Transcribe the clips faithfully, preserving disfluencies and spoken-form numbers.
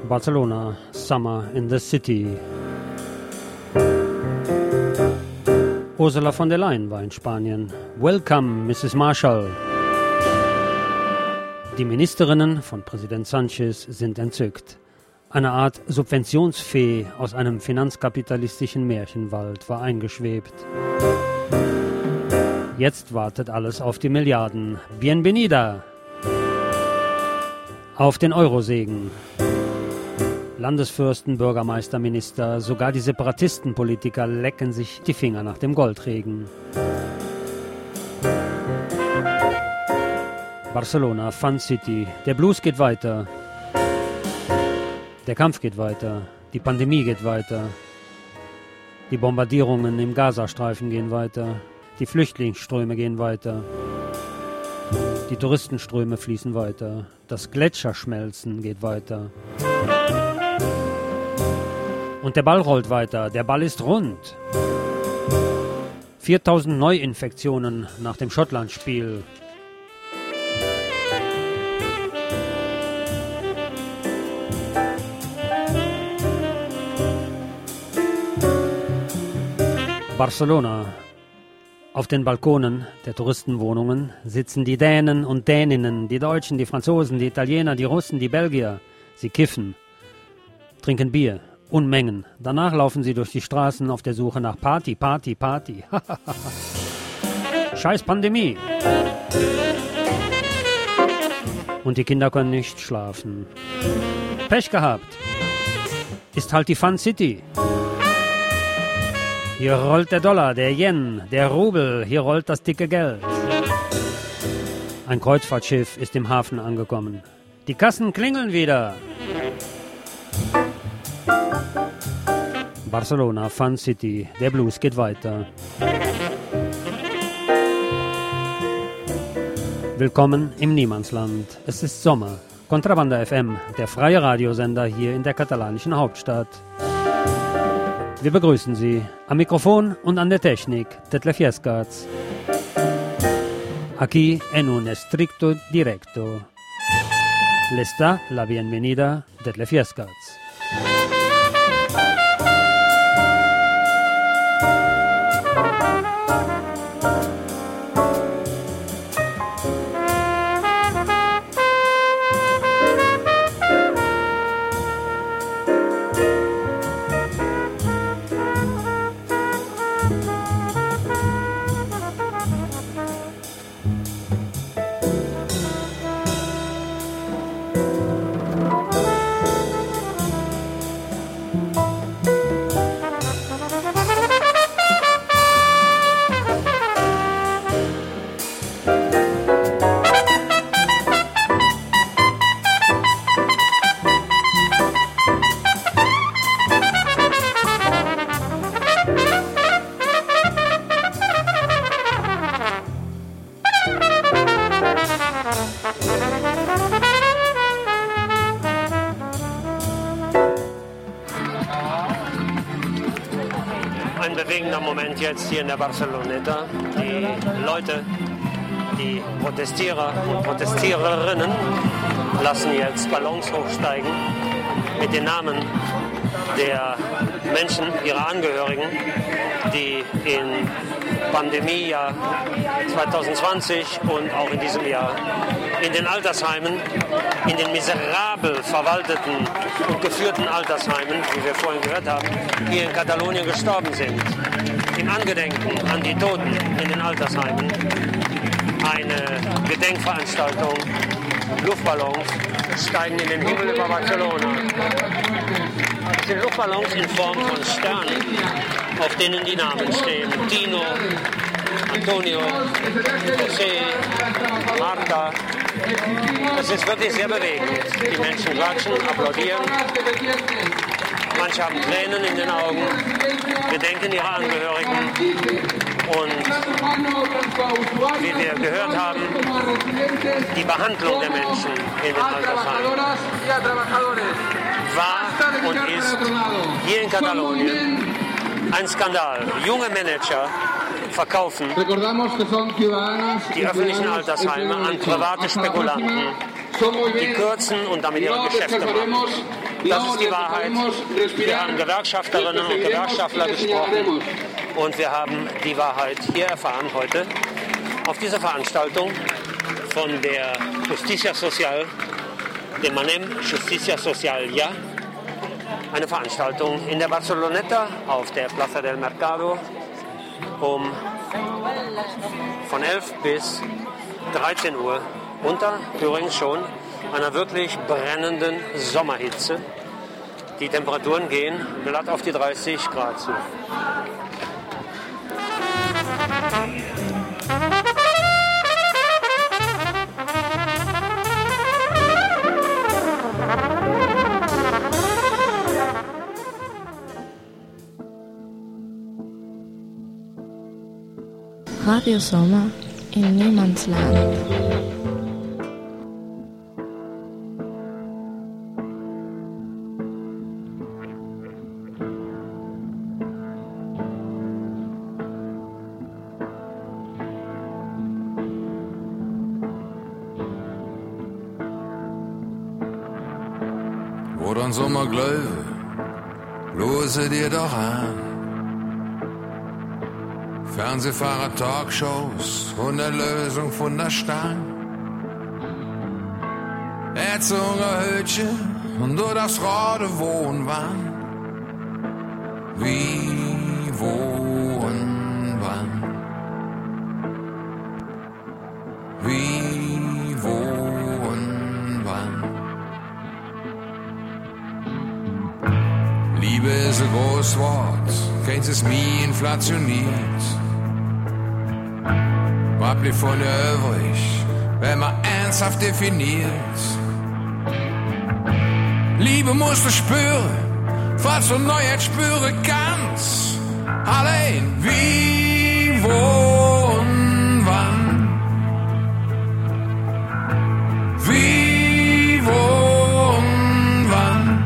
Barcelona, Summer in the City. Ursula von der Leyen war in Spanien. Welcome, Missus Marshall. Die Ministerinnen von Präsident Sanchez sind entzückt. Eine Art Subventionsfee aus einem finanzkapitalistischen Märchenwald war eingeschwebt. Jetzt wartet alles auf die Milliarden. Bienvenida! Auf den Eurosegen. Landesfürsten, Bürgermeister, Minister, sogar die Separatistenpolitiker lecken sich die Finger nach dem Goldregen. Barcelona, Fun City. Der Blues geht weiter. Der Kampf geht weiter. Die Pandemie geht weiter. Die Bombardierungen im Gazastreifen gehen weiter. Die Flüchtlingsströme gehen weiter. Die Touristenströme fließen weiter. Das Gletscherschmelzen geht weiter. Und der Ball rollt weiter. Der Ball ist rund. viertausend Neuinfektionen nach dem Schottlandspiel. Barcelona. Auf den Balkonen der Touristenwohnungen sitzen die Dänen und Däninnen, die Deutschen, die Franzosen, die Italiener, die Russen, die Belgier. Sie kiffen, trinken Bier, Unmengen. Danach laufen sie durch die Straßen auf der Suche nach Party, Party, Party. Scheiß Pandemie. Und die Kinder können nicht schlafen. Pech gehabt. Ist halt die Fun City. Hier rollt der Dollar, der Yen, der Rubel, hier rollt das dicke Geld. Ein Kreuzfahrtschiff ist im Hafen angekommen. Die Kassen klingeln wieder. Barcelona, Fun City, der Blues geht weiter. Willkommen im Niemandsland. Es ist Sommer. Contrabanda F M, der freie Radiosender hier in der katalanischen Hauptstadt. Wir begrüßen Sie am Mikrofon und an der Technik, Detlef Jeskarts. Aquí en un estricto directo. Les da la bienvenida, Detlef Jeskarts. Jetzt hier in der Barceloneta. Die Leute, die Protestierer und Protestiererinnen lassen jetzt Ballons hochsteigen mit den Namen der Menschen, ihrer Angehörigen, die in Pandemiejahr zwanzig zwanzig und auch in diesem Jahr in den Altersheimen, in den miserabel verwalteten und geführten Altersheimen, wie wir vorhin gehört haben, hier in Katalonien gestorben sind. Im Angedenken an die Toten in den Altersheimen eine Gedenkveranstaltung, Luftballons steigen in den Himmel über Barcelona. Das sind Luftballons in Form von Sternen, auf denen die Namen stehen. Dino, Antonio, José, Marta. Das ist wirklich sehr bewegend. Die Menschen klatschen, applaudieren. Manche haben Tränen in den Augen, gedenken ihrer Angehörigen und, wie wir gehört haben, die Behandlung der Menschen in den Altersheimen war und ist hier in Katalonien ein Skandal. Junge Manager verkaufen die öffentlichen Altersheime an private Spekulanten. Die kürzen und damit ihre Geschäfte machen. Das ist die Wahrheit. Wir haben Gewerkschafterinnen und Gewerkschaftler gesprochen und wir haben die Wahrheit hier erfahren heute auf dieser Veranstaltung von der Justicia Social, dem Manem Justicia Social Ja, eine Veranstaltung in der Barceloneta auf der Plaza del Mercado um von elf bis dreizehn Uhr unter übrigens schon einer wirklich brennenden Sommerhitze. Die Temperaturen gehen glatt auf die dreißig Grad zu. Radio Sommer in Niemandsland. Wo dann Sommerglöwe, lose dir doch an. Fernsehfahrer, Talkshows und Erlösung von der Stange. Erzunger Hütchen und du darfst Rade wohnen, wann? Wie, wo und wann? Wie, wo und wann? Liebe ist ein großes Wort, keins ist nie inflationiert. Was bleibt von dir übrig, wenn man ernsthaft definiert? Liebe musst du spüren, falls du neu jetzt spüren kannst. Allein wie, wo und wann? Wie, wo und wann?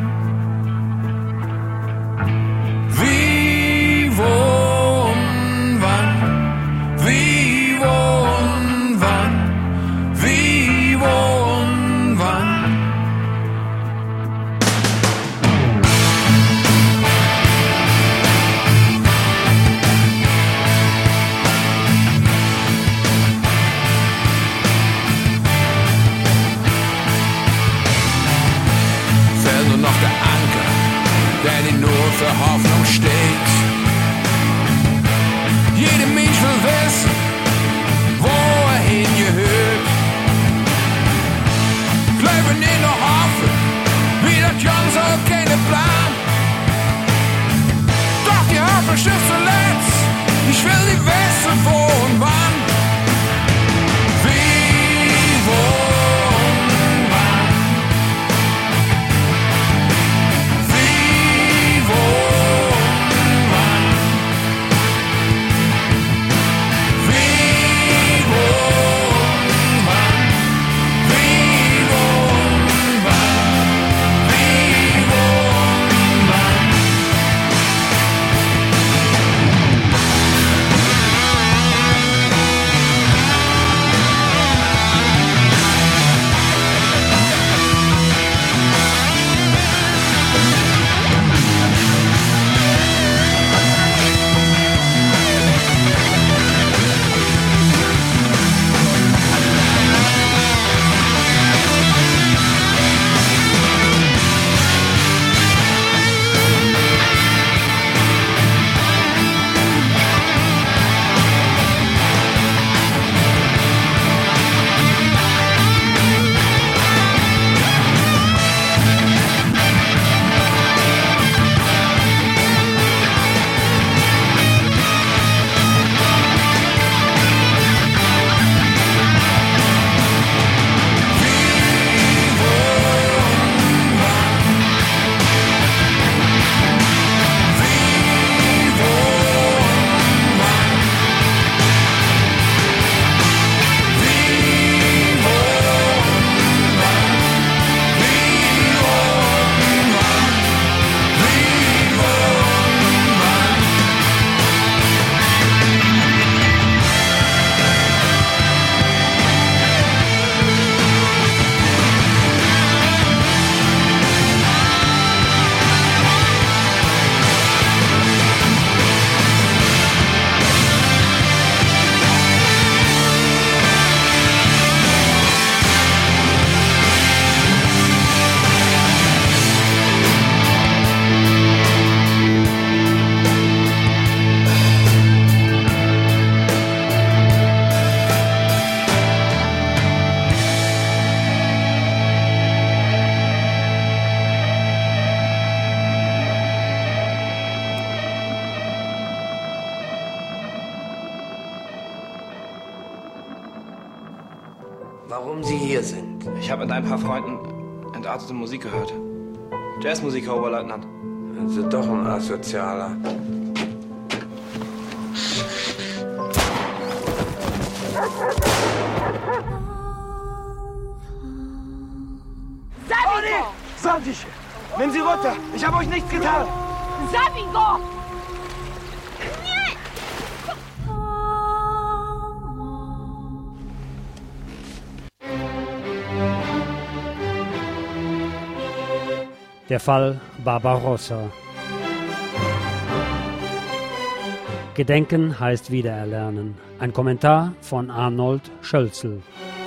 Wie, wo und wann? Wie, wo und wann? Wie, wo und wann? Fällt nur noch der Anker, der die nur für Hoffnung steht. Jeder Mensch will wissen, wo er hingehört. Bleiben in der Hoffnung, wie das Jung so keine Plan. Doch die Hoffnung stirbt zuletzt, ich will die wissen, wo und wann. Wie, wo und wann? Wie, wo warum Sie hier sind. Ich habe mit ein paar Freunden entartete Musik gehört. Jazzmusik, Herr Oberleutnant. Sie sind doch ein Asozialer. Savigo! Santisch! Nehmen Sie runter! Ich habe euch nichts getan! Savigo! Der Fall Barbarossa. Gedenken heißt Wiedererlernen. Ein Kommentar von Arnold Schölzel.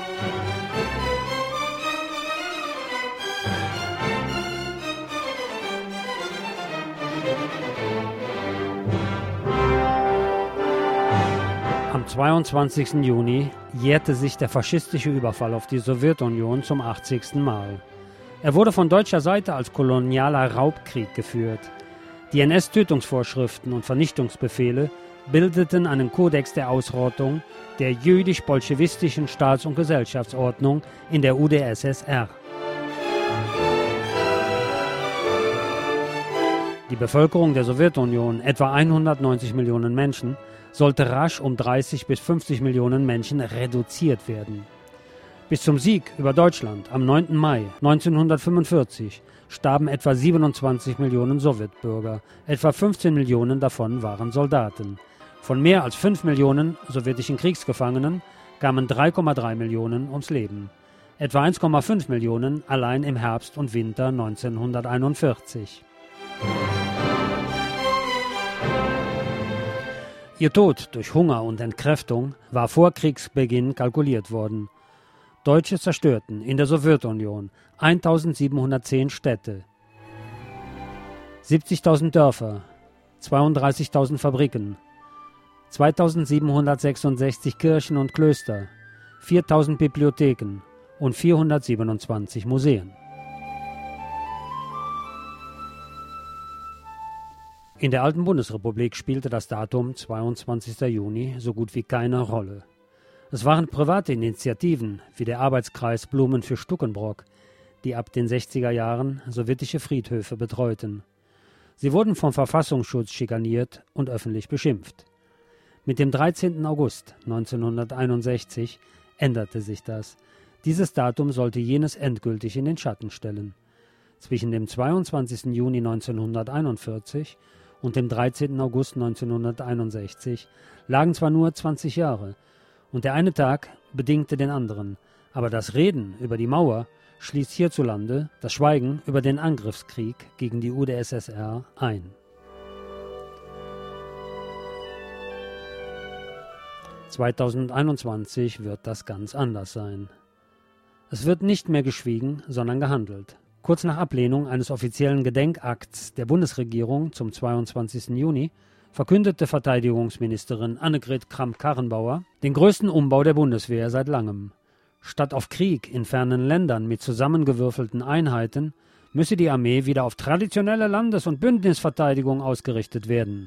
Am zweiundzwanzigsten Juni jährte sich der faschistische Überfall auf die Sowjetunion zum achtzigsten Mal. Er wurde von deutscher Seite als kolonialer Raubkrieg geführt. Die N S-Tötungsvorschriften und Vernichtungsbefehle bildeten einen Kodex der Ausrottung der jüdisch-bolschewistischen Staats- und Gesellschaftsordnung in der U d S S R. Die Bevölkerung der Sowjetunion, etwa hundertneunzig Millionen Menschen, sollte rasch um dreißig bis fünfzig Millionen Menschen reduziert werden. Bis zum Sieg über Deutschland am neunten Mai neunzehnhundertfünfundvierzig starben etwa siebenundzwanzig Millionen Sowjetbürger, etwa fünfzehn Millionen davon waren Soldaten. Von mehr als fünf Millionen sowjetischen Kriegsgefangenen kamen drei Komma drei Millionen ums Leben, etwa eins Komma fünf Millionen allein im Herbst und Winter neunzehnhunderteinundvierzig. Ihr Tod durch Hunger und Entkräftung war vor Kriegsbeginn kalkuliert worden. Deutsche zerstörten in der Sowjetunion eintausendsiebenhundertzehn Städte, siebzigtausend Dörfer, zweiunddreißigtausend Fabriken, zweitausendsiebenhundertsechsundsechzig Kirchen und Klöster, viertausend Bibliotheken und vierhundertsiebenundzwanzig Museen. In der alten Bundesrepublik spielte das Datum zweiundzwanzigsten Juni so gut wie keine Rolle. Es waren private Initiativen wie der Arbeitskreis Blumen für Stuckenbrock, die ab den sechziger Jahren sowjetische Friedhöfe betreuten. Sie wurden vom Verfassungsschutz schikaniert und öffentlich beschimpft. Mit dem dreizehnten August neunzehnhunderteinundsechzig änderte sich das. Dieses Datum sollte jenes endgültig in den Schatten stellen. Zwischen dem zweiundzwanzigsten Juni neunzehnhunderteinundvierzig und dem dreizehnten August neunzehnhunderteinundsechzig lagen zwar nur zwanzig Jahre, und der eine Tag bedingte den anderen, aber das Reden über die Mauer schließt hierzulande das Schweigen über den Angriffskrieg gegen die U d S S R ein. zweitausendeinundzwanzig wird das ganz anders sein. Es wird nicht mehr geschwiegen, sondern gehandelt. Kurz nach Ablehnung eines offiziellen Gedenkakts der Bundesregierung zum zweiundzwanzigsten Juni verkündete Verteidigungsministerin Annegret Kramp-Karrenbauer den größten Umbau der Bundeswehr seit langem. Statt auf Krieg in fernen Ländern mit zusammengewürfelten Einheiten müsse die Armee wieder auf traditionelle Landes- und Bündnisverteidigung ausgerichtet werden.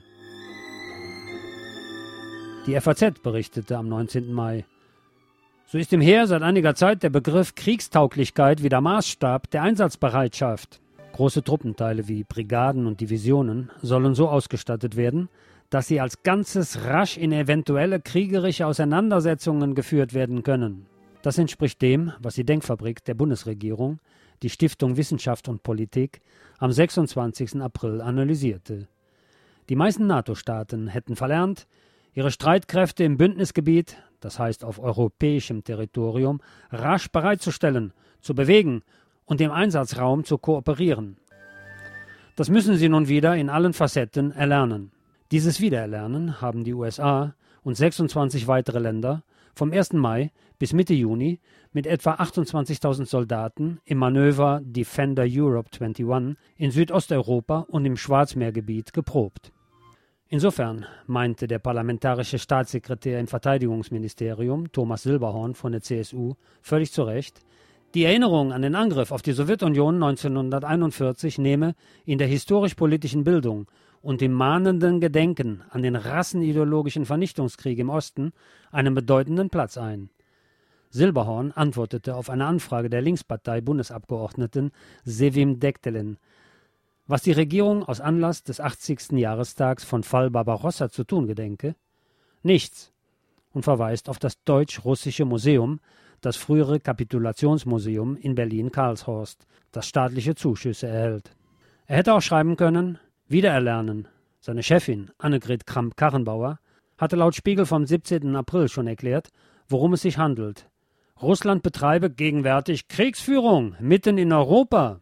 Die F A Z berichtete am neunzehnten Mai: So ist im Heer seit einiger Zeit der Begriff Kriegstauglichkeit wieder Maßstab der Einsatzbereitschaft. Große Truppenteile wie Brigaden und Divisionen sollen so ausgestattet werden, dass sie als Ganzes rasch in eventuelle kriegerische Auseinandersetzungen geführt werden können. Das entspricht dem, was die Denkfabrik der Bundesregierung, die Stiftung Wissenschaft und Politik, am sechsundzwanzigsten April analysierte. Die meisten NATO-Staaten hätten verlernt, ihre Streitkräfte im Bündnisgebiet, das heißt auf europäischem Territorium, rasch bereitzustellen, zu bewegen und im Einsatzraum zu kooperieren. Das müssen sie nun wieder in allen Facetten erlernen. Dieses Wiedererlernen haben die U S A und sechsundzwanzig weitere Länder vom ersten Mai bis Mitte Juni mit etwa achtundzwanzigtausend Soldaten im Manöver Defender Europe einundzwanzig in Südosteuropa und im Schwarzmeergebiet geprobt. Insofern meinte der parlamentarische Staatssekretär im Verteidigungsministerium, Thomas Silberhorn von der C S U, völlig zu Recht, die Erinnerung an den Angriff auf die Sowjetunion neunzehnhunderteinundvierzig nehme in der historisch-politischen Bildung und im mahnenden Gedenken an den rassenideologischen Vernichtungskrieg im Osten einen bedeutenden Platz ein. Silberhorn antwortete auf eine Anfrage der Linkspartei-Bundesabgeordneten Sevim Dektelen, was die Regierung aus Anlass des achtzigsten Jahrestags von Fall Barbarossa zu tun gedenke: nichts, und verweist auf das Deutsch-Russische Museum, das frühere Kapitulationsmuseum in Berlin-Karlshorst, das staatliche Zuschüsse erhält. Er hätte auch schreiben können: Wiedererlernen. Seine Chefin, Annegret Kramp-Karrenbauer, hatte laut Spiegel vom siebzehnten April schon erklärt, worum es sich handelt. Russland betreibe gegenwärtig Kriegsführung mitten in Europa.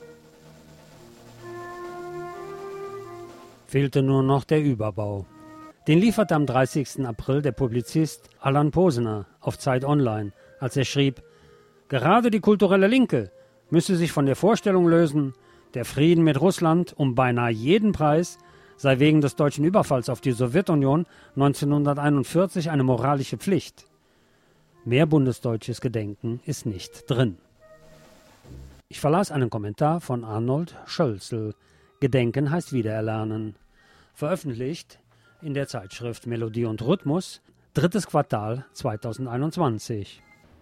Fehlte nur noch der Überbau. Den lieferte am dreißigsten April der Publizist Alan Posener auf Zeit Online, als er schrieb: Gerade die kulturelle Linke müsse sich von der Vorstellung lösen, der Frieden mit Russland um beinahe jeden Preis sei wegen des deutschen Überfalls auf die Sowjetunion neunzehnhunderteinundvierzig eine moralische Pflicht. Mehr bundesdeutsches Gedenken ist nicht drin. Ich verlas einen Kommentar von Arnold Schölzel. Gedenken heißt Wiedererlernen. Veröffentlicht in der Zeitschrift Melodie und Rhythmus, drittes Quartal zweitausendeinundzwanzig.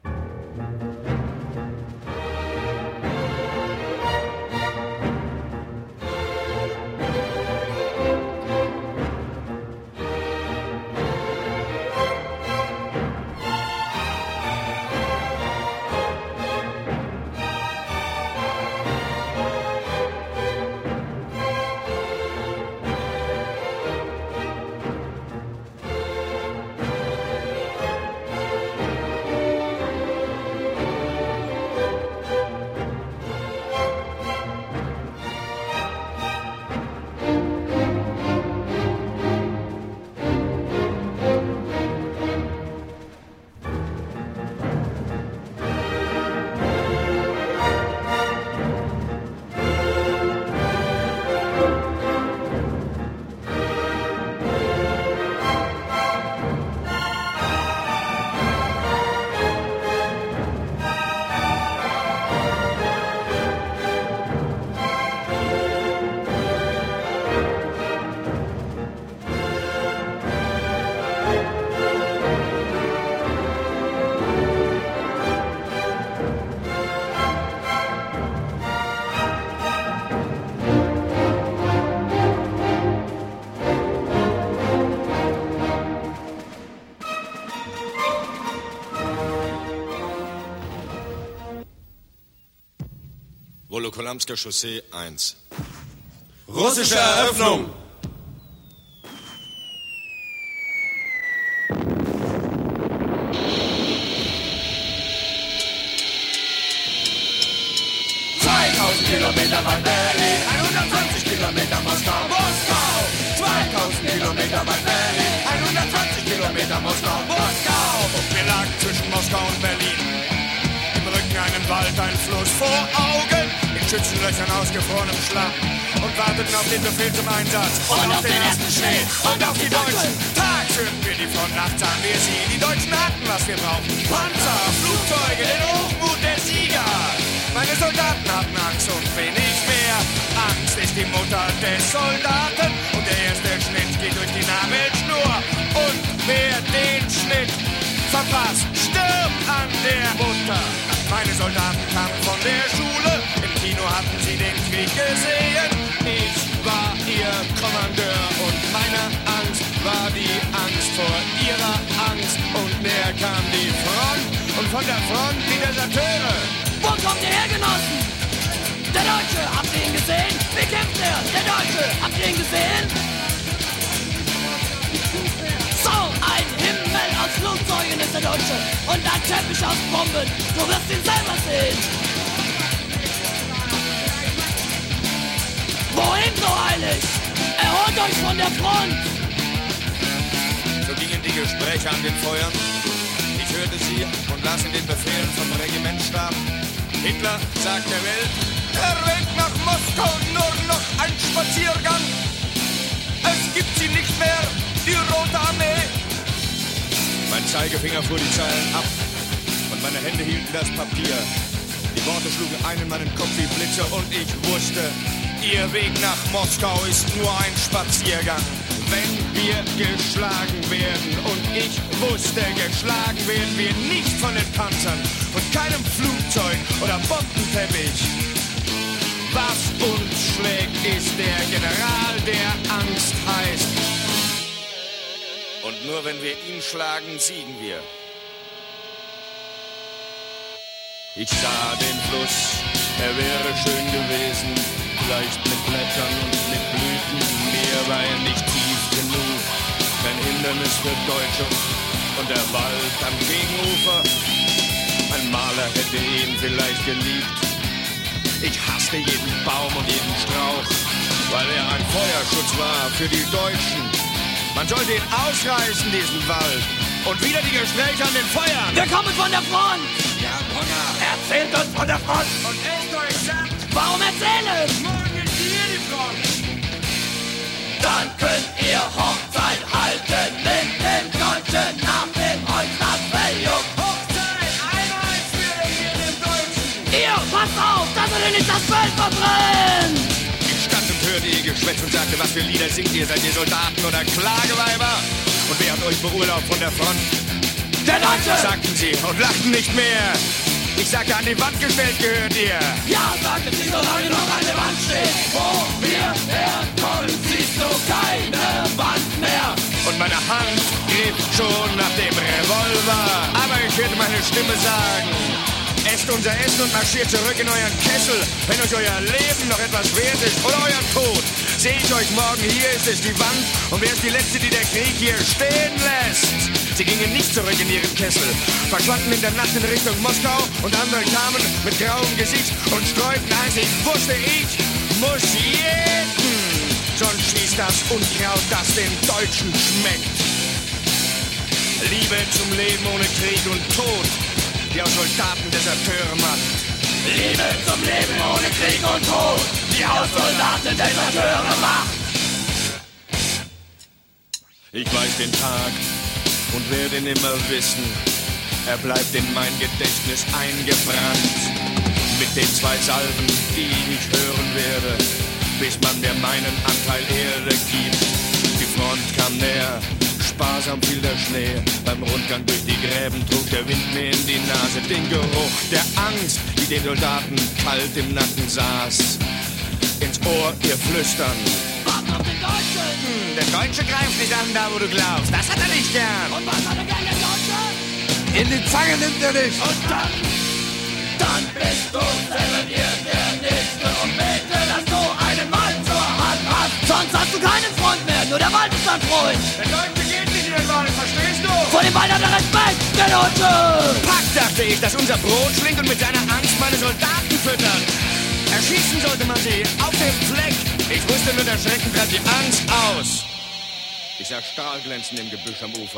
Wolokolamsker Chaussee eins. Russische Eröffnung! zweitausend Kilometer bei Berlin, hundertzwanzig Kilometer Moskau, Moskau! zweitausend Kilometer bei Berlin, hundertzwanzig Kilometer Moskau, Moskau! Und wir lagen zwischen Moskau und Berlin. Im Rücken einen Wald, ein Fluss vor Augen, in Schützenlöchern ausgefrorenem Schlamm. Und warteten auf den Befehl zum Einsatz. Und, und auf den ersten Schnee. Und auf die Deutschen. Tags hörten wir die Front, nachts sahen wir sie. Die Deutschen hatten, was wir brauchten. Panzer, Flugzeuge, den Hochmut der Sieger. Meine Soldaten hatten Angst und wenig mehr. Angst ist die Mutter des Soldaten. Und der erste Schnitt geht durch die Nabelschnur. Und wer den Schnitt verpasst, stirbt an der Mutter. Meine Soldaten kamen von der Schule. Im Kino hatten sie den Krieg gesehen. Ich war ihr Kommandeur und meine Angst war die Angst vor ihrer Angst. Und näher kam die Front und von der Front die Deserteure. Wo kommt ihr her, Genossen? Der Deutsche, habt ihr ihn gesehen? Wie kämpft er? Der Deutsche, habt ihr ihn gesehen? So ein Himmel aus Flugzeugen ist der Deutsche und ein Teppich aus Bomben. Du wirst ihn selber sehen. Wohin so eilig? Erholt euch von der Front! So gingen die Gespräche an den Feuern. Ich hörte sie und las in den Befehlen vom Regimentstab. Hitler sagt der Welt, der Weg nach Moskau nur noch ein Spaziergang. Es gibt sie nicht mehr, die Rote Armee. Mein Zeigefinger fuhr die Zeilen ab und meine Hände hielten das Papier. Die Worte schlugen ein in meinen Kopf wie Blitze und ich wusste, ihr Weg nach Moskau ist nur ein Spaziergang. wenn wir geschlagen werden. Und ich wusste, geschlagen werden wir nicht von den Panzern und keinem Flugzeug oder Bombenteppich. Was uns schlägt, ist der General, der Angst heißt. Und nur wenn wir ihn schlagen, siegen wir. Ich sah den Fluss, er wäre schön gewesen, vielleicht mit Blättern und mit Blüten. Mir war er nicht tief genug, kein Hindernis für Deutsche und der Wald am Gegenufer. Ein Maler hätte ihn vielleicht geliebt. Ich hasste jeden Baum und jeden Strauch, weil er ein Feuerschutz war für die Deutschen. Man sollte ihn ausreißen, diesen Wald, und wieder die Gespräche an den Feuern. Wir kommen von der Front! Wir haben Hunger. Erzählt uns von der Front! Und esst euch satt. Warum erzählen? Morgen ist hier die Front. Dann könnt ihr Hochzeit halten mit dem Deutschen nach dem Holzland-Verjung. Hochzeit, Einheitswillen mit dem Deutschen. Ihr, passt auf, dass ihr nicht das Feld verbrennt! Ich stand und hörte ihr Geschwätz und sagte, was für Lieder singt ihr? Seid ihr Soldaten oder Klageweiber? Und wer hat euch beurlaubt von der Front? Der Deutsche! Sagten sie und lachten nicht mehr. Ich sagte, an die Wand gestellt gehört ihr. Ja, sagten sie, solange noch eine Wand steht, wo wir herkommen, siehst du keine Wand mehr. Und meine Hand griff schon nach dem Revolver. Aber ich hörte meine Stimme sagen, esst unser Essen und marschiert zurück in euren Kessel, wenn euch euer Leben noch etwas wert ist oder euer Tod. Sehe ich euch morgen, hier ist es die Wand und wer ist die Letzte, die der Krieg hier stehen lässt? Sie gingen nicht zurück in ihren Kessel, verschwanden in der Nacht in Richtung Moskau und andere kamen mit grauem Gesicht und streuten einzig, wusste ich, muss jeden, sonst schießt das Unkraut, das den Deutschen schmeckt. Liebe zum Leben ohne Krieg und Tod, die aus Soldaten Deserteure macht. Liebe zum Leben ohne Krieg und Tod, die aus Soldaten Deserteure macht. Ich weiß den Tag und werde ihn immer wissen. Er bleibt in mein Gedächtnis eingebrannt. Mit den zwei Salven, die ich hören werde, bis man mir meinen Anteil Erde gibt. Die Front kam näher, sparsam fiel der Schnee. Beim Rundgang durch die Gräben trug der Wind mir in die Nase den Geruch der Angst, die den Soldaten kalt im Nacken saß. Ins Ohr ihr Flüstern. Wart auf den Deutschen! Hm, der Deutsche greift nicht an, da wo du glaubst. Das hat er nicht gern. Und was hat er gern, der Deutsche? In die Zange nimmt er dich. Und dann, dann bist du selber dir der Nächste und bete, dass du einen Mann zur Hand hast. Sonst hast du keinen Freund mehr, nur der Wald ist dein Freund. Der Deutsche geht nicht in den Wald, verstehst du? Vor dem Wald hat er Respekt, der Deutsche! Pack, dachte ich, dass unser Brot schlingt und mit seiner Angst meine Soldaten füttert. Erschießen sollte man sie, auf dem Fleck. Ich wusste nur, der Schrecken treibt die Angst aus. Ich sah Stahlglänzen im Gebüsch am Ufer.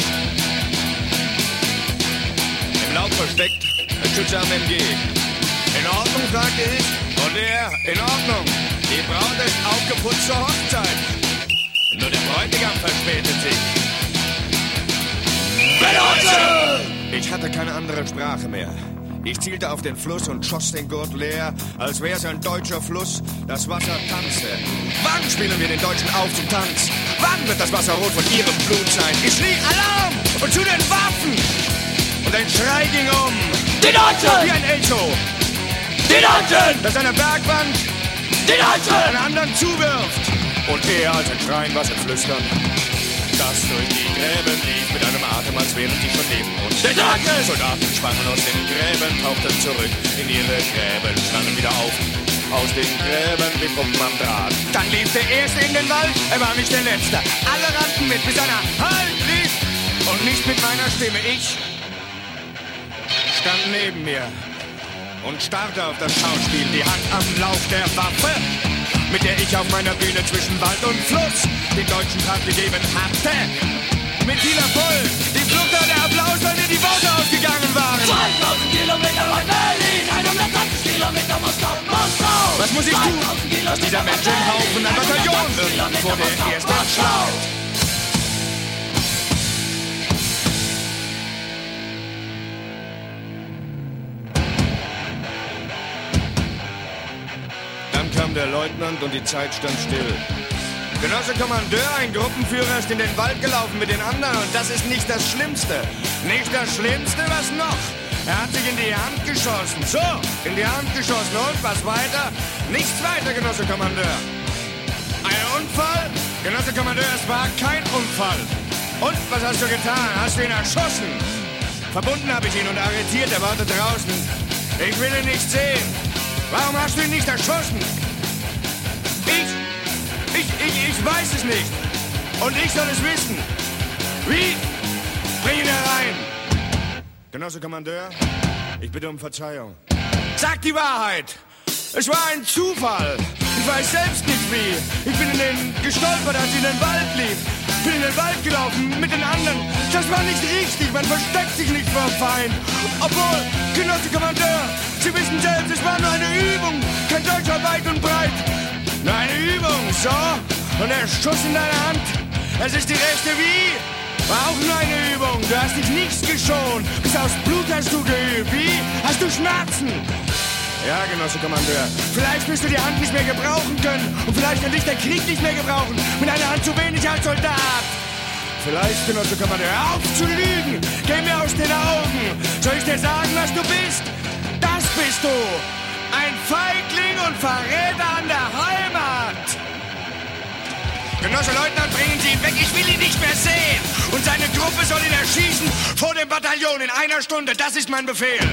Im Laub versteckt, ein Schütze am M G. In Ordnung, sagte ich. Und er, in Ordnung. Die Braut ist aufgeputzt zur Hochzeit. Nur der Bräutigam verspätet sich. Der Deutsche! Ich hatte keine andere Sprache mehr. Ich zielte auf den Fluss und schoss den Gurt leer, als wär's ein deutscher Fluss, das Wasser tanzte. Wann spielen wir den Deutschen auf zum Tanz? Wann wird das Wasser rot von ihrem Blut sein? Ich schrie Alarm und zu den Waffen! Und ein Schrei ging um. Die Deutschen! Wie ein Echo. Die Deutschen! Das eine Bergwand Die Deutschen! einen anderen zuwirft. Und er als ein Schreien, was ein Flüstern. Das durch die Gräben lief mit einem Atem, als wären die schon neben uns. Die Deutschen! Soldaten sprangen aus den Gräben, tauchten zurück in ihre Gräben, standen wieder auf. Aus den Gräben wie Puppen am Draht. Dann lief der Erste in den Wald, er war nicht der Letzte. Alle rannten mit, bis einer Halt rief. Und nicht mit meiner Stimme, ich stand neben mir und starrte auf das Schauspiel, die Hand am Lauf der Waffe, mit der ich auf meiner Bühne zwischen Wald und Fluss den deutschen Tag gegeben hatte. Mit viel Erfolg, die Flucht und der Applaus, weil mir die Worte ausgegangen waren. zweitausend Kilometer weit Berlin, hundertzwanzig Kilometer Moskau, Moskau. Was muss ich tun, dass dieser Menschenhaufen ein Bataillon wird vor der ersten Schlacht? Dann kam der Leutnant und die Zeit stand still. Genosse Kommandeur, ein Gruppenführer ist in den Wald gelaufen mit den anderen und das ist nicht das Schlimmste. Nicht das Schlimmste, was noch? Er hat sich in die Hand geschossen. So, in die Hand geschossen. Und was weiter? Nichts weiter, Genosse Kommandeur. Ein Unfall? Genosse Kommandeur, es war kein Unfall. Und was hast du getan? Hast du ihn erschossen? Verbunden habe ich ihn und arretiert. Er wartet draußen. Ich will ihn nicht sehen. Warum hast du ihn nicht erschossen? Ich, ich, ich, ich weiß es nicht. Und ich soll es wissen. Wie? Bring ihn herein. Genosse Kommandeur, ich bitte um Verzeihung. Sag die Wahrheit. Es war ein Zufall. Ich weiß selbst nicht wie. Ich bin in den gestolpert, als ich in den Wald lief. Bin in den Wald gelaufen mit den anderen. Das war nicht richtig. Man versteckt sich nicht vor Feind. Obwohl, Genosse Kommandeur, Sie wissen selbst, es war nur eine Übung. Kein Deutscher weit und breit. Nur eine Übung, so. Und der Schuss in deiner Hand. Es ist die rechte wie? War auch nur eine Übung. Du hast dich nichts geschont. Bis aufs Blut hast du geübt. Wie? Hast du Schmerzen? Ja, Genosse Kommandeur. Vielleicht wirst du die Hand nicht mehr gebrauchen können. Und vielleicht kann dich der Krieg nicht mehr gebrauchen. Mit einer Hand zu wenig als Soldat. Vielleicht, Genosse Kommandeur. Hör auf zu lügen. Geh mir aus den Augen. Soll ich dir sagen, was du bist? Das bist du. Ein Feigling und Verräter an der Heimat. Genosse Leutnant, bringen Sie ihn weg. Ich will ihn nicht mehr sehen. Und seine Truppe soll ihn erschießen vor dem Bataillon in einer Stunde. Das ist mein Befehl.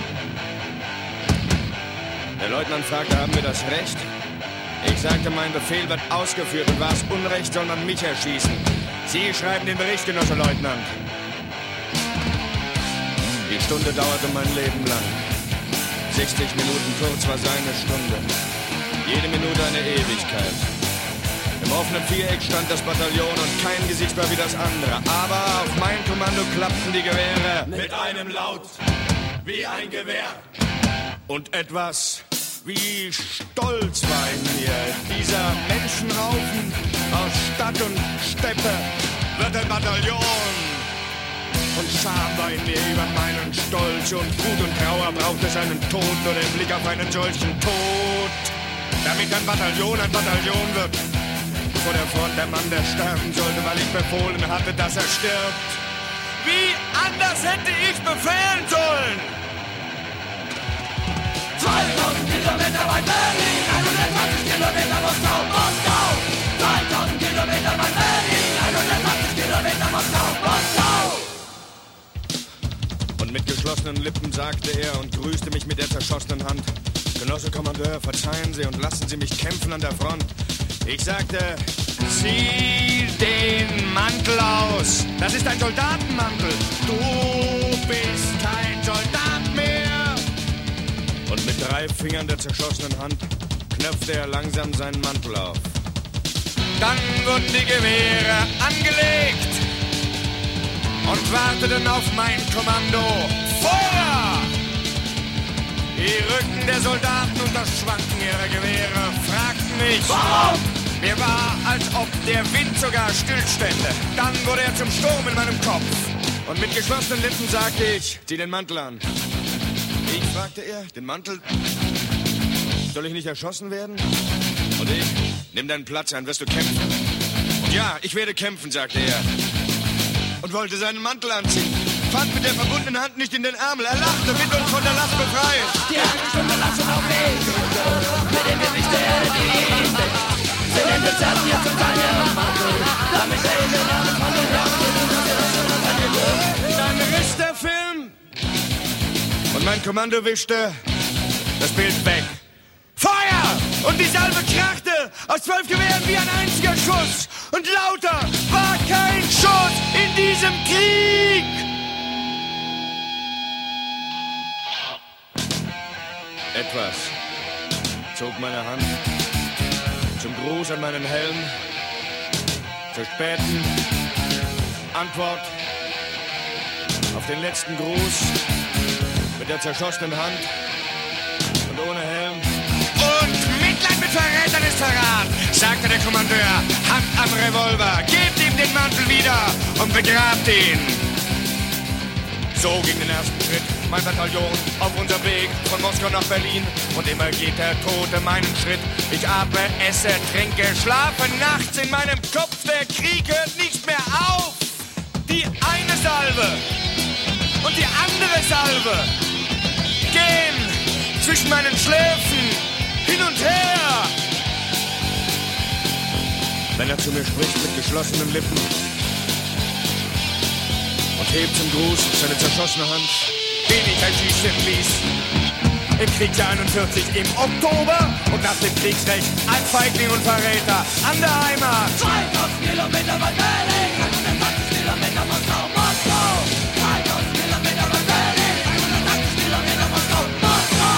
Der Leutnant fragte, haben wir das Recht? Ich sagte, mein Befehl wird ausgeführt und war es Unrecht, soll man mich erschießen. Sie schreiben den Bericht, Genosse Leutnant. Die Stunde dauerte mein Leben lang. sechzig Minuten kurz war seine Stunde. Jede Minute eine Ewigkeit. Im offenen Viereck stand das Bataillon und kein Gesicht war wie das andere. Aber auf mein Kommando klappten die Gewehre mit einem Laut wie ein Gewehr. Und etwas wie Stolz war in mir. Dieser Menschenhaufen aus Stadt und Steppe wird ein Bataillon. Und Scham war in mir über meinen Stolz. Und Wut und Trauer brauchte seinen Tod, nur den Blick auf einen solchen Tod. Damit ein Bataillon ein Bataillon wird. Vor der Front der Mann, der sterben sollte, weil ich befohlen hatte, dass er stirbt. Wie anders hätte ich befehlen sollen? zweitausend Kilometer weit Berlin, hundertzwanzig Kilometer Moskau, Moskau. zweitausend Kilometer weit Berlin, hundertzwanzig Kilometer Moskau, Moskau. Und mit geschlossenen Lippen sagte er und grüßte mich mit der zerschossenen Hand. Genosse Kommandeur, verzeihen Sie und lassen Sie mich kämpfen an der Front. Ich sagte, zieh den Mantel aus. Das ist ein Soldatenmantel. Du bist kein Soldat mehr. Und mit drei Fingern der zerschossenen Hand knöpfte er langsam seinen Mantel auf. Dann wurden die Gewehre angelegt und warteten auf mein Kommando. Feuer! Die Rücken der Soldaten unter Schwanken ihrer Gewehre fragten mich, warum? Mir war, als ob der Wind sogar stillstände. Dann wurde er zum Sturm in meinem Kopf. Und mit geschlossenen Lippen sagte ich, zieh den Mantel an. Ich, fragte er, den Mantel? Soll ich nicht erschossen werden? Und ich, nimm deinen Platz ein, wirst du kämpfen. Und ja, ich werde kämpfen, sagte er. Und wollte seinen Mantel anziehen. Fand mit der verbundenen Hand nicht in den Ärmel. Er lachte, wird uns von der Last befreien. Die eine Stunde lassen auf mich, mit dem Gewicht der Diente. Sie nennen es erst jetzt zu seinem Mantel, damit er in den Armen von den Herzen. Dann riss der Film. Und mein Kommando wischte das Bild weg. Feuer! Und die Salve krachte aus zwölf Gewehren wie ein einziger Schuss. Und lauter war kein Schuss in diesem Krieg. Etwas zog meine Hand zum Gruß an meinen Helm, zur späten Antwort auf den letzten Gruß mit der zerschossenen Hand und ohne Helm. Und Mitleid mit Verrätern ist Verrat, sagte der Kommandeur, Hand am Revolver, gebt ihm den Mantel wieder und begrabt ihn. So ging den ersten Schritt mein Bataillon auf unserem Weg von Moskau nach Berlin. Und immer geht der Tote meinen Schritt. Ich atme, esse, trinke, schlafe nachts in meinem Kopf. Der Krieg hört nicht mehr auf. Die eine Salve und die andere Salve gehen zwischen meinen Schläfen hin und her. Wenn er zu mir spricht mit geschlossenen Lippen und hebt zum Gruß seine zerschossene Hand, den ich erschießen ließ. Im Kriegsjahr einundvierzig im Oktober und nach dem Kriegsrecht als Feigling und Verräter an der Heimat. zweitausend Kilometer weit Berlin, hundertachtzig Kilometer Moskau, Moskau. zweitausend Kilometer weit Berlin, hundertachtzig Kilometer Moskau, Moskau.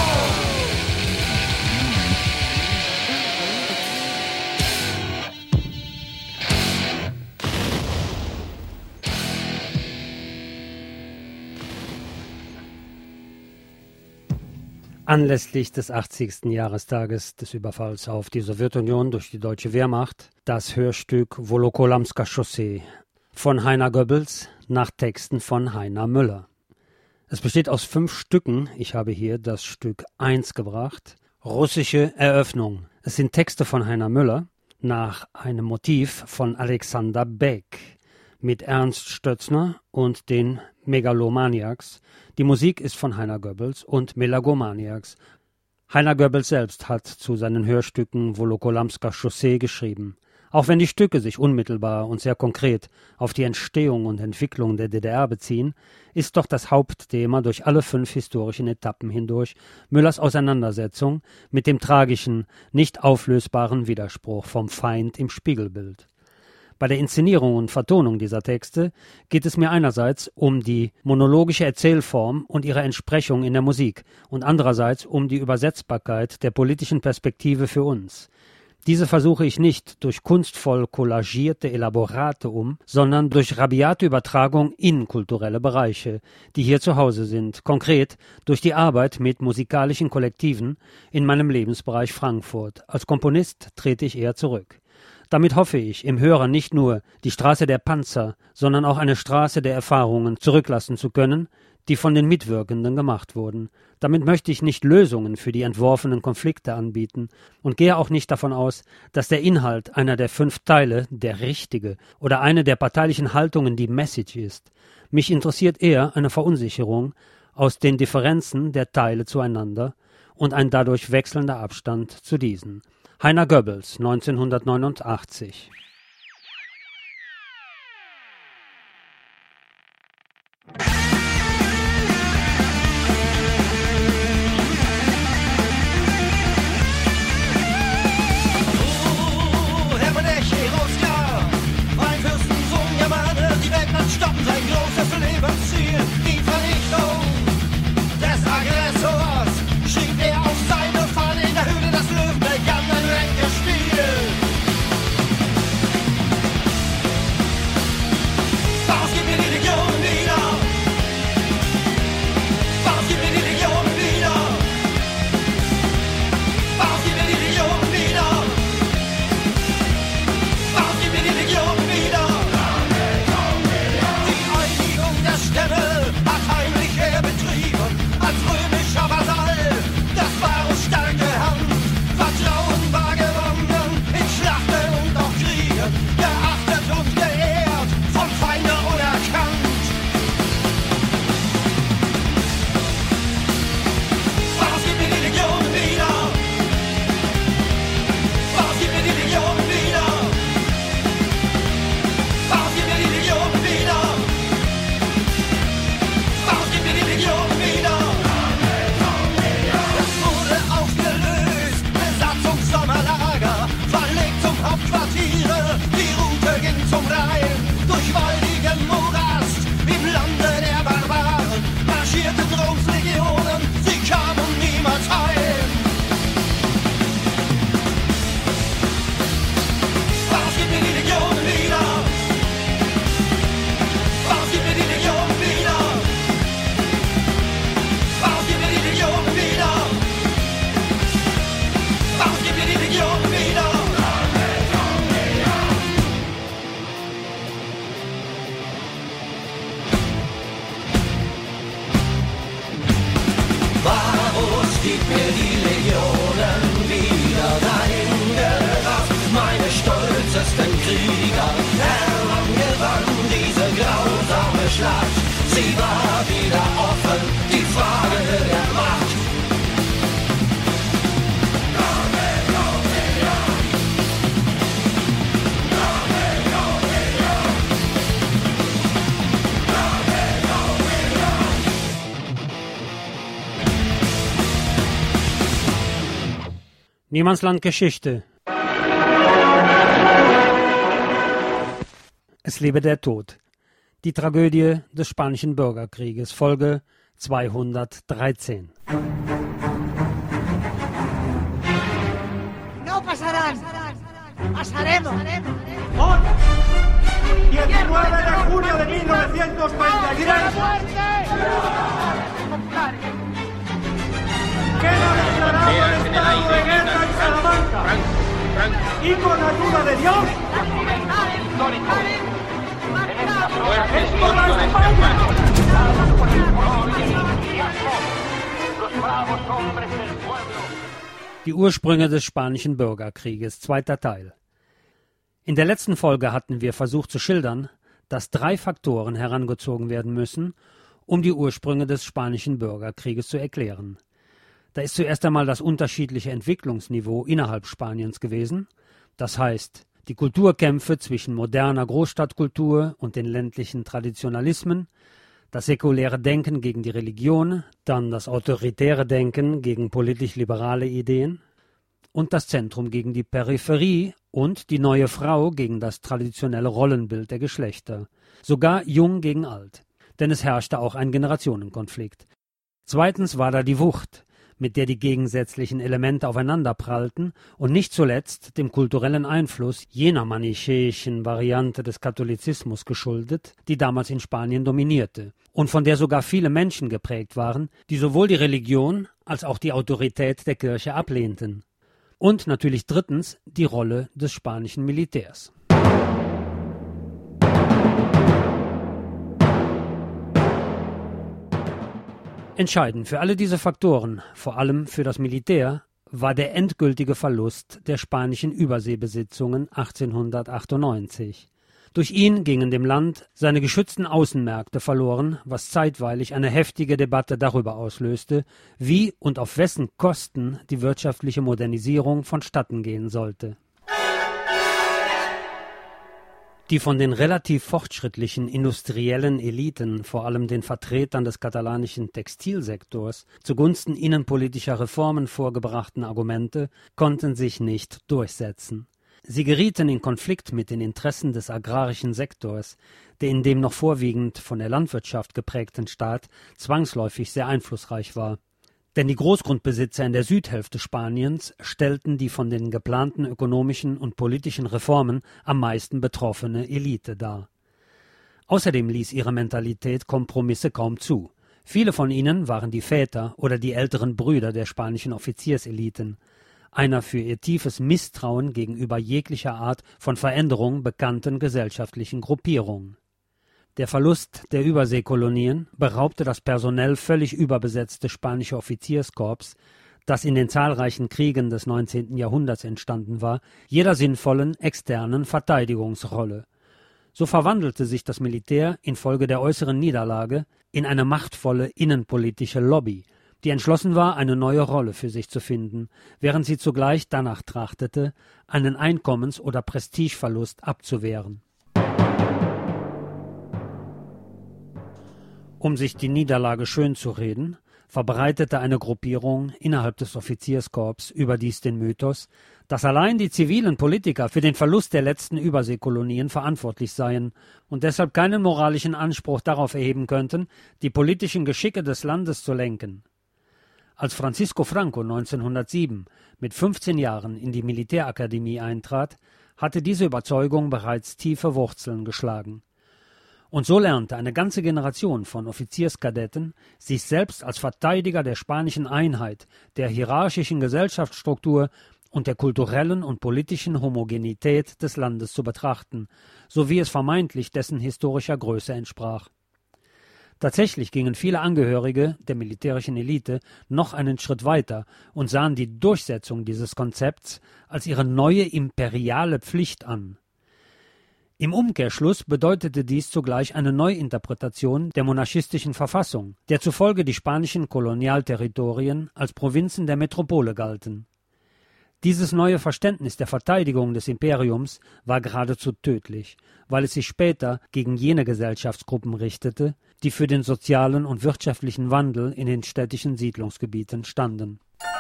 Anlässlich des achtzigsten Jahrestages des Überfalls auf die Sowjetunion durch die deutsche Wehrmacht das Hörstück Wolokolamska Chaussee von Heiner Goebbels nach Texten von Heiner Müller. Es besteht aus fünf Stücken. Ich habe hier das Stück eins gebracht. Russische Eröffnung. Es sind Texte von Heiner Müller nach einem Motiv von Alexander Beck mit Ernst Stötzner und den Megalomaniacs. Die Musik ist von Heiner Goebbels und Megalomaniacs. Heiner Goebbels selbst hat zu seinen Hörstücken Wolokolamska Chaussee geschrieben. Auch wenn die Stücke sich unmittelbar und sehr konkret auf die Entstehung und Entwicklung der D D R beziehen, ist doch das Hauptthema durch alle fünf historischen Etappen hindurch Müllers Auseinandersetzung mit dem tragischen, nicht auflösbaren Widerspruch vom Feind im Spiegelbild. Bei der Inszenierung und Vertonung dieser Texte geht es mir einerseits um die monologische Erzählform und ihre Entsprechung in der Musik und andererseits um die Übersetzbarkeit der politischen Perspektive für uns. Diese versuche ich nicht durch kunstvoll collagierte Elaborate um, sondern durch rabiate Übertragung in kulturelle Bereiche, die hier zu Hause sind, konkret durch die Arbeit mit musikalischen Kollektiven in meinem Lebensbereich Frankfurt. Als Komponist trete ich eher zurück. Damit hoffe ich, im Hörer nicht nur die Straße der Panzer, sondern auch eine Straße der Erfahrungen zurücklassen zu können, die von den Mitwirkenden gemacht wurden. Damit möchte ich nicht Lösungen für die entworfenen Konflikte anbieten und gehe auch nicht davon aus, dass der Inhalt einer der fünf Teile der richtige oder eine der parteilichen Haltungen die Message ist. Mich interessiert eher eine Verunsicherung aus den Differenzen der Teile zueinander und ein dadurch wechselnder Abstand zu diesen. Heiner Goebbels, neunzehnhundertneunundachtzig. Stoppen sein großes Lebensziel, die Vernichtung des Aggressors, schrieb er auf seine Fahne in der Höhle des Löwen, begann ein Ränkespiel. gib mir die Legionen wieder reingerafft. Meine stolzesten Krieger, Hermann gewann diese grausame Schlacht. Sie war wieder offen, die Frage der Macht. Niemandsland Geschichte. Es lebe der Tod. Die Tragödie des Spanischen Bürgerkrieges, Folge zweihundertdreizehn. No pasarán. Pasaremos. Hoy, diecinueve de junio de mil novecientos treinta y tres. Queda declarado el estado de guerra en Salamanca. Y con ayuda de Dios, es por la España. Die Ursprünge des Spanischen Bürgerkrieges, zweiter Teil. In der letzten Folge hatten wir versucht zu schildern, dass drei Faktoren herangezogen werden müssen, um die Ursprünge des Spanischen Bürgerkrieges zu erklären. Da ist zuerst einmal das unterschiedliche Entwicklungsniveau innerhalb Spaniens gewesen, das heißt, die Kulturkämpfe zwischen moderner Großstadtkultur und den ländlichen Traditionalismen, das säkuläre Denken gegen die Religion, dann das autoritäre Denken gegen politisch-liberale Ideen und das Zentrum gegen die Peripherie und die neue Frau gegen das traditionelle Rollenbild der Geschlechter, sogar jung gegen alt, denn es herrschte auch ein Generationenkonflikt. Zweitens war da die Wucht, mit der die gegensätzlichen Elemente aufeinanderprallten und nicht zuletzt dem kulturellen Einfluss jener manichäischen Variante des Katholizismus geschuldet, die damals in Spanien dominierte und von der sogar viele Menschen geprägt waren, die sowohl die Religion als auch die Autorität der Kirche ablehnten. Und natürlich drittens die Rolle des spanischen Militärs. Entscheidend für alle diese Faktoren, vor allem für das Militär, war der endgültige Verlust der spanischen Überseebesitzungen achtzehnhundertachtundneunzig. Durch ihn gingen dem Land seine geschützten Außenmärkte verloren, was zeitweilig eine heftige Debatte darüber auslöste, wie und auf wessen Kosten die wirtschaftliche Modernisierung vonstatten gehen sollte. Die von den relativ fortschrittlichen industriellen Eliten, vor allem den Vertretern des katalanischen Textilsektors, zugunsten innenpolitischer Reformen vorgebrachten Argumente konnten sich nicht durchsetzen. Sie gerieten in Konflikt mit den Interessen des agrarischen Sektors, der in dem noch vorwiegend von der Landwirtschaft geprägten Staat zwangsläufig sehr einflussreich war. Denn die Großgrundbesitzer in der Südhälfte Spaniens stellten die von den geplanten ökonomischen und politischen Reformen am meisten betroffene Elite dar. Außerdem ließ ihre Mentalität Kompromisse kaum zu. Viele von ihnen waren die Väter oder die älteren Brüder der spanischen Offizierseliten, einer für ihr tiefes Misstrauen gegenüber jeglicher Art von Veränderung bekannten gesellschaftlichen Gruppierung. Der Verlust der Überseekolonien beraubte das personell völlig überbesetzte spanische Offizierskorps, das in den zahlreichen Kriegen des neunzehnten Jahrhunderts entstanden war, jeder sinnvollen externen Verteidigungsrolle. So verwandelte sich das Militär infolge der äußeren Niederlage in eine machtvolle innenpolitische Lobby, die entschlossen war, eine neue Rolle für sich zu finden, während sie zugleich danach trachtete, einen Einkommens- oder Prestigeverlust abzuwehren. Um sich die Niederlage schönzureden, verbreitete eine Gruppierung innerhalb des Offizierskorps überdies den Mythos, dass allein die zivilen Politiker für den Verlust der letzten Überseekolonien verantwortlich seien und deshalb keinen moralischen Anspruch darauf erheben könnten, die politischen Geschicke des Landes zu lenken. Als Francisco Franco neunzehnhundertsieben mit fünfzehn Jahren in die Militärakademie eintrat, hatte diese Überzeugung bereits tiefe Wurzeln geschlagen. Und so lernte eine ganze Generation von Offizierskadetten, sich selbst als Verteidiger der spanischen Einheit, der hierarchischen Gesellschaftsstruktur und der kulturellen und politischen Homogenität des Landes zu betrachten, so wie es vermeintlich dessen historischer Größe entsprach. Tatsächlich gingen viele Angehörige der militärischen Elite noch einen Schritt weiter und sahen die Durchsetzung dieses Konzepts als ihre neue imperiale Pflicht an. Im Umkehrschluss bedeutete dies zugleich eine Neuinterpretation der monarchistischen Verfassung, der zufolge die spanischen Kolonialterritorien als Provinzen der Metropole galten. Dieses neue Verständnis der Verteidigung des Imperiums war geradezu tödlich, weil es sich später gegen jene Gesellschaftsgruppen richtete, die für den sozialen und wirtschaftlichen Wandel in den städtischen Siedlungsgebieten standen.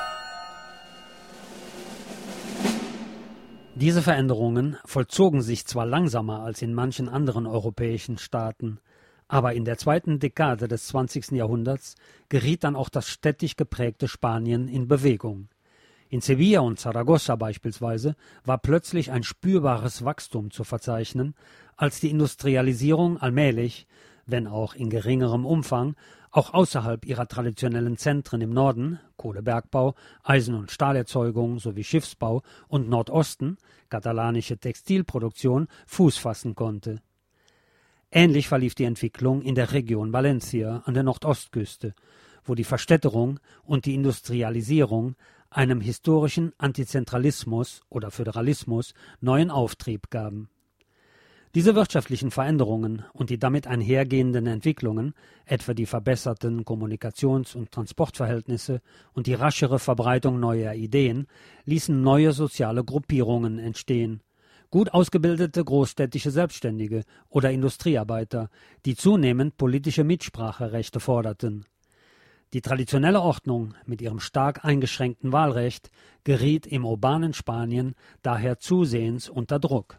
Diese Veränderungen vollzogen sich zwar langsamer als in manchen anderen europäischen Staaten, aber in der zweiten Dekade des zwanzigsten Jahrhunderts geriet dann auch das städtisch geprägte Spanien in Bewegung. In Sevilla und Zaragoza beispielsweise war plötzlich ein spürbares Wachstum zu verzeichnen, als die Industrialisierung allmählich, wenn auch in geringerem Umfang, auch außerhalb ihrer traditionellen Zentren im Norden, Kohlebergbau, Eisen- und Stahlerzeugung sowie Schiffsbau, und Nordosten, katalanische Textilproduktion, Fuß fassen konnte. Ähnlich verlief die Entwicklung in der Region Valencia an der Nordostküste, wo die Verstädterung und die Industrialisierung einem historischen Antizentralismus oder Föderalismus neuen Auftrieb gaben. Diese wirtschaftlichen Veränderungen und die damit einhergehenden Entwicklungen, etwa die verbesserten Kommunikations- und Transportverhältnisse und die raschere Verbreitung neuer Ideen, ließen neue soziale Gruppierungen entstehen. Gut ausgebildete großstädtische Selbstständige oder Industriearbeiter, die zunehmend politische Mitspracherechte forderten. Die traditionelle Ordnung mit ihrem stark eingeschränkten Wahlrecht geriet im urbanen Spanien daher zusehends unter Druck.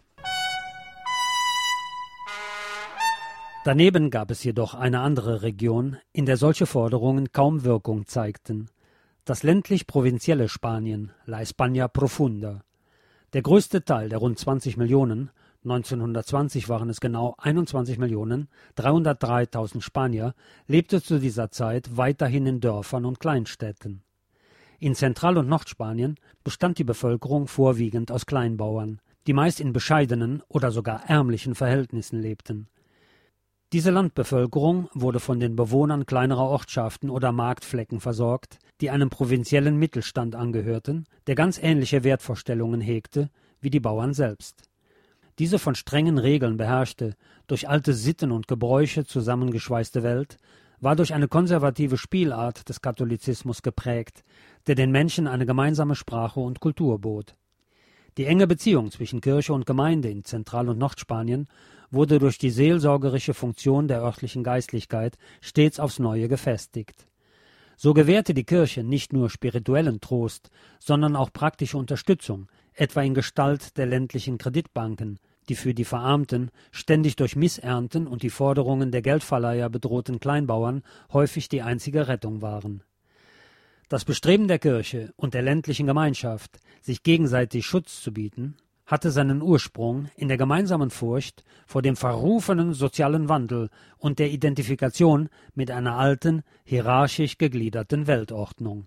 Daneben gab es jedoch eine andere Region, in der solche Forderungen kaum Wirkung zeigten: das ländlich-provinzielle Spanien, La España Profunda. Der größte Teil der rund zwanzig Millionen, neunzehnhundertzwanzig waren es genau einundzwanzig Millionen dreihundertdreitausend Spanier, lebte zu dieser Zeit weiterhin in Dörfern und Kleinstädten. In Zentral- und Nordspanien bestand die Bevölkerung vorwiegend aus Kleinbauern, die meist in bescheidenen oder sogar ärmlichen Verhältnissen lebten. Diese Landbevölkerung wurde von den Bewohnern kleinerer Ortschaften oder Marktflecken versorgt, die einem provinziellen Mittelstand angehörten, der ganz ähnliche Wertvorstellungen hegte wie die Bauern selbst. Diese von strengen Regeln beherrschte, durch alte Sitten und Gebräuche zusammengeschweißte Welt war durch eine konservative Spielart des Katholizismus geprägt, der den Menschen eine gemeinsame Sprache und Kultur bot. Die enge Beziehung zwischen Kirche und Gemeinde in Zentral- und Nordspanien wurde durch die seelsorgerische Funktion der örtlichen Geistlichkeit stets aufs Neue gefestigt. So gewährte die Kirche nicht nur spirituellen Trost, sondern auch praktische Unterstützung, etwa in Gestalt der ländlichen Kreditbanken, die für die verarmten, ständig durch Missernten und die Forderungen der Geldverleiher bedrohten Kleinbauern häufig die einzige Rettung waren. Das Bestreben der Kirche und der ländlichen Gemeinschaft, sich gegenseitig Schutz zu bieten, hatte seinen Ursprung in der gemeinsamen Furcht vor dem verrufenen sozialen Wandel und der Identifikation mit einer alten, hierarchisch gegliederten Weltordnung.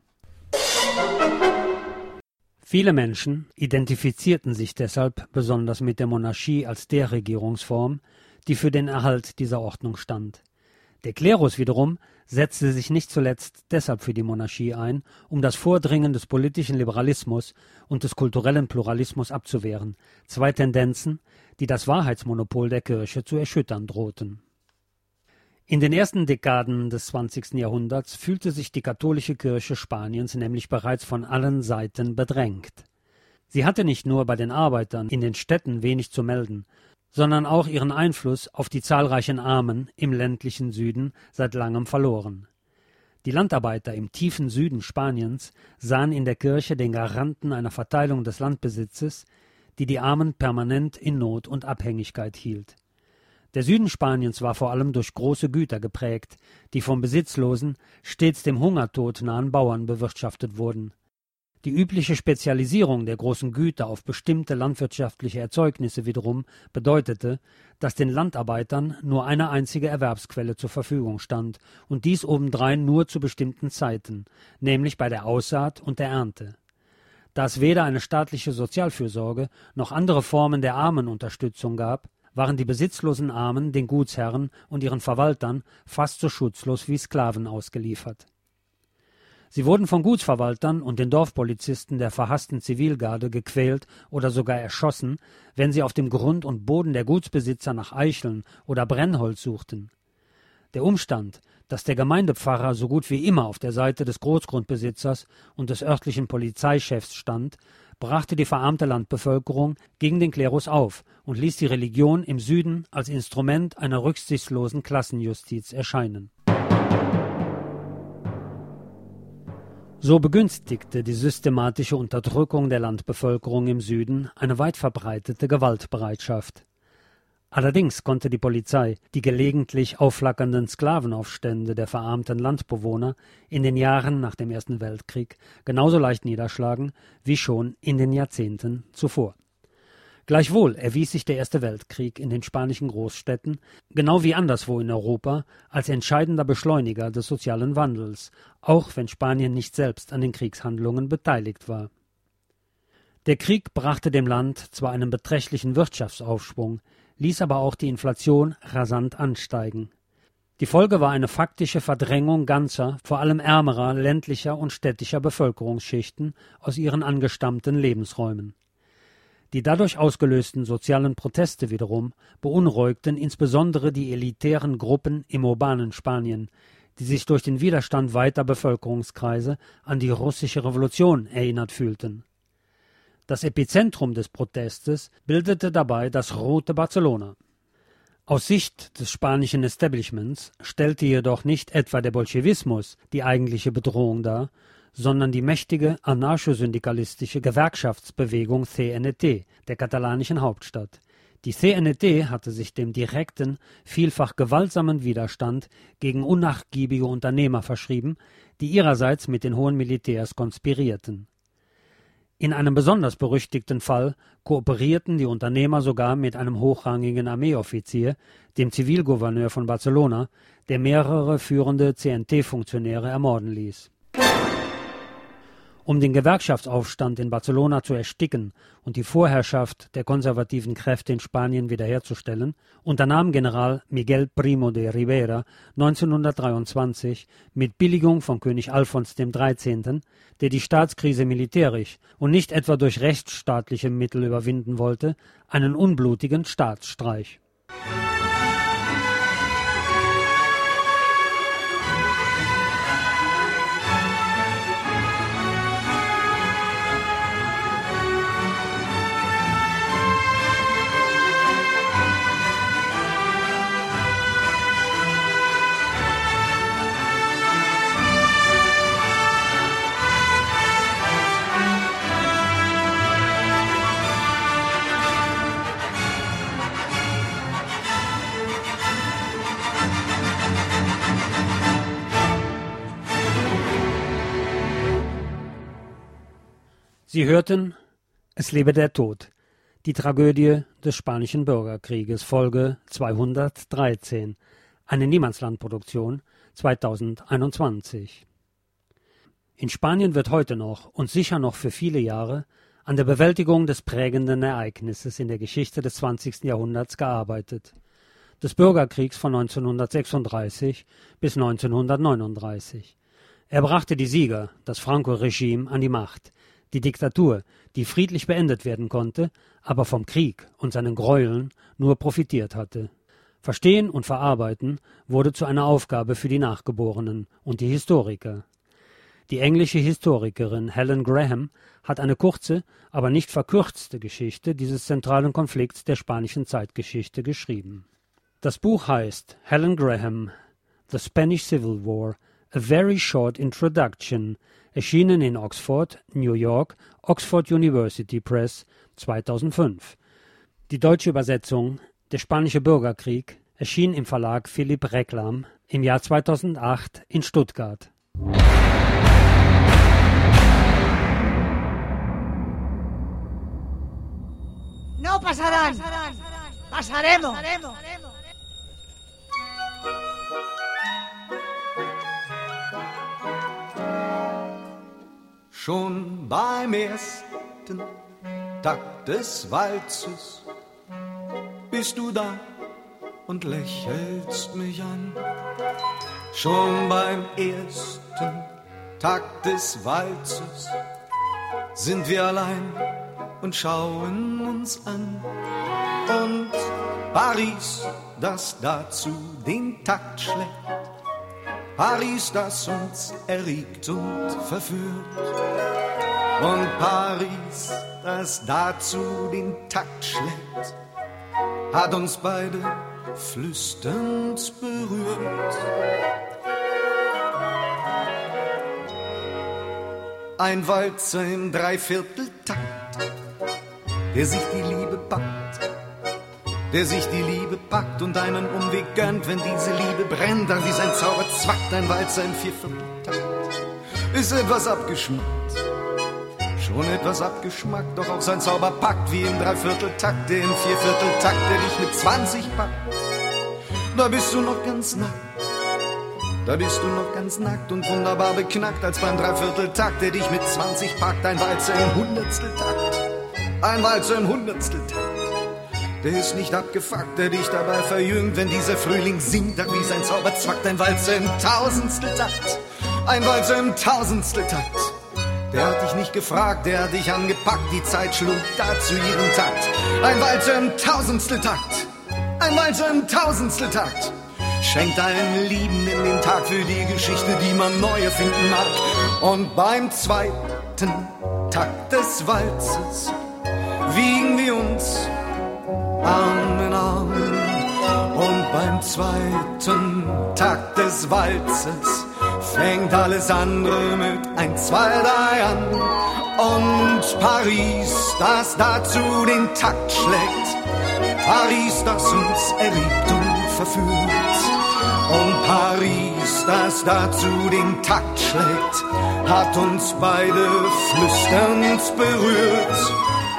Viele Menschen identifizierten sich deshalb besonders mit der Monarchie als der Regierungsform, die für den Erhalt dieser Ordnung stand. Der Klerus wiederum setzte sich nicht zuletzt deshalb für die Monarchie ein, um das Vordringen des politischen Liberalismus und des kulturellen Pluralismus abzuwehren, zwei Tendenzen, die das Wahrheitsmonopol der Kirche zu erschüttern drohten. In den ersten Dekaden des zwanzigsten Jahrhunderts fühlte sich die katholische Kirche Spaniens nämlich bereits von allen Seiten bedrängt. Sie hatte nicht nur bei den Arbeitern in den Städten wenig zu melden, sondern auch ihren Einfluss auf die zahlreichen Armen im ländlichen Süden seit langem verloren. Die Landarbeiter im tiefen Süden Spaniens sahen in der Kirche den Garanten einer Verteilung des Landbesitzes, die die Armen permanent in Not und Abhängigkeit hielt. Der Süden Spaniens war vor allem durch große Güter geprägt, die vom besitzlosen, stets dem Hungertod nahen Bauern bewirtschaftet wurden. Die übliche Spezialisierung der großen Güter auf bestimmte landwirtschaftliche Erzeugnisse wiederum bedeutete, dass den Landarbeitern nur eine einzige Erwerbsquelle zur Verfügung stand, und dies obendrein nur zu bestimmten Zeiten, nämlich bei der Aussaat und der Ernte. Da es weder eine staatliche Sozialfürsorge noch andere Formen der Armenunterstützung gab, waren die besitzlosen Armen den Gutsherren und ihren Verwaltern fast so schutzlos wie Sklaven ausgeliefert. Sie wurden von Gutsverwaltern und den Dorfpolizisten der verhassten Zivilgarde gequält oder sogar erschossen, wenn sie auf dem Grund und Boden der Gutsbesitzer nach Eicheln oder Brennholz suchten. Der Umstand, dass der Gemeindepfarrer so gut wie immer auf der Seite des Großgrundbesitzers und des örtlichen Polizeichefs stand, brachte die verarmte Landbevölkerung gegen den Klerus auf und ließ die Religion im Süden als Instrument einer rücksichtslosen Klassenjustiz erscheinen. So begünstigte die systematische Unterdrückung der Landbevölkerung im Süden eine weit verbreitete Gewaltbereitschaft. Allerdings konnte die Polizei die gelegentlich aufflackernden Sklavenaufstände der verarmten Landbewohner in den Jahren nach dem Ersten Weltkrieg genauso leicht niederschlagen wie schon in den Jahrzehnten zuvor. Gleichwohl erwies sich der Erste Weltkrieg in den spanischen Großstädten, genau wie anderswo in Europa, als entscheidender Beschleuniger des sozialen Wandels, auch wenn Spanien nicht selbst an den Kriegshandlungen beteiligt war. Der Krieg brachte dem Land zwar einen beträchtlichen Wirtschaftsaufschwung, ließ aber auch die Inflation rasant ansteigen. Die Folge war eine faktische Verdrängung ganzer, vor allem ärmerer, ländlicher und städtischer Bevölkerungsschichten aus ihren angestammten Lebensräumen. Die dadurch ausgelösten sozialen Proteste wiederum beunruhigten insbesondere die elitären Gruppen im urbanen Spanien, die sich durch den Widerstand weiter Bevölkerungskreise an die russische Revolution erinnert fühlten. Das Epizentrum des Protestes bildete dabei das rote Barcelona. Aus Sicht des spanischen Establishments stellte jedoch nicht etwa der Bolschewismus die eigentliche Bedrohung dar, sondern die mächtige anarcho-syndikalistische Gewerkschaftsbewegung C N T der katalanischen Hauptstadt. Die C N T hatte sich dem direkten, vielfach gewaltsamen Widerstand gegen unnachgiebige Unternehmer verschrieben, die ihrerseits mit den hohen Militärs konspirierten. In einem besonders berüchtigten Fall kooperierten die Unternehmer sogar mit einem hochrangigen Armeeoffizier, dem Zivilgouverneur von Barcelona, der mehrere führende C N T-Funktionäre ermorden ließ. Um den Gewerkschaftsaufstand in Barcelona zu ersticken und die Vorherrschaft der konservativen Kräfte in Spanien wiederherzustellen, unternahm General Miguel Primo de Rivera neunzehnhundertdreiundzwanzig mit Billigung von König Alfons der Dreizehnte., der die Staatskrise militärisch und nicht etwa durch rechtsstaatliche Mittel überwinden wollte, einen unblutigen Staatsstreich. Sie hörten »Es lebe der Tod«, die Tragödie des Spanischen Bürgerkrieges, Folge zweihundertdreizehn, eine Niemandslandproduktion zweitausendeinundzwanzig. In Spanien wird heute noch und sicher noch für viele Jahre an der Bewältigung des prägenden Ereignisses in der Geschichte des zwanzigsten Jahrhunderts gearbeitet, des Bürgerkriegs von neunzehnhundertsechsunddreißig bis neunzehnhundertneununddreißig. Er brachte die Sieger, das Franco-Regime, an die Macht, die Diktatur, die friedlich beendet werden konnte, aber vom Krieg und seinen Gräueln nur profitiert hatte. Verstehen und Verarbeiten wurde zu einer Aufgabe für die Nachgeborenen und die Historiker. Die englische Historikerin Helen Graham hat eine kurze, aber nicht verkürzte Geschichte dieses zentralen Konflikts der spanischen Zeitgeschichte geschrieben. Das Buch heißt Helen Graham, The Spanish Civil War, A Very Short Introduction, erschienen in Oxford, New York, Oxford University Press, zweitausendfünf. Die deutsche Übersetzung Der Spanische Bürgerkrieg erschien im Verlag Philipp Reclam im Jahr zweitausendacht in Stuttgart. No pasarán, pasaremos. Schon beim ersten Takt des Walzes bist du da und lächelst mich an. Schon beim ersten Takt des Walzes sind wir allein und schauen uns an. Und Paris, das dazu den Takt schlägt, Paris, das uns erregt und verführt. Und Paris, das dazu den Takt schlägt, hat uns beide flüsternd berührt. Ein Walzer im Dreivierteltakt, der sich die Liebe packt, der sich die Liebe packt und einen Umweg gönnt, wenn diese Liebe brennt, dann wie sein Zauber zwackt. Ein Walzer im Viervierteltakt ist etwas abgeschmackt, schon etwas abgeschmackt, doch auch sein Zauber packt wie im Dreivierteltakt, der im Viervierteltakt, der dich mit zwanzig packt. Da bist du noch ganz nackt, da bist du noch ganz nackt und wunderbar beknackt, als beim Dreivierteltakt, der dich mit zwanzig packt. Ein Walzer im Hundertsteltakt, ein Walzer im Hundertsteltakt, der ist nicht abgefuckt, der dich dabei verjüngt, wenn dieser Frühling singt, dann wie sein Zauber zwackt. Ein Walzer im Tausendsteltakt, ein Walzer im Tausendsteltakt, der hat dich nicht gefragt, der hat dich angepackt, die Zeit schlug da zu ihrem Takt. Ein Walzer im Tausendsteltakt, ein Walzer im Tausendsteltakt, schenkt allen Liebenden den Tag für die Geschichte, die man neu erfinden mag. Und beim zweiten Takt des Walzes wiegen wir uns Arm in Arm. Und beim zweiten Takt des Walzes fängt alles andere mit ein, zwei, drei an. Und Paris, das dazu den Takt schlägt, Paris, das uns erregt und verführt. Und Paris, das dazu den Takt schlägt, hat uns beide flüsternd berührt.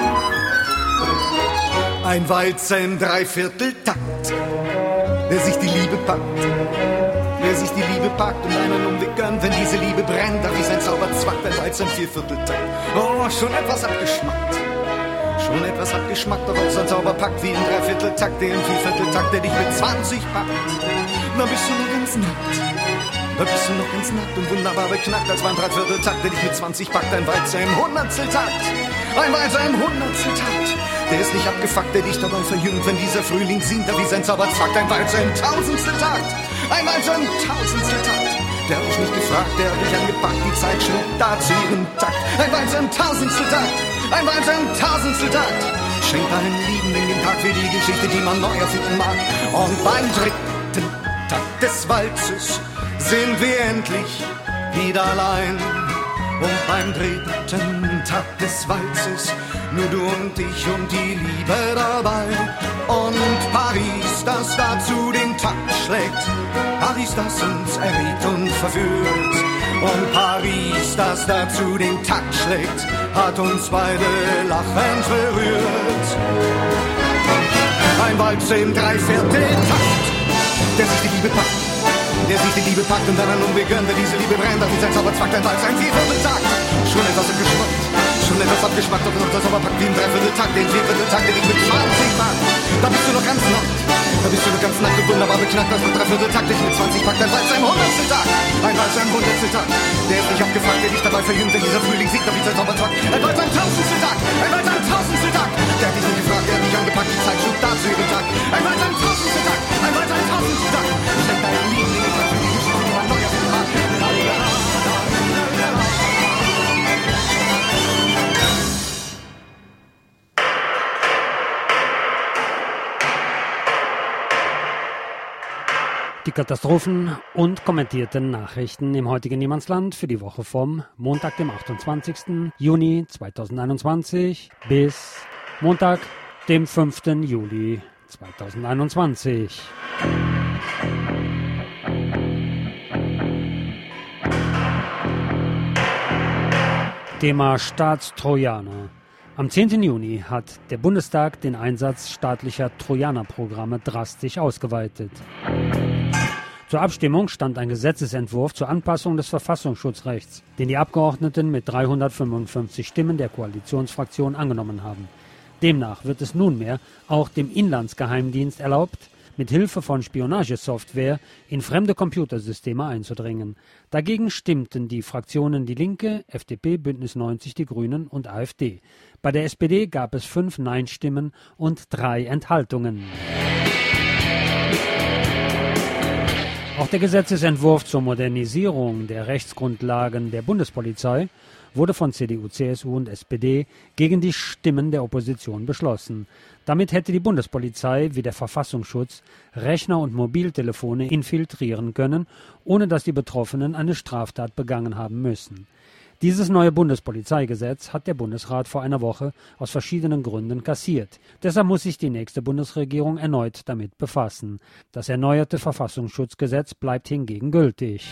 Ein Walzer im Dreivierteltakt, der sich die Liebe packt, der sich die Liebe packt und einen Umweg gönnt, wenn diese Liebe brennt, da wie sein Zauber zwackt. Ein Walzer im Viervierteltakt, oh, schon etwas abgeschmackt, schon etwas abgeschmackt, doch auch sein Zauber packt wie im Dreivierteltakt, der im Viervierteltakt, der dich mit zwanzig packt. Da bist du noch ganz nackt, da bist du noch ganz nackt und wunderbar beknackt, als beim Dreivierteltakt, der dich mit zwanzig packt. Ein Walzer im Hundertsteltakt, ein Walzer im Hundertsteltakt, der ist nicht abgefuckt, der dich dabei verjüngt, wenn dieser Frühling singt, da wie sein Zauber zwackt. Ein Walzer im Tausendsteltakt, ein Walzer im Tausendsteltakt, der hat dich nicht gefragt, der hat dich angepackt, die Zeit schlug da zu ihrem Takt. Ein Walzer im Tausendsteltakt, ein Walzer im Tausendsteltakt, schenkt allen Liebenden den Tag für die Geschichte, die man neu erfinden mag. Und beim dritten Takt des Walzes sind wir endlich wieder allein. Und beim dritten Takt des Walzes nur du und ich und die Liebe dabei. Und Paris, das dazu den Takt schlägt, Paris, das uns erregt und verführt. Und Paris, das dazu den Takt schlägt, hat uns beide lachend berührt. Ein Walzer im Dreivierteltakt, der sich die Liebe packt, der sich die Liebe packt und dann einen Umweg gönnt, der diese Liebe brennt, auf wie sein Zauber zwackt. Ein Walzer im Viervierteltakt, schon etwas abgeschmackt, schon etwas abgeschmackt, doch unser Zauber packt wie im Dreivierteltakt, den Viervierteltakt, der dich mit zwanzig packt. Da bist du noch ganz nackt, da bist du noch ganz nackt und wunderbar beknackt, als beim Dreivierteltakt dich mit zwanzig packt. Ein Walzer im Hundertsteltakt, ein Walzer im Hundertsteltakt, der ist nicht abgefuckt, der dich dabei verjüngt, wenn dieser Frühling singt, auf wie sein Zauber zwackt. Ein Walzer im Tausendsteltakt, ein Walzer im Tausendsteltakt, der hat dich nicht gefragt, der hat dich angepackt, die Zeit schlug da zu ihrem Takt. Ein Walzer im Tausendstelakt, ein Walzer im Tausendstelakt, schenkt deinen Lieben den Tag für die Geschichte, die man neu erfinden mag. Die Katastrophen und kommentierten Nachrichten im heutigen Niemandsland für die Woche vom Montag, dem achtundzwanzigsten Juni zweitausendeinundzwanzig bis Montag, dem fünften Juli zweitausendeinundzwanzig. Thema Staatstrojaner. Am zehnten Juni hat der Bundestag den Einsatz staatlicher Trojanerprogramme drastisch ausgeweitet. Zur Abstimmung stand ein Gesetzesentwurf zur Anpassung des Verfassungsschutzrechts, den die Abgeordneten mit dreihundertfünfundfünfzig Stimmen der Koalitionsfraktion angenommen haben. Demnach wird es nunmehr auch dem Inlandsgeheimdienst erlaubt, mit Hilfe von Spionagesoftware in fremde Computersysteme einzudringen. Dagegen stimmten die Fraktionen Die Linke, F D P, Bündnis neunzig, die Grünen und AfD. Bei der S P D gab es fünf Nein-Stimmen und drei Enthaltungen. Auch der Gesetzesentwurf zur Modernisierung der Rechtsgrundlagen der Bundespolizei wurde von C D U, C S U und S P D gegen die Stimmen der Opposition beschlossen. Damit hätte die Bundespolizei wie der Verfassungsschutz Rechner und Mobiltelefone infiltrieren können, ohne dass die Betroffenen eine Straftat begangen haben müssen. Dieses neue Bundespolizeigesetz hat der Bundesrat vor einer Woche aus verschiedenen Gründen kassiert. Deshalb muss sich die nächste Bundesregierung erneut damit befassen. Das erneuerte Verfassungsschutzgesetz bleibt hingegen gültig.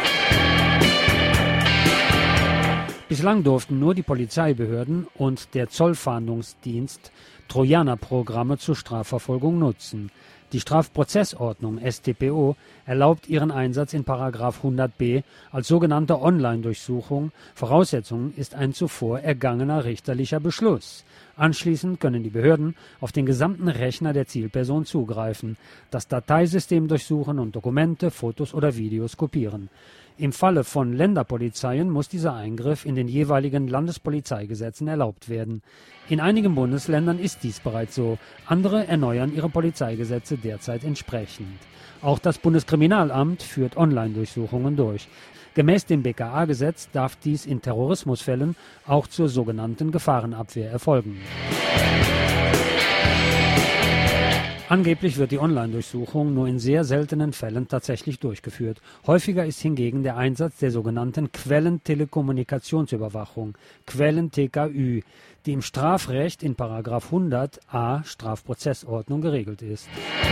Bislang durften nur die Polizeibehörden und der Zollfahndungsdienst Trojanerprogramme zur Strafverfolgung nutzen. Die Strafprozessordnung S t P O erlaubt ihren Einsatz in Paragraph hundert b als sogenannte Online-Durchsuchung. Voraussetzung ist ein zuvor ergangener richterlicher Beschluss. Anschließend können die Behörden auf den gesamten Rechner der Zielperson zugreifen, das Dateisystem durchsuchen und Dokumente, Fotos oder Videos kopieren. Im Falle von Länderpolizeien muss dieser Eingriff in den jeweiligen Landespolizeigesetzen erlaubt werden. In einigen Bundesländern ist dies bereits so, andere erneuern ihre Polizeigesetze derzeit entsprechend. Auch das Bundeskriminalamt führt Online-Durchsuchungen durch. Gemäß dem B K A-Gesetz darf dies in Terrorismusfällen auch zur sogenannten Gefahrenabwehr erfolgen. Angeblich wird die Online-Durchsuchung nur in sehr seltenen Fällen tatsächlich durchgeführt. Häufiger ist hingegen der Einsatz der sogenannten Quellentelekommunikationsüberwachung, Quellen-T K Ü, die im Strafrecht in Paragraph hundert a Strafprozessordnung geregelt ist.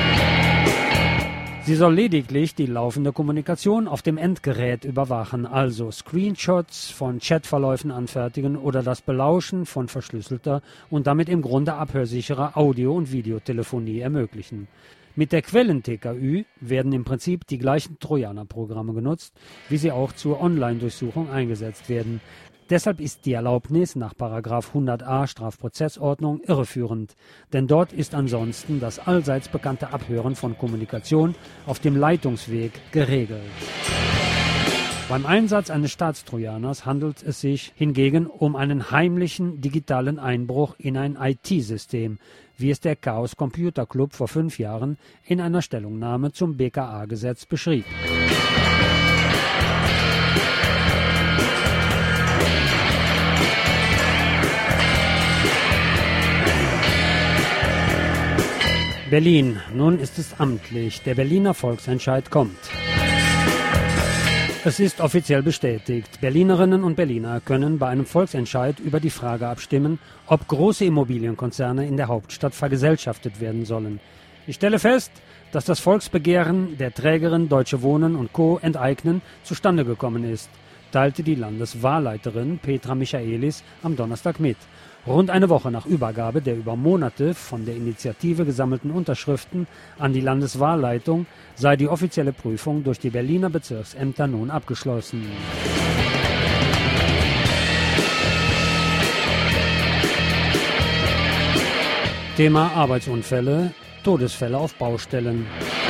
Sie soll lediglich die laufende Kommunikation auf dem Endgerät überwachen, also Screenshots von Chatverläufen anfertigen oder das Belauschen von verschlüsselter und damit im Grunde abhörsicherer Audio- und Videotelefonie ermöglichen. Mit der Quellen-T K Ü werden im Prinzip die gleichen Trojanerprogramme genutzt, wie sie auch zur Online-Durchsuchung eingesetzt werden. Deshalb ist die Erlaubnis nach Paragraph hundert a Strafprozessordnung irreführend, denn dort ist ansonsten das allseits bekannte Abhören von Kommunikation auf dem Leitungsweg geregelt. Beim Einsatz eines Staatstrojaners handelt es sich hingegen um einen heimlichen digitalen Einbruch in ein I T-System, wie es der Chaos Computer Club vor fünf Jahren in einer Stellungnahme zum B K A-Gesetz beschrieb. Berlin. Nun ist es amtlich. Der Berliner Volksentscheid kommt. Es ist offiziell bestätigt. Berlinerinnen und Berliner können bei einem Volksentscheid über die Frage abstimmen, ob große Immobilienkonzerne in der Hauptstadt vergesellschaftet werden sollen. Ich stelle fest, dass das Volksbegehren der Trägerin Deutsche Wohnen und Co. enteignen zustande gekommen ist, teilte die Landeswahlleiterin Petra Michaelis am Donnerstag mit. Rund eine Woche nach Übergabe der über Monate von der Initiative gesammelten Unterschriften an die Landeswahlleitung sei die offizielle Prüfung durch die Berliner Bezirksämter nun abgeschlossen. Thema Arbeitsunfälle, Todesfälle auf Baustellen.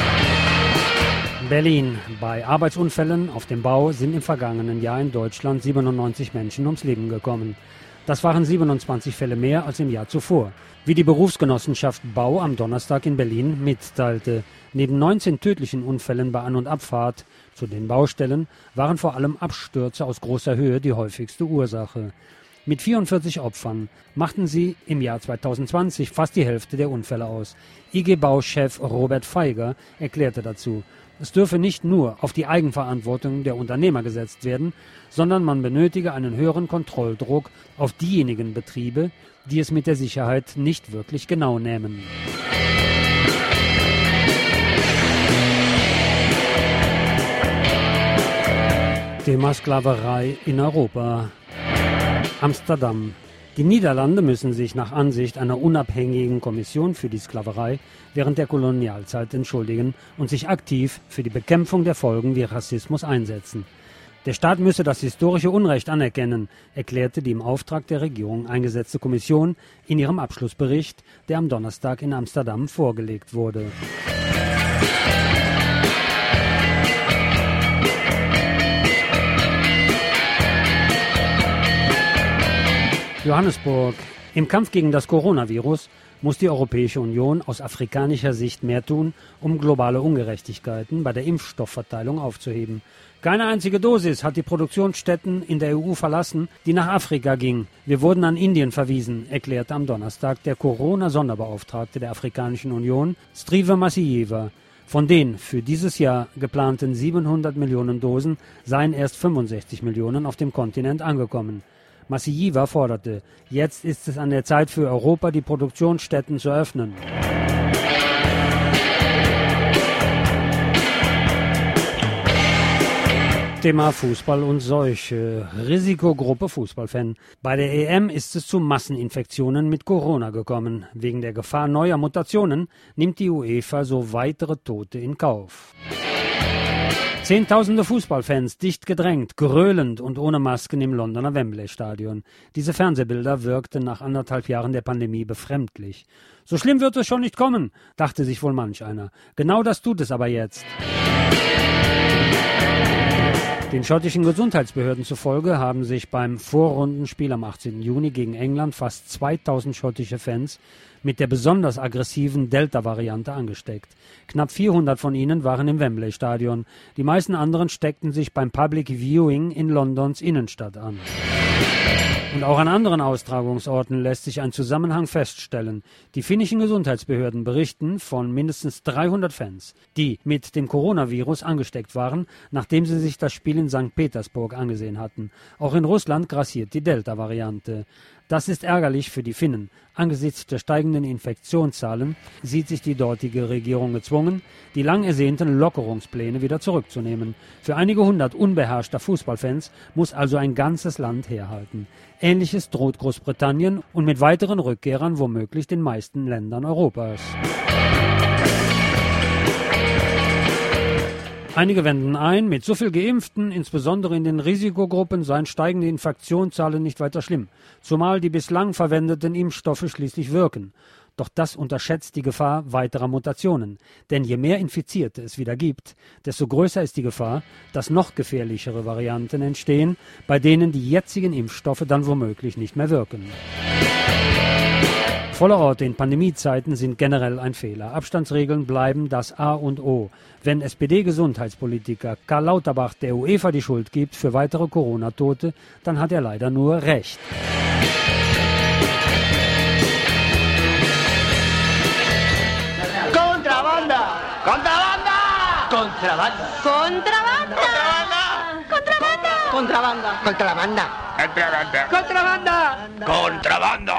Berlin. Bei Arbeitsunfällen auf dem Bau sind im vergangenen Jahr in Deutschland siebenundneunzig Menschen ums Leben gekommen. Das waren siebenundzwanzig Fälle mehr als im Jahr zuvor, wie die Berufsgenossenschaft Bau am Donnerstag in Berlin mitteilte. Neben neunzehn tödlichen Unfällen bei An- und Abfahrt zu den Baustellen waren vor allem Abstürze aus großer Höhe die häufigste Ursache. Mit vierundvierzig Opfern machten sie im Jahr zweitausendzwanzig fast die Hälfte der Unfälle aus. I G-Bau-Chef Robert Feiger erklärte dazu, es dürfe nicht nur auf die Eigenverantwortung der Unternehmer gesetzt werden, sondern man benötige einen höheren Kontrolldruck auf diejenigen Betriebe, die es mit der Sicherheit nicht wirklich genau nehmen. Thema Sklaverei in Europa. Amsterdam. Die Niederlande müssen sich nach Ansicht einer unabhängigen Kommission für die Sklaverei während der Kolonialzeit entschuldigen und sich aktiv für die Bekämpfung der Folgen wie Rassismus einsetzen. Der Staat müsse das historische Unrecht anerkennen, erklärte die im Auftrag der Regierung eingesetzte Kommission in ihrem Abschlussbericht, der am Donnerstag in Amsterdam vorgelegt wurde. Johannesburg. Im Kampf gegen das Coronavirus muss die Europäische Union aus afrikanischer Sicht mehr tun, um globale Ungerechtigkeiten bei der Impfstoffverteilung aufzuheben. Keine einzige Dosis hat die Produktionsstätten in der E U verlassen, die nach Afrika ging. Wir wurden an Indien verwiesen, erklärte am Donnerstag der Corona-Sonderbeauftragte der Afrikanischen Union, Strive Masiyiwa. Von den für dieses Jahr geplanten siebenhundert Millionen Dosen seien erst fünfundsechzig Millionen auf dem Kontinent angekommen. Masiyiwa forderte, jetzt ist es an der Zeit für Europa, die Produktionsstätten zu öffnen. Thema Fußball und Seuche. Risikogruppe Fußballfan. Bei der E M ist es zu Masseninfektionen mit Corona gekommen. Wegen der Gefahr neuer Mutationen nimmt die UEFA so weitere Tote in Kauf. Zehntausende Fußballfans dicht gedrängt, gröhlend und ohne Masken im Londoner Wembley-Stadion. Diese Fernsehbilder wirkten nach anderthalb Jahren der Pandemie befremdlich. So schlimm wird es schon nicht kommen, dachte sich wohl manch einer. Genau das tut es aber jetzt. Den schottischen Gesundheitsbehörden zufolge haben sich beim Vorrundenspiel am achtzehnten Juni gegen England fast zweitausend schottische Fans mit der besonders aggressiven Delta-Variante angesteckt. Knapp vierhundert von ihnen waren im Wembley-Stadion. Die meisten anderen steckten sich beim Public Viewing in Londons Innenstadt an. Und auch an anderen Austragungsorten lässt sich ein Zusammenhang feststellen. Die finnischen Gesundheitsbehörden berichten von mindestens dreihundert Fans, die mit dem Coronavirus angesteckt waren, nachdem sie sich das Spiel in Sankt Petersburg angesehen hatten. Auch in Russland grassiert die Delta-Variante. Das ist ärgerlich für die Finnen. Angesichts der steigenden Infektionszahlen sieht sich die dortige Regierung gezwungen, die lang ersehnten Lockerungspläne wieder zurückzunehmen. Für einige hundert unbeherrschter Fußballfans muss also ein ganzes Land herhalten. Ähnliches droht Großbritannien und mit weiteren Rückkehrern womöglich den meisten Ländern Europas. Einige wenden ein, mit so viel Geimpften, insbesondere in den Risikogruppen, seien steigende Infektionszahlen nicht weiter schlimm, zumal die bislang verwendeten Impfstoffe schließlich wirken. Doch das unterschätzt die Gefahr weiterer Mutationen. Denn je mehr Infizierte es wieder gibt, desto größer ist die Gefahr, dass noch gefährlichere Varianten entstehen, bei denen die jetzigen Impfstoffe dann womöglich nicht mehr wirken. Volle Orte in Pandemiezeiten sind generell ein Fehler. Abstandsregeln bleiben das A und O. Wenn S P D-Gesundheitspolitiker Karl Lauterbach der UEFA die Schuld gibt für weitere Corona-Tote, dann hat er leider nur recht. Contrabanda! Contrabanda! Contrabanda. Contrabanda! Contrabanda. Contrabanda! Contrabanda. Contrabanda! Contrabanda! Contrabanda.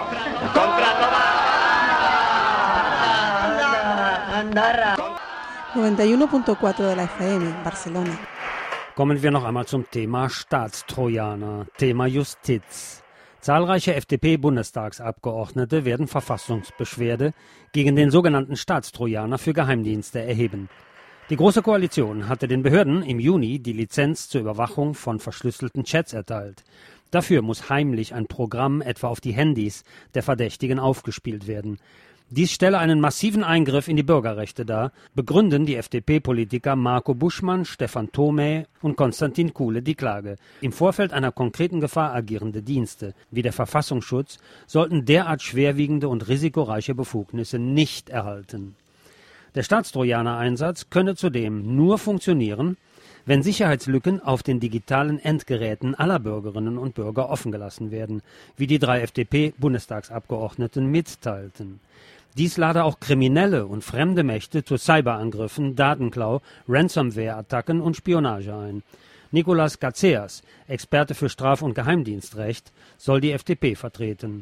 noventa y uno punto cuatro de la F M, Barcelona. Kommen wir noch einmal zum Thema Staatstrojaner, Thema Justiz. Zahlreiche F D P-Bundestagsabgeordnete werden Verfassungsbeschwerde gegen den sogenannten Staatstrojaner für Geheimdienste erheben. Die Große Koalition hatte den Behörden im Juni die Lizenz zur Überwachung von verschlüsselten Chats erteilt. Dafür muss heimlich ein Programm etwa auf die Handys der Verdächtigen aufgespielt werden. Dies stelle einen massiven Eingriff in die Bürgerrechte dar, begründen die F D P-Politiker Marco Buschmann, Stefan Thomä und Konstantin Kuhle die Klage. Im Vorfeld einer konkreten Gefahr agierende Dienste, wie der Verfassungsschutz, sollten derart schwerwiegende und risikoreiche Befugnisse nicht erhalten. Der Staatstrojaner-Einsatz könne zudem nur funktionieren, wenn Sicherheitslücken auf den digitalen Endgeräten aller Bürgerinnen und Bürger offengelassen werden, wie die drei F D P-Bundestagsabgeordneten mitteilten. Dies lade auch kriminelle und fremde Mächte zu Cyberangriffen, Datenklau, Ransomware-Attacken und Spionage ein. Nicolas Gatzeas, Experte für Straf- und Geheimdienstrecht, soll die F D P vertreten.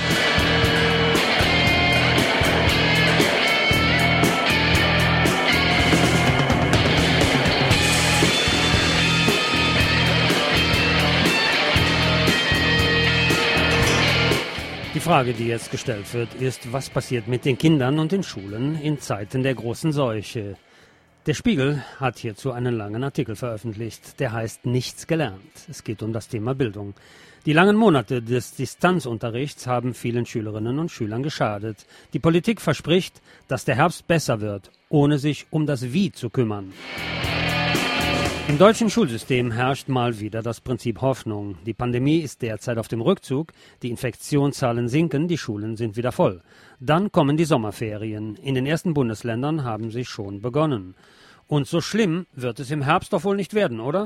Die Frage, die jetzt gestellt wird, ist, was passiert mit den Kindern und den Schulen in Zeiten der großen Seuche? Der Spiegel hat hierzu einen langen Artikel veröffentlicht, der heißt Nichts gelernt. Es geht um das Thema Bildung. Die langen Monate des Distanzunterrichts haben vielen Schülerinnen und Schülern geschadet. Die Politik verspricht, dass der Herbst besser wird, ohne sich um das Wie zu kümmern. Im deutschen Schulsystem herrscht mal wieder das Prinzip Hoffnung. Die Pandemie ist derzeit auf dem Rückzug, die Infektionszahlen sinken, die Schulen sind wieder voll. Dann kommen die Sommerferien. In den ersten Bundesländern haben sie schon begonnen. Und so schlimm wird es im Herbst doch wohl nicht werden, oder?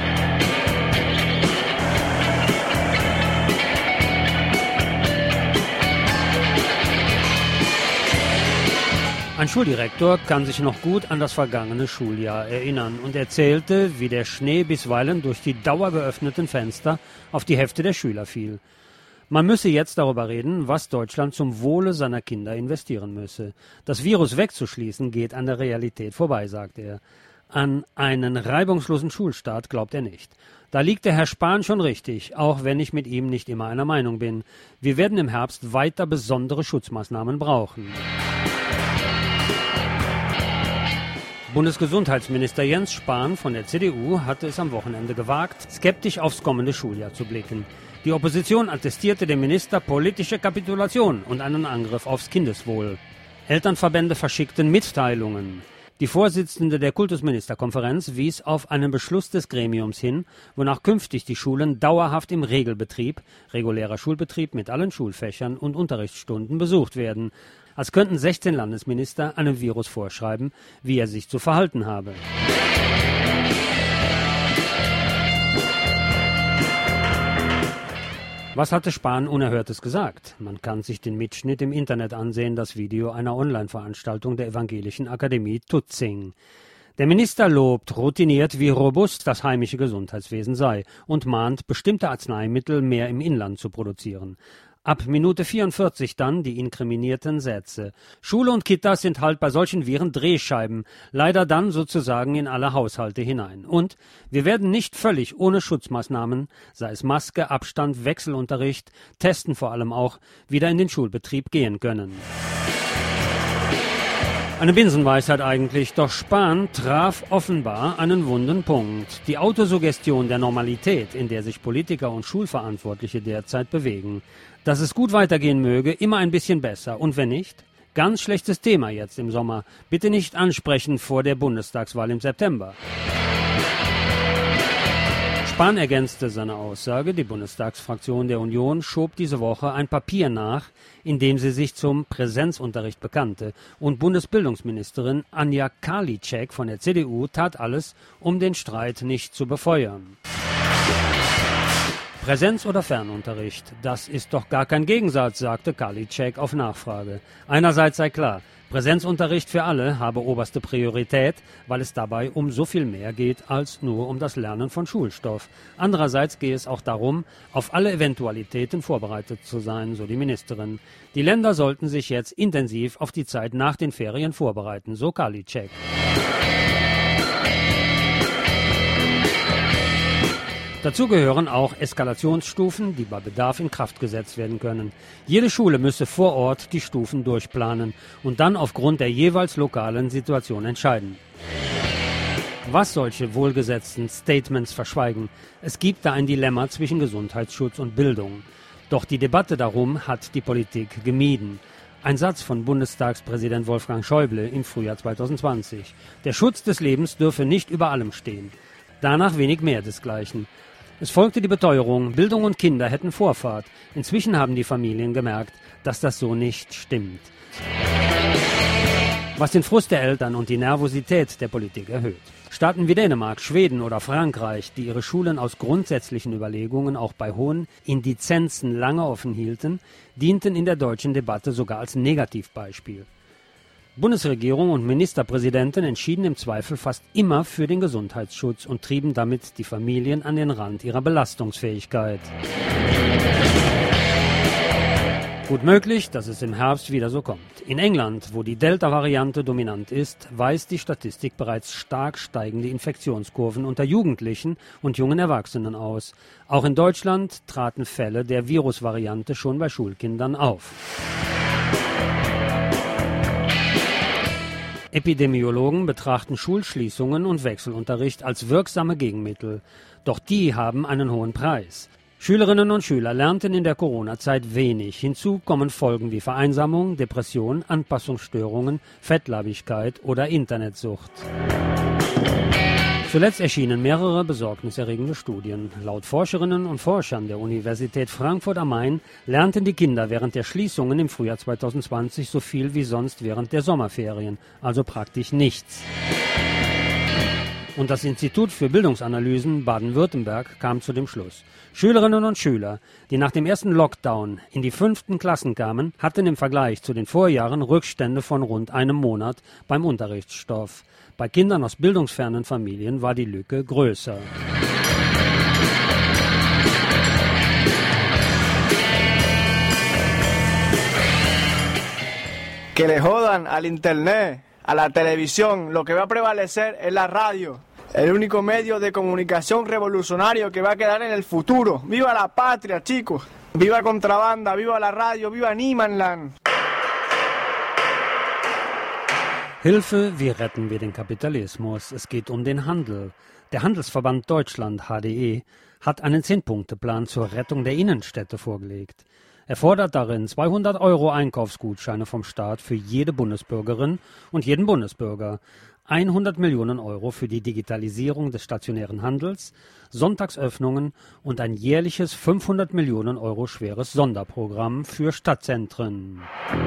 Ein Schuldirektor kann sich noch gut an das vergangene Schuljahr erinnern und erzählte, wie der Schnee bisweilen durch die dauergeöffneten Fenster auf die Hälfte der Schüler fiel. Man müsse jetzt darüber reden, was Deutschland zum Wohle seiner Kinder investieren müsse. Das Virus wegzuschließen geht an der Realität vorbei, sagt er. An einen reibungslosen Schulstart glaubt er nicht. Da liegt der Herr Spahn schon richtig, auch wenn ich mit ihm nicht immer einer Meinung bin. Wir werden im Herbst weiter besondere Schutzmaßnahmen brauchen. Bundesgesundheitsminister Jens Spahn von der C D U hatte es am Wochenende gewagt, skeptisch aufs kommende Schuljahr zu blicken. Die Opposition attestierte dem Minister politische Kapitulation und einen Angriff aufs Kindeswohl. Elternverbände verschickten Mitteilungen. Die Vorsitzende der Kultusministerkonferenz wies auf einen Beschluss des Gremiums hin, wonach künftig die Schulen dauerhaft im Regelbetrieb, regulärer Schulbetrieb mit allen Schulfächern und Unterrichtsstunden besucht werden, als könnten sechzehn Landesminister einem Virus vorschreiben, wie er sich zu verhalten habe. Was hatte Spahn Unerhörtes gesagt? Man kann sich den Mitschnitt im Internet ansehen, das Video einer Online-Veranstaltung der Evangelischen Akademie Tutzing. Der Minister lobt routiniert, wie robust das heimische Gesundheitswesen sei und mahnt, bestimmte Arzneimittel mehr im Inland zu produzieren. Ab Minute vierundvierzig dann die inkriminierten Sätze. Schule und Kitas sind halt bei solchen Viren Drehscheiben, leider dann sozusagen in alle Haushalte hinein. Und wir werden nicht völlig ohne Schutzmaßnahmen, sei es Maske, Abstand, Wechselunterricht, Testen vor allem auch, wieder in den Schulbetrieb gehen können. Eine Binsenweisheit eigentlich, doch Spahn traf offenbar einen wunden Punkt. Die Autosuggestion der Normalität, in der sich Politiker und Schulverantwortliche derzeit bewegen. Dass es gut weitergehen möge, immer ein bisschen besser. Und wenn nicht? Ganz schlechtes Thema jetzt im Sommer. Bitte nicht ansprechen vor der Bundestagswahl im September. Spahn ergänzte seine Aussage, die Bundestagsfraktion der Union schob diese Woche ein Papier nach, in dem sie sich zum Präsenzunterricht bekannte, und Bundesbildungsministerin Anja Karliczek von der C D U tat alles, um den Streit nicht zu befeuern. Präsenz- oder Fernunterricht, das ist doch gar kein Gegensatz, sagte Karliczek auf Nachfrage. Einerseits sei klar, Präsenzunterricht für alle habe oberste Priorität, weil es dabei um so viel mehr geht als nur um das Lernen von Schulstoff. Andererseits gehe es auch darum, auf alle Eventualitäten vorbereitet zu sein, so die Ministerin. Die Länder sollten sich jetzt intensiv auf die Zeit nach den Ferien vorbereiten, so Karliczek. Dazu gehören auch Eskalationsstufen, die bei Bedarf in Kraft gesetzt werden können. Jede Schule müsse vor Ort die Stufen durchplanen und dann aufgrund der jeweils lokalen Situation entscheiden. Was solche wohlgesetzten Statements verschweigen, es gibt da ein Dilemma zwischen Gesundheitsschutz und Bildung. Doch die Debatte darum hat die Politik gemieden. Ein Satz von Bundestagspräsident Wolfgang Schäuble im Frühjahr zweitausendzwanzig. Der Schutz des Lebens dürfe nicht über allem stehen. Danach wenig mehr desgleichen. Es folgte die Beteuerung, Bildung und Kinder hätten Vorfahrt. Inzwischen haben die Familien gemerkt, dass das so nicht stimmt. Was den Frust der Eltern und die Nervosität der Politik erhöht. Staaten wie Dänemark, Schweden oder Frankreich, die ihre Schulen aus grundsätzlichen Überlegungen auch bei hohen Indizenzen lange offen hielten, dienten in der deutschen Debatte sogar als Negativbeispiel. Bundesregierung und Ministerpräsidenten entschieden im Zweifel fast immer für den Gesundheitsschutz und trieben damit die Familien an den Rand ihrer Belastungsfähigkeit. Gut möglich, dass es im Herbst wieder so kommt. In England, wo die Delta-Variante dominant ist, weist die Statistik bereits stark steigende Infektionskurven unter Jugendlichen und jungen Erwachsenen aus. Auch in Deutschland traten Fälle der Virusvariante schon bei Schulkindern auf. Epidemiologen betrachten Schulschließungen und Wechselunterricht als wirksame Gegenmittel. Doch die haben einen hohen Preis. Schülerinnen und Schüler lernten in der Corona-Zeit wenig. Hinzu kommen Folgen wie Vereinsamung, Depression, Anpassungsstörungen, Fettleibigkeit oder Internetsucht. Zuletzt erschienen mehrere besorgniserregende Studien. Laut Forscherinnen und Forschern der Universität Frankfurt am Main lernten die Kinder während der Schließungen im Frühjahr zwanzig zwanzig so viel wie sonst während der Sommerferien, also praktisch nichts. Und das Institut für Bildungsanalysen Baden-Württemberg kam zu dem Schluss: Schülerinnen und Schüler, die nach dem ersten Lockdown in die fünften Klassen kamen, hatten im Vergleich zu den Vorjahren Rückstände von rund einem Monat beim Unterrichtsstoff. Bei Kindern aus bildungsfernen Familien war die Lücke größer. Que le jodan al internet, a la televisión, lo que va a prevalecer es la radio. El único medio de comunicación revolucionario que va a quedar en el futuro. ¡Viva la patria, chicos! ¡Viva Contrabanda! ¡Viva la radio! ¡Viva Niemannland! Hilfe, wie retten wir den Kapitalismus? Es geht um den Handel. Der Handelsverband Deutschland, H D E, hat einen Zehn-Punkte-Plan zur Rettung der Innenstädte vorgelegt. Er fordert darin zweihundert Euro Einkaufsgutscheine vom Staat für jede Bundesbürgerin und jeden Bundesbürger, hundert Millionen Euro für die Digitalisierung des stationären Handels, Sonntagsöffnungen und ein jährliches fünfhundert Millionen Euro schweres Sonderprogramm für Stadtzentren.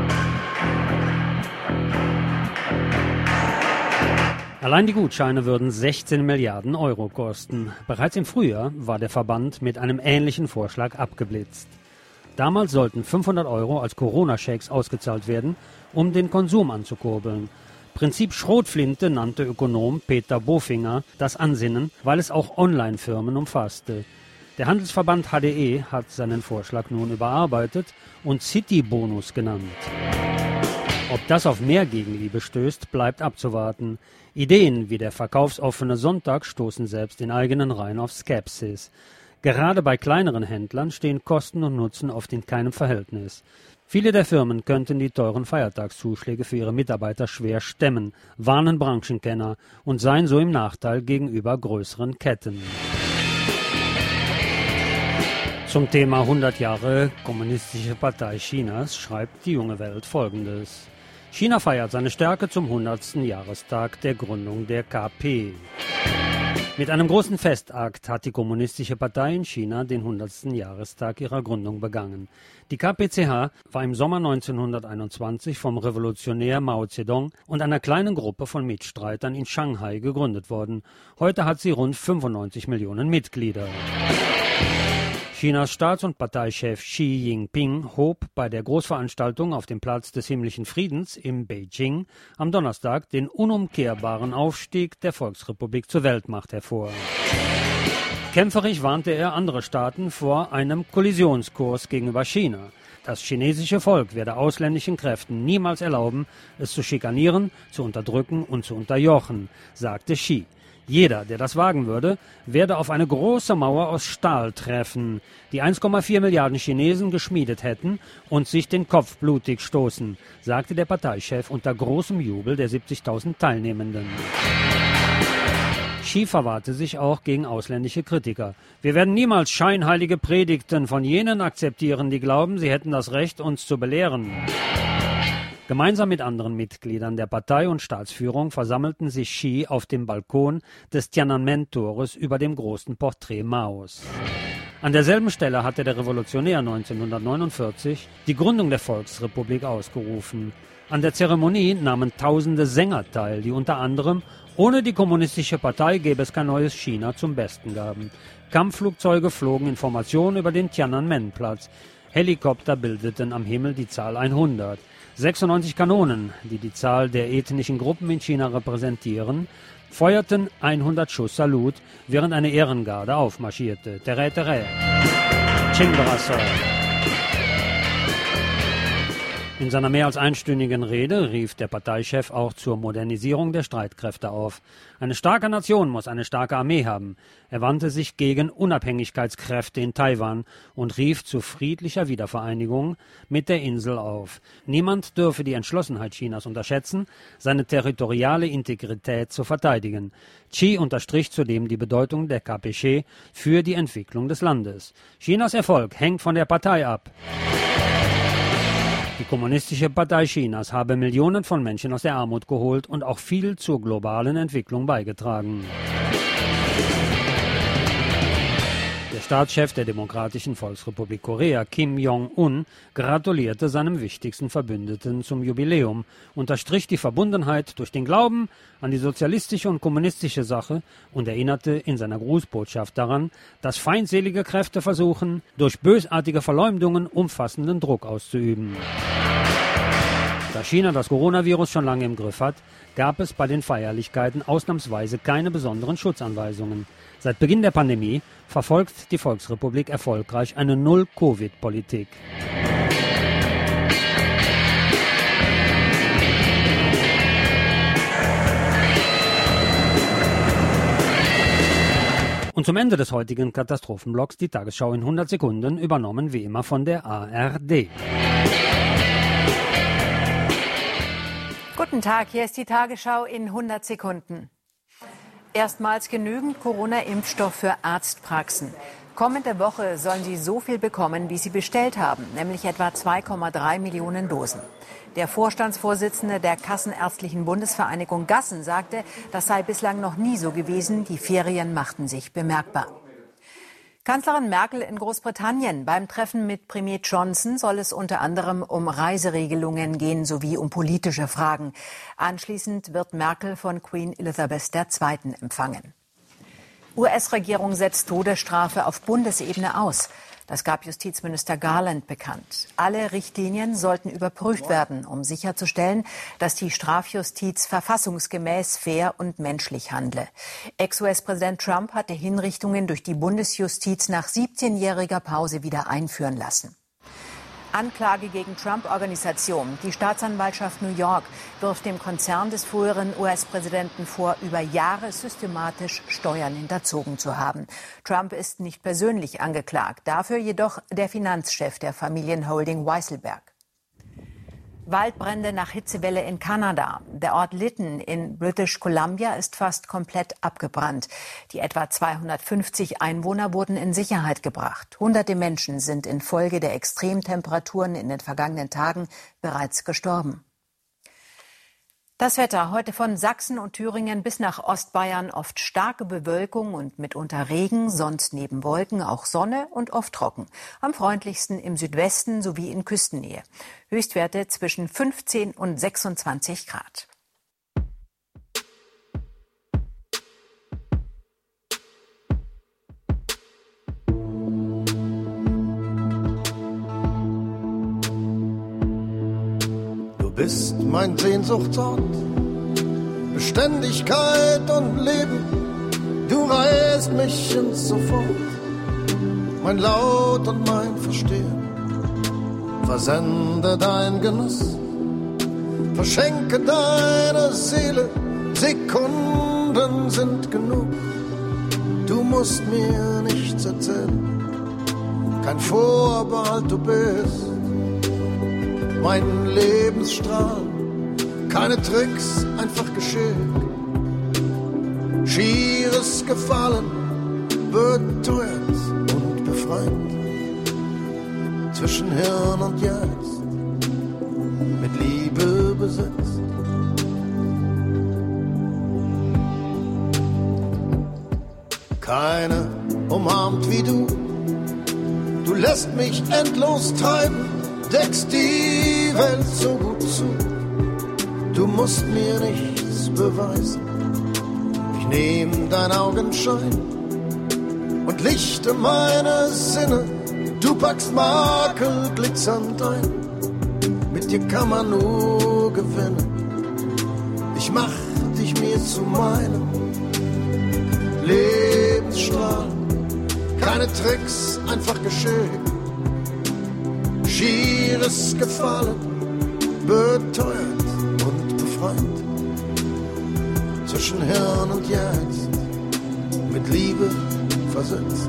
Allein die Gutscheine würden sechzehn Milliarden Euro kosten. Bereits im Frühjahr war der Verband mit einem ähnlichen Vorschlag abgeblitzt. Damals sollten fünfhundert Euro als Corona-Schecks ausgezahlt werden, um den Konsum anzukurbeln. Prinzip Schrotflinte nannte Ökonom Peter Bofinger das Ansinnen, weil es auch Online-Firmen umfasste. Der Handelsverband H D E hat seinen Vorschlag nun überarbeitet und City-Bonus genannt. Ob das auf mehr Gegenliebe stößt, bleibt abzuwarten. Ideen wie der verkaufsoffene Sonntag stoßen selbst in eigenen Reihen auf Skepsis. Gerade bei kleineren Händlern stehen Kosten und Nutzen oft in keinem Verhältnis. Viele der Firmen könnten die teuren Feiertagszuschläge für ihre Mitarbeiter schwer stemmen, warnen Branchenkenner und seien so im Nachteil gegenüber größeren Ketten. Zum Thema hundert Jahre Kommunistische Partei Chinas schreibt die Junge Welt Folgendes: China feiert seine Stärke zum hundertsten Jahrestag der Gründung der K P. Mit einem großen Festakt hat die Kommunistische Partei in China den hundertsten Jahrestag ihrer Gründung begangen. Die K P C H war im Sommer neunzehnhunderteinundzwanzig vom Revolutionär Mao Zedong und einer kleinen Gruppe von Mitstreitern in Shanghai gegründet worden. Heute hat sie rund fünfundneunzig Millionen Mitglieder. Chinas Staats- und Parteichef Xi Jinping hob bei der Großveranstaltung auf dem Platz des himmlischen Friedens in Beijing am Donnerstag den unumkehrbaren Aufstieg der Volksrepublik zur Weltmacht hervor. Kämpferisch warnte er andere Staaten vor einem Kollisionskurs gegenüber China. Das chinesische Volk werde ausländischen Kräften niemals erlauben, es zu schikanieren, zu unterdrücken und zu unterjochen, sagte Xi. Jeder, der das wagen würde, werde auf eine große Mauer aus Stahl treffen, die eins Komma vier Milliarden Chinesen geschmiedet hätten und sich den Kopf blutig stoßen, sagte der Parteichef unter großem Jubel der siebzigtausend Teilnehmenden. Xi verwahrte sich auch gegen ausländische Kritiker. Wir werden niemals scheinheilige Predigten von jenen akzeptieren, die glauben, sie hätten das Recht, uns zu belehren. Gemeinsam mit anderen Mitgliedern der Partei und Staatsführung versammelten sich Xi auf dem Balkon des Tiananmen-Tores über dem großen Porträt Maos. An derselben Stelle hatte der Revolutionär neunzehnhundertneunundvierzig die Gründung der Volksrepublik ausgerufen. An der Zeremonie nahmen tausende Sänger teil, die unter anderem ohne die Kommunistische Partei gäbe es kein neues China zum Besten gaben. Kampfflugzeuge flogen in Formation über den Tiananmen-Platz. Helikopter bildeten am Himmel die Zahl hundert. sechsundneunzig Kanonen, die die Zahl der ethnischen Gruppen in China repräsentieren, feuerten hundert Schuss Salut, während eine Ehrengarde aufmarschierte. Tere, tere. Chingbrasser. In seiner mehr als einstündigen Rede rief der Parteichef auch zur Modernisierung der Streitkräfte auf. Eine starke Nation muss eine starke Armee haben. Er wandte sich gegen Unabhängigkeitskräfte in Taiwan und rief zu friedlicher Wiedervereinigung mit der Insel auf. Niemand dürfe die Entschlossenheit Chinas unterschätzen, seine territoriale Integrität zu verteidigen. Xi unterstrich zudem die Bedeutung der K P C für die Entwicklung des Landes. Chinas Erfolg hängt von der Partei ab. Die Kommunistische Partei Chinas habe Millionen von Menschen aus der Armut geholt und auch viel zur globalen Entwicklung beigetragen. Der Staatschef der Demokratischen Volksrepublik Korea, Kim Jong-un, gratulierte seinem wichtigsten Verbündeten zum Jubiläum, unterstrich die Verbundenheit durch den Glauben an die sozialistische und kommunistische Sache und erinnerte in seiner Grußbotschaft daran, dass feindselige Kräfte versuchen, durch bösartige Verleumdungen umfassenden Druck auszuüben. Da China das Coronavirus schon lange im Griff hat, gab es bei den Feierlichkeiten ausnahmsweise keine besonderen Schutzanweisungen. Seit Beginn der Pandemie verfolgt die Volksrepublik erfolgreich eine Null-Covid-Politik. Und zum Ende des heutigen Katastrophenblocks die Tagesschau in hundert Sekunden, übernommen wie immer von der A R D. Guten Tag, hier ist die Tagesschau in hundert Sekunden. Erstmals genügend Corona-Impfstoff für Arztpraxen. Kommende Woche sollen sie so viel bekommen, wie sie bestellt haben, nämlich etwa zwei Komma drei Millionen Dosen. Der Vorstandsvorsitzende der Kassenärztlichen Bundesvereinigung Gassen sagte, das sei bislang noch nie so gewesen, die Ferien machten sich bemerkbar. Kanzlerin Merkel in Großbritannien. Beim Treffen mit Premier Johnson soll es unter anderem um Reiseregelungen gehen sowie um politische Fragen. Anschließend wird Merkel von Queen Elizabeth der Zweiten empfangen. U S-Regierung setzt Todesstrafe auf Bundesebene aus. Das gab Justizminister Garland bekannt. Alle Richtlinien sollten überprüft werden, um sicherzustellen, dass die Strafjustiz verfassungsgemäß, fair und menschlich handle. Ex-U S-Präsident Trump hatte Hinrichtungen durch die Bundesjustiz nach siebzehnjähriger Pause wieder einführen lassen. Anklage gegen Trump-Organisation. Die Staatsanwaltschaft New York wirft dem Konzern des früheren U S-Präsidenten vor, über Jahre systematisch Steuern hinterzogen zu haben. Trump ist nicht persönlich angeklagt, dafür jedoch der Finanzchef der Familienholding Weisselberg. Waldbrände nach Hitzewelle in Kanada. Der Ort Lytton in British Columbia ist fast komplett abgebrannt. Die etwa zweihundertfünfzig Einwohner wurden in Sicherheit gebracht. Hunderte Menschen sind infolge der Extremtemperaturen in den vergangenen Tagen bereits gestorben. Das Wetter heute von Sachsen und Thüringen bis nach Ostbayern oft starke Bewölkung und mitunter Regen, sonst neben Wolken auch Sonne und oft trocken. Am freundlichsten im Südwesten sowie in Küstennähe. Höchstwerte zwischen fünfzehn und sechsundzwanzig Grad. Du bist mein Sehnsuchtsort, Beständigkeit und Leben. Du reißt mich ins Sofort, mein Laut und mein Verstehen. Versende dein Genuss, verschenke deine Seele. Sekunden sind genug, du musst mir nichts erzählen. Kein Vorbehalt, du bist mein Lebensstrahl, keine Tricks, einfach Geschick. Schieres Gefallen, beteuert und befreit. Zwischen Hirn und Jetzt, mit Liebe besetzt. Keine umarmt wie du, du lässt mich endlos treiben. Deckst die Welt so gut zu, du musst mir nichts beweisen. Ich nehm dein Augenschein und lichte meine Sinne. Du packst Makel glitzernd ein, mit dir kann man nur gewinnen. Ich mach dich mir zu meinem Lebensstrahl, keine Tricks, einfach Geschick. Schieres Gefallen, beteuert und befreit. Zwischen Hirn und Jetzt, mit Liebe versetzt.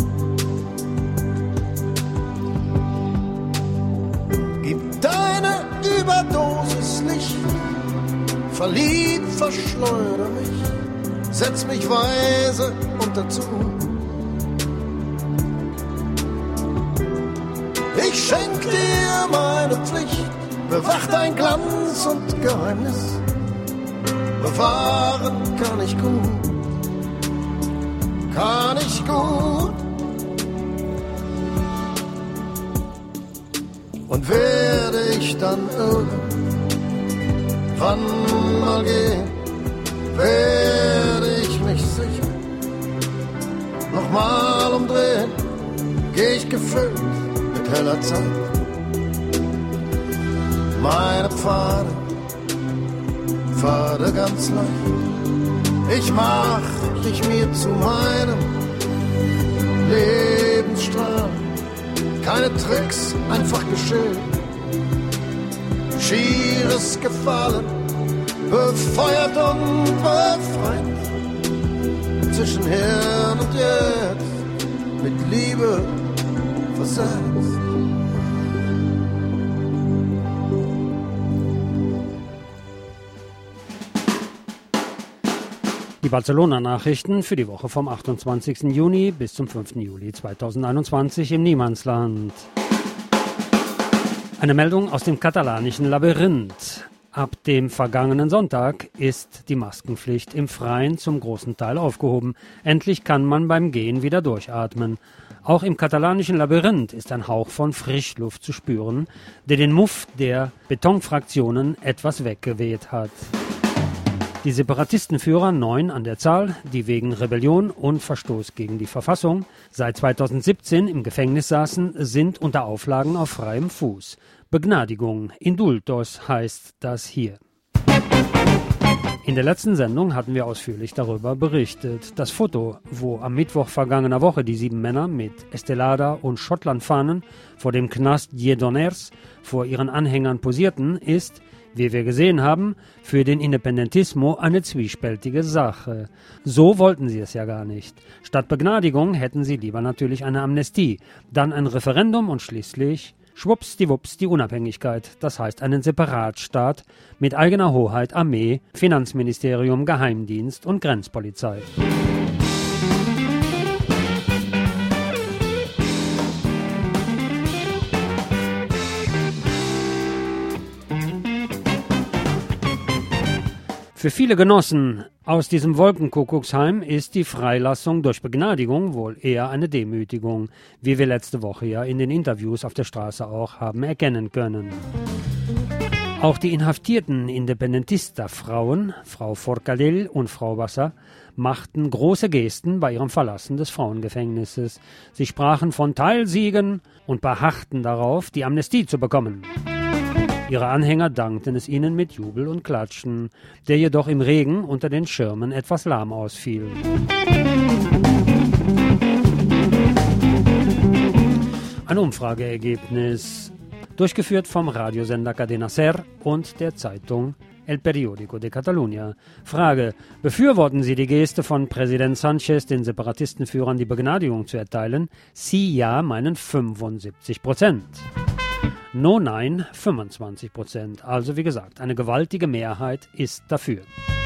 Gib deine Überdosis Licht, verliebt, verschleuder mich, setz mich weise unter Zug. Ich schenk dir meine Pflicht, bewach dein Glanz und Geheimnis. Bewahren kann ich gut, kann ich gut. Und werde ich dann irgendwann mal gehen, werde ich mich sicher nochmal umdrehen, geh ich gefüllt mit heller Zeit. Meine Pfade, Pfade ganz leicht, ich mach dich mir zu meinem Lebensstrahl. Keine Tricks, einfach geschehen, schieres Gefallen, befeuert und befreit. Zwischen Hirn und Jetzt, mit Liebe versetzt. Die Barcelona-Nachrichten für die Woche vom achtundzwanzigsten Juni bis zum fünften Juli zweitausendeinundzwanzig im Niemandsland. Eine Meldung aus dem katalanischen Labyrinth. Ab dem vergangenen Sonntag ist die Maskenpflicht im Freien zum großen Teil aufgehoben. Endlich kann man beim Gehen wieder durchatmen. Auch im katalanischen Labyrinth ist ein Hauch von Frischluft zu spüren, der den Muff der Betonfraktionen etwas weggeweht hat. Die Separatistenführer, neun an der Zahl, die wegen Rebellion und Verstoß gegen die Verfassung seit zweitausendsiebzehn im Gefängnis saßen, sind unter Auflagen auf freiem Fuß. Begnadigung, Indultos heißt das hier. In der letzten Sendung hatten wir ausführlich darüber berichtet. Das Foto, wo am Mittwoch vergangener Woche die sieben Männer mit Estelada und Schottlandfahnen vor dem Knast Lledoners vor ihren Anhängern posierten, ist, wie wir gesehen haben, für den Independentismo eine zwiespältige Sache. So wollten sie es ja gar nicht. Statt Begnadigung hätten sie lieber natürlich eine Amnestie, dann ein Referendum und schließlich schwuppsdiwupps die Unabhängigkeit, das heißt einen Separatstaat mit eigener Hoheit, Armee, Finanzministerium, Geheimdienst und Grenzpolizei. Für viele Genossen aus diesem Wolkenkuckucksheim ist die Freilassung durch Begnadigung wohl eher eine Demütigung, wie wir letzte Woche ja in den Interviews auf der Straße auch haben erkennen können. Auch die inhaftierten Independentista-Frauen, Frau Forcadell und Frau Bassa, machten große Gesten bei ihrem Verlassen des Frauengefängnisses. Sie sprachen von Teilsiegen und beharrten darauf, die Amnestie zu bekommen. Ihre Anhänger dankten es ihnen mit Jubel und Klatschen, der jedoch im Regen unter den Schirmen etwas lahm ausfiel. Ein Umfrageergebnis, durchgeführt vom Radiosender Cadena Ser und der Zeitung El Periódico de Catalunya. Frage: Befürworten Sie die Geste von Präsident Sánchez, den Separatistenführern die Begnadigung zu erteilen? Sie ja meinen fünfundsiebzig Prozent. No, nein, fünfundzwanzig Prozent. Also wie gesagt, eine gewaltige Mehrheit ist dafür.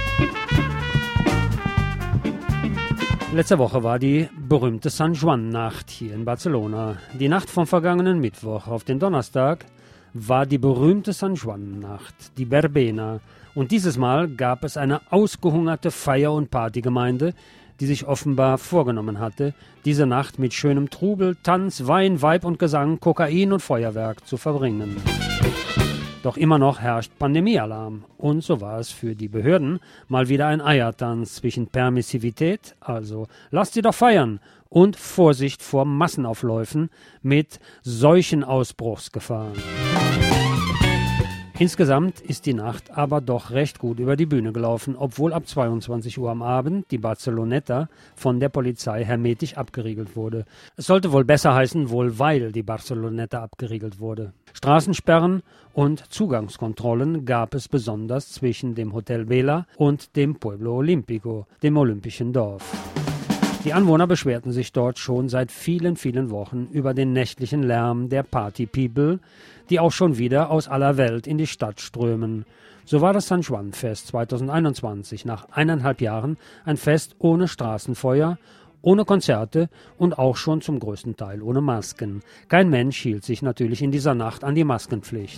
Letzte Woche war die berühmte San Juan-Nacht hier in Barcelona. Die Nacht vom vergangenen Mittwoch auf den Donnerstag war die berühmte San Juan-Nacht, die Verbena. Und dieses Mal gab es eine ausgehungerte Feier- und Partygemeinde, die sich offenbar vorgenommen hatte, diese Nacht mit schönem Trubel, Tanz, Wein, Weib und Gesang, Kokain und Feuerwerk zu verbringen. Doch immer noch herrscht Pandemiealarm. Und so war es für die Behörden mal wieder ein Eiertanz zwischen Permissivität, also lasst sie doch feiern, und Vorsicht vor Massenaufläufen mit Seuchenausbruchsgefahren. Insgesamt ist die Nacht aber doch recht gut über die Bühne gelaufen, obwohl ab zweiundzwanzig Uhr am Abend die Barceloneta von der Polizei hermetisch abgeriegelt wurde. Es sollte wohl besser heißen, wohl weil die Barceloneta abgeriegelt wurde. Straßensperren und Zugangskontrollen gab es besonders zwischen dem Hotel Vela und dem Pueblo Olímpico, dem olympischen Dorf. Die Anwohner beschwerten sich dort schon seit vielen, vielen Wochen über den nächtlichen Lärm der Party-People, die auch schon wieder aus aller Welt in die Stadt strömen. So war das San Juan-Fest zweitausendeinundzwanzig nach eineinhalb Jahren ein Fest ohne Straßenfeuer, ohne Konzerte und auch schon zum größten Teil ohne Masken. Kein Mensch hielt sich natürlich in dieser Nacht an die Maskenpflicht.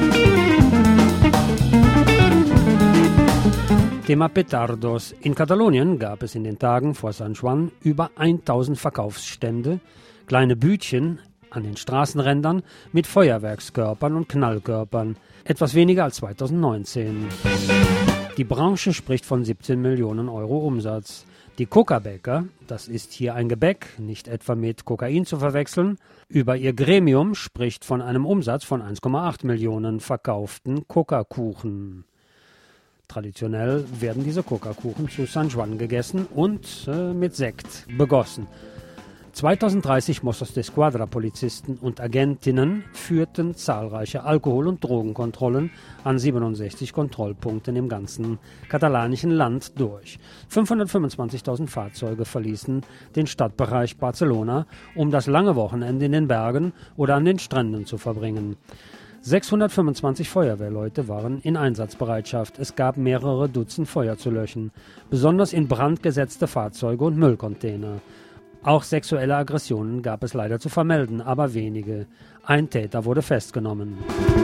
Thema Petardos. In Katalonien gab es in den Tagen vor San Juan über tausend Verkaufsstände, kleine Bütchen an den Straßenrändern mit Feuerwerkskörpern und Knallkörpern. Etwas weniger als zweitausendneunzehn. Die Branche spricht von siebzehn Millionen Euro Umsatz. Die Coca-Bäcker, das ist hier ein Gebäck, nicht etwa mit Kokain zu verwechseln, über ihr Gremium spricht von einem Umsatz von eins Komma acht Millionen verkauften Coca-Kuchen. Traditionell werden diese Coca-Kuchen zu San Juan gegessen und äh, mit Sekt begossen. zweitausenddreißig Mossos d'Esquadra-Polizisten und Agentinnen führten zahlreiche Alkohol- und Drogenkontrollen an siebenundsechzig Kontrollpunkten im ganzen katalanischen Land durch. fünfhundertfünfundzwanzigtausend Fahrzeuge verließen den Stadtbereich Barcelona, um das lange Wochenende in den Bergen oder an den Stränden zu verbringen. sechshundertfünfundzwanzig Feuerwehrleute waren in Einsatzbereitschaft. Es gab mehrere Dutzend Feuer zu löschen, besonders in Brand gesetzte Fahrzeuge und Müllcontainer. Auch sexuelle Aggressionen gab es leider zu vermelden, aber wenige. Ein Täter wurde festgenommen.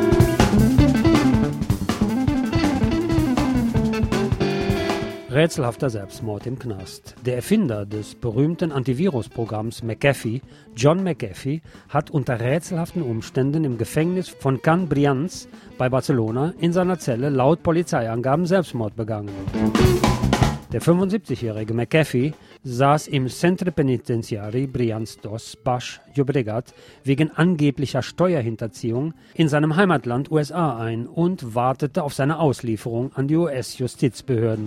Rätselhafter Selbstmord im Knast. Der Erfinder des berühmten Antivirusprogramms McAfee, John McAfee, hat unter rätselhaften Umständen im Gefängnis von Can Brians bei Barcelona in seiner Zelle laut Polizeiangaben Selbstmord begangen. Der fünfundsiebzigjährige McAfee saß im Centre Penitenciari Brians dos Baix Llobregat wegen angeblicher Steuerhinterziehung in seinem Heimatland U S A ein und wartete auf seine Auslieferung an die U S-Justizbehörden.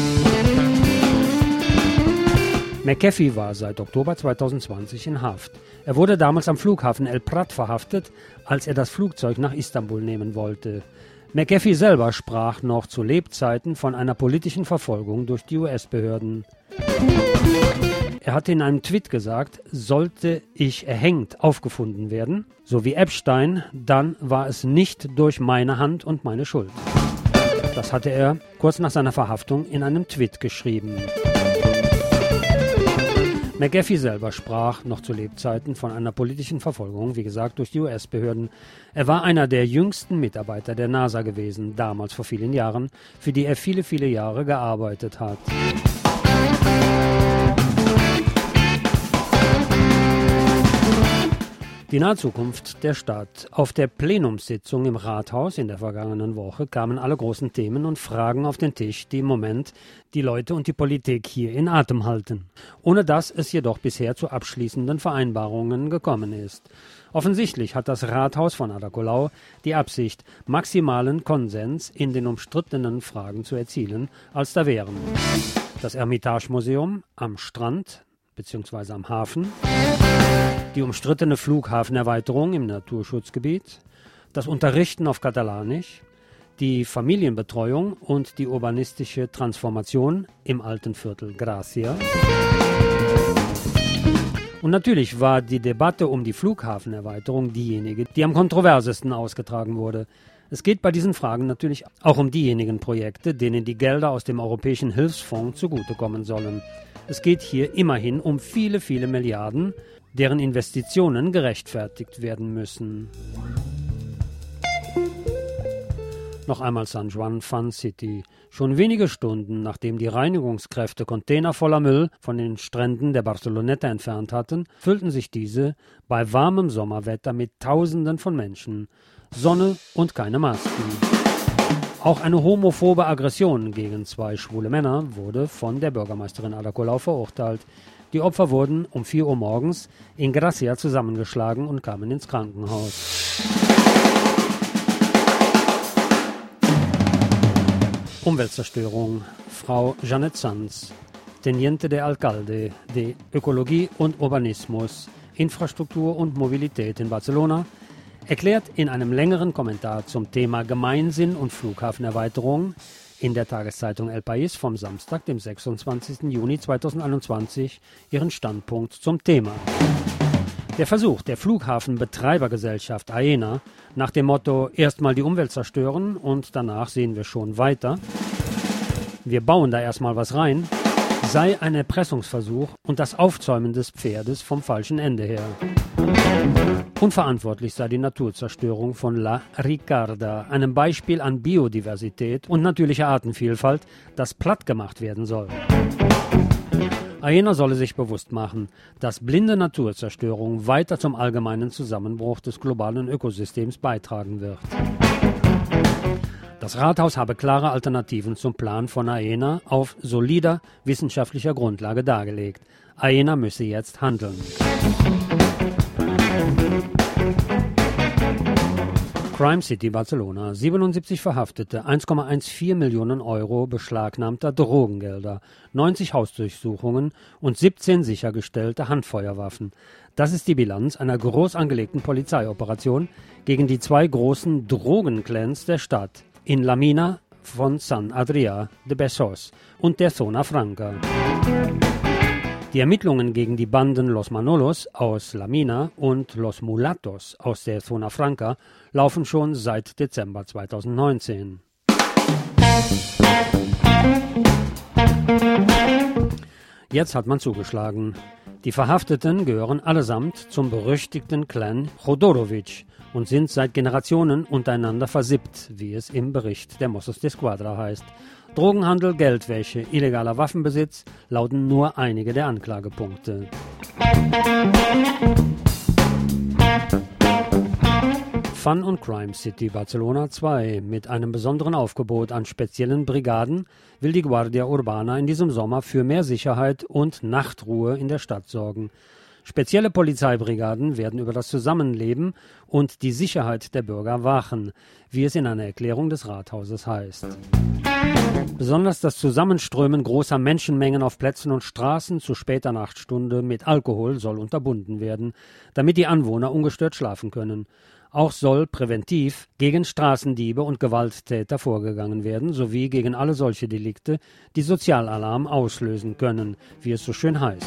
McAfee war seit Oktober zweitausendzwanzig in Haft. Er wurde damals am Flughafen El Prat verhaftet, als er das Flugzeug nach Istanbul nehmen wollte. McAfee selber sprach noch zu Lebzeiten von einer politischen Verfolgung durch die U S-Behörden. Er hatte in einem Tweet gesagt, sollte ich erhängt aufgefunden werden, so wie Epstein, dann war es nicht durch meine Hand und meine Schuld. Das hatte er kurz nach seiner Verhaftung in einem Tweet geschrieben. McAfee selber sprach noch zu Lebzeiten von einer politischen Verfolgung, wie gesagt, durch die U S-Behörden. Er war einer der jüngsten Mitarbeiter der NASA gewesen, damals vor vielen Jahren, für die er viele, viele Jahre gearbeitet hat. Die nahe Zukunft der Stadt. Auf der Plenumssitzung im Rathaus in der vergangenen Woche kamen alle großen Themen und Fragen auf den Tisch, die im Moment die Leute und die Politik hier in Atem halten, ohne dass es jedoch bisher zu abschließenden Vereinbarungen gekommen ist. Offensichtlich hat das Rathaus von Ada Colau die Absicht, maximalen Konsens in den umstrittenen Fragen zu erzielen, als da wären das Ermitage-Museum am Strand bzw. am Hafen, die umstrittene Flughafenerweiterung im Naturschutzgebiet, das Unterrichten auf Katalanisch, die Familienbetreuung und die urbanistische Transformation im alten Viertel Gracia. Und natürlich war die Debatte um die Flughafenerweiterung diejenige, die am kontroversesten ausgetragen wurde. Es geht bei diesen Fragen natürlich auch um diejenigen Projekte, denen die Gelder aus dem Europäischen Hilfsfonds zugutekommen sollen. Es geht hier immerhin um viele, viele Milliarden, deren Investitionen gerechtfertigt werden müssen. Noch einmal San Juan Fun City. Schon wenige Stunden, nachdem die Reinigungskräfte Container voller Müll von den Stränden der Barceloneta entfernt hatten, füllten sich diese bei warmem Sommerwetter mit Tausenden von Menschen. Sonne und keine Masken. Auch eine homophobe Aggression gegen zwei schwule Männer wurde von der Bürgermeisterin Ada Colau verurteilt. Die Opfer wurden um vier Uhr morgens in Gracia zusammengeschlagen und kamen ins Krankenhaus. Umweltzerstörung. Frau Jeanette Sanz, Teniente de Alcalde de Ökologie und Urbanismus, Infrastruktur und Mobilität in Barcelona, erklärt in einem längeren Kommentar zum Thema Gemeinsinn und Flughafenerweiterung in der Tageszeitung El País vom Samstag, dem sechsundzwanzigsten Juni zweitausendeinundzwanzig, ihren Standpunkt zum Thema. Der Versuch der Flughafenbetreibergesellschaft Aena, nach dem Motto erstmal die Umwelt zerstören und danach sehen wir schon weiter, wir bauen da erstmal was rein, sei ein Erpressungsversuch und das Aufzäumen des Pferdes vom falschen Ende her. Unverantwortlich sei die Naturzerstörung von La Ricarda, einem Beispiel an Biodiversität und natürlicher Artenvielfalt, das plattgemacht werden soll. Aena solle sich bewusst machen, dass blinde Naturzerstörung weiter zum allgemeinen Zusammenbruch des globalen Ökosystems beitragen wird. Das Rathaus habe klare Alternativen zum Plan von Aena auf solider wissenschaftlicher Grundlage dargelegt. Aena müsse jetzt handeln. Crime City Barcelona. siebenundsiebzig Verhaftete, eins Komma vierzehn Millionen Euro beschlagnahmter Drogengelder, neunzig Hausdurchsuchungen und siebzehn sichergestellte Handfeuerwaffen. Das ist die Bilanz einer groß angelegten Polizeioperation gegen die zwei großen Drogenclans der Stadt, in La Mina von San Adrià de Besós und der Zona Franca. Die Ermittlungen gegen die Banden Los Manolos aus La Mina und Los Mulatos aus der Zona Franca laufen schon seit Dezember zweitausendneunzehn. Jetzt hat man zugeschlagen. Die Verhafteten gehören allesamt zum berüchtigten Clan Jodorowicz und sind seit Generationen untereinander versippt, wie es im Bericht der Mossos d'Esquadra heißt. Drogenhandel, Geldwäsche, illegaler Waffenbesitz lauten nur einige der Anklagepunkte. Fun und Crime City Barcelona zwei. Mit einem besonderen Aufgebot an speziellen Brigaden will die Guardia Urbana in diesem Sommer für mehr Sicherheit und Nachtruhe in der Stadt sorgen. Spezielle Polizeibrigaden werden über das Zusammenleben und die Sicherheit der Bürger wachen, wie es in einer Erklärung des Rathauses heißt. Besonders das Zusammenströmen großer Menschenmengen auf Plätzen und Straßen zu später Nachtstunde mit Alkohol soll unterbunden werden, damit die Anwohner ungestört schlafen können. Auch soll präventiv gegen Straßendiebe und Gewalttäter vorgegangen werden, sowie gegen alle solche Delikte, die Sozialalarm auslösen können, wie es so schön heißt.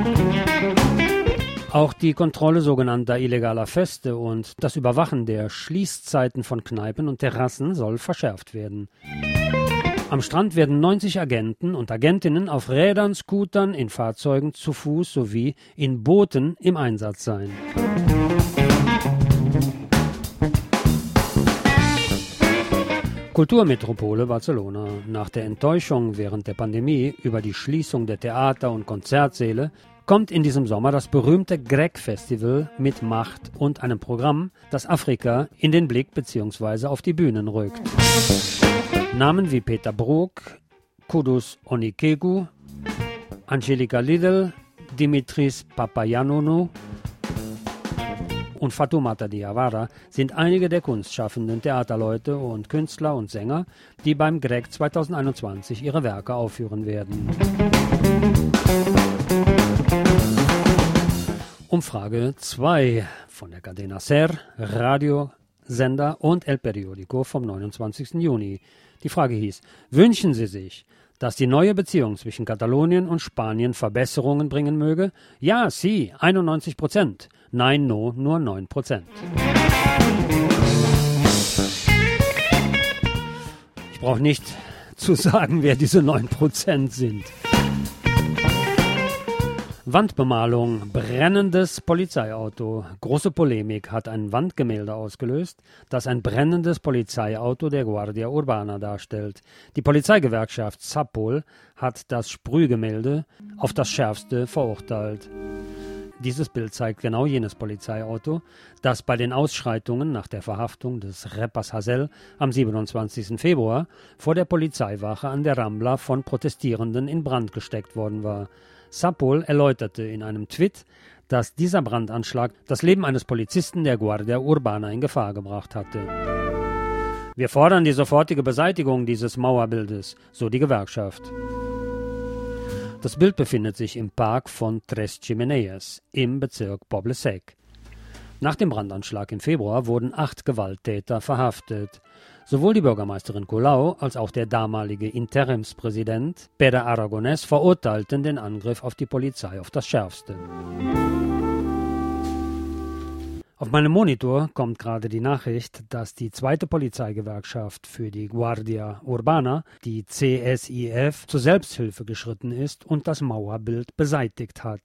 Auch die Kontrolle sogenannter illegaler Feste und das Überwachen der Schließzeiten von Kneipen und Terrassen soll verschärft werden. Am Strand werden neunzig Agenten und Agentinnen auf Rädern, Scootern, in Fahrzeugen, zu Fuß sowie in Booten im Einsatz sein. Kulturmetropole Barcelona. Nach der Enttäuschung während der Pandemie über die Schließung der Theater- und Konzertsäle kommt in diesem Sommer das berühmte Greg-Festival mit Macht und einem Programm, das Afrika in den Blick bzw. auf die Bühnen rückt. Namen wie Peter Brook, Kudus Onikegu, Angelica Lidl, Dimitris Papagiannonou und Fatoumata Diawara sind einige der kunstschaffenden Theaterleute und Künstler und Sänger, die beim Greg zweitausendeinundzwanzig ihre Werke aufführen werden. Umfrage zwei von der Cadena Ser, Radiosender und El Periódico vom neunundzwanzigsten Juni. Die Frage hieß: Wünschen Sie sich, dass die neue Beziehung zwischen Katalonien und Spanien Verbesserungen bringen möge? Ja, sí, einundneunzig Prozent. Nein, no, nur neun Prozent. Ich brauche nicht zu sagen, wer diese neun Prozent sind. Wandbemalung, brennendes Polizeiauto. Große Polemik hat ein Wandgemälde ausgelöst, das ein brennendes Polizeiauto der Guardia Urbana darstellt. Die Polizeigewerkschaft Sapol hat das Sprühgemälde auf das Schärfste verurteilt. Dieses Bild zeigt genau jenes Polizeiauto, das bei den Ausschreitungen nach der Verhaftung des Rappers Hasél am siebenundzwanzigsten Februar vor der Polizeiwache an der Rambla von Protestierenden in Brand gesteckt worden war. Sapol erläuterte in einem Tweet, dass dieser Brandanschlag das Leben eines Polizisten der Guardia Urbana in Gefahr gebracht hatte. Wir fordern die sofortige Beseitigung dieses Mauerbildes, so die Gewerkschaft. Das Bild befindet sich im Park von Tres Chimenez im Bezirk Poble Sec. Nach dem Brandanschlag im Februar wurden acht Gewalttäter verhaftet. Sowohl die Bürgermeisterin Colau als auch der damalige Interimspräsident Pere Aragonès verurteilten den Angriff auf die Polizei auf das Schärfste. Auf meinem Monitor kommt gerade die Nachricht, dass die zweite Polizeigewerkschaft für die Guardia Urbana, die C S I F, zur Selbsthilfe geschritten ist und das Mauerbild beseitigt hat.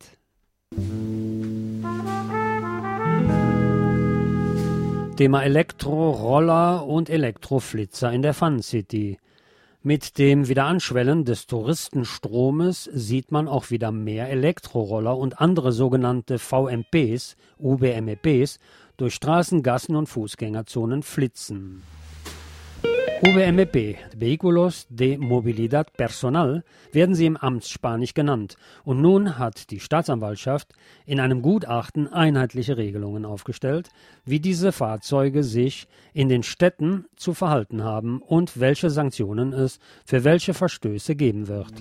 Thema Elektroroller und Elektroflitzer in der Fun City. Mit dem Wiederanschwellen des Touristenstromes sieht man auch wieder mehr Elektroroller und andere sogenannte V M Ps, U B M Ps, durch Straßen, Gassen und Fußgängerzonen flitzen. U B M P, Vehículos de Movilidad Personal, werden sie im Amtsspanisch genannt. Und nun hat die Staatsanwaltschaft in einem Gutachten einheitliche Regelungen aufgestellt, wie diese Fahrzeuge sich in den Städten zu verhalten haben und welche Sanktionen es für welche Verstöße geben wird.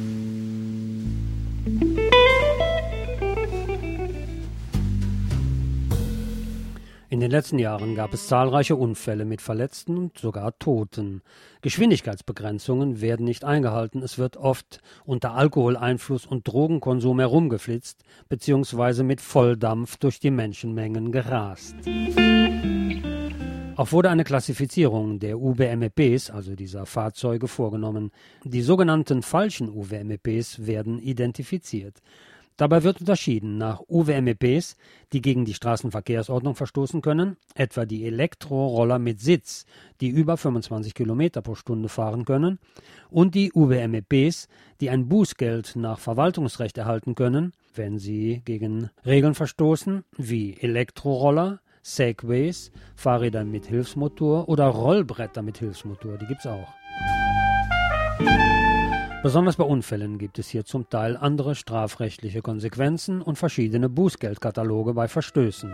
In den letzten Jahren gab es zahlreiche Unfälle mit Verletzten und sogar Toten. Geschwindigkeitsbegrenzungen werden nicht eingehalten, es wird oft unter Alkoholeinfluss und Drogenkonsum herumgeflitzt bzw. mit Volldampf durch die Menschenmengen gerast. Auch wurde eine Klassifizierung der U B M Ps, also dieser Fahrzeuge, vorgenommen. Die sogenannten falschen U W M Ps werden identifiziert. Dabei wird unterschieden nach U W M Ps, die gegen die Straßenverkehrsordnung verstoßen können, etwa die Elektroroller mit Sitz, die über fünfundzwanzig Kilometer pro Stunde fahren können, und die U W M Ps, die ein Bußgeld nach Verwaltungsrecht erhalten können, wenn sie gegen Regeln verstoßen, wie Elektroroller, Segways, Fahrräder mit Hilfsmotor oder Rollbretter mit Hilfsmotor, die gibt's auch. Besonders bei Unfällen gibt es hier zum Teil andere strafrechtliche Konsequenzen und verschiedene Bußgeldkataloge bei Verstößen.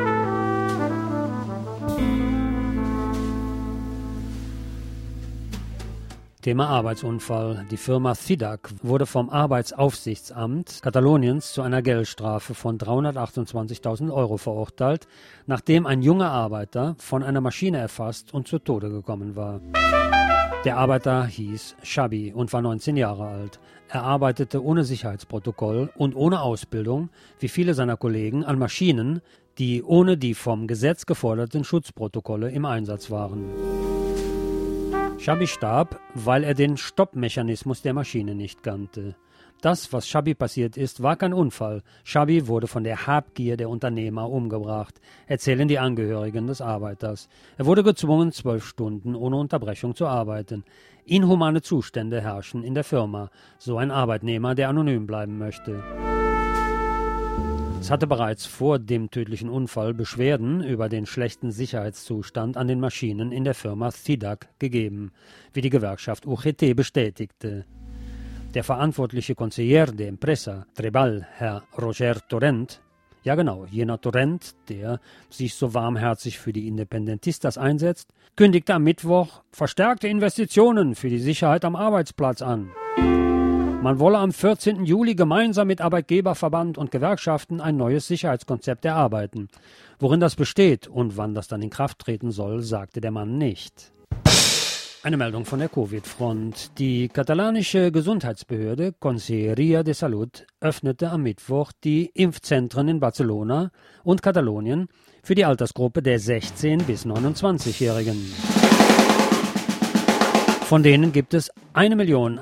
Thema Arbeitsunfall. Die Firma Cidac wurde vom Arbeitsaufsichtsamt Kataloniens zu einer Geldstrafe von dreihundertachtundzwanzigtausend Euro verurteilt, nachdem ein junger Arbeiter von einer Maschine erfasst und zu Tode gekommen war. Der Arbeiter hieß Xabi und war neunzehn Jahre alt. Er arbeitete ohne Sicherheitsprotokoll und ohne Ausbildung, wie viele seiner Kollegen, an Maschinen, die ohne die vom Gesetz geforderten Schutzprotokolle im Einsatz waren. Xabi starb, weil er den Stoppmechanismus der Maschine nicht kannte. Das, was Xabi passiert ist, war kein Unfall. Xabi wurde von der Habgier der Unternehmer umgebracht, erzählen die Angehörigen des Arbeiters. Er wurde gezwungen, zwölf Stunden ohne Unterbrechung zu arbeiten. Inhumane Zustände herrschen in der Firma, so ein Arbeitnehmer, der anonym bleiben möchte. Es hatte bereits vor dem tödlichen Unfall Beschwerden über den schlechten Sicherheitszustand an den Maschinen in der Firma Cidac gegeben, wie die Gewerkschaft U G T bestätigte. Der verantwortliche Conseller der Empresa Trebal, Herr Roger Torrent, ja genau, jener Torrent, der sich so warmherzig für die Independentistas einsetzt, kündigte am Mittwoch verstärkte Investitionen für die Sicherheit am Arbeitsplatz an. Man wolle am vierzehnten Juli gemeinsam mit Arbeitgeberverband und Gewerkschaften ein neues Sicherheitskonzept erarbeiten. Worin das besteht und wann das dann in Kraft treten soll, sagte der Mann nicht. Eine Meldung von der Covid-Front. Die katalanische Gesundheitsbehörde Conselleria de Salud öffnete am Mittwoch die Impfzentren in Barcelona und Katalonien für die Altersgruppe der sechzehn- bis neunundzwanzigjährigen. Von denen gibt es eine Million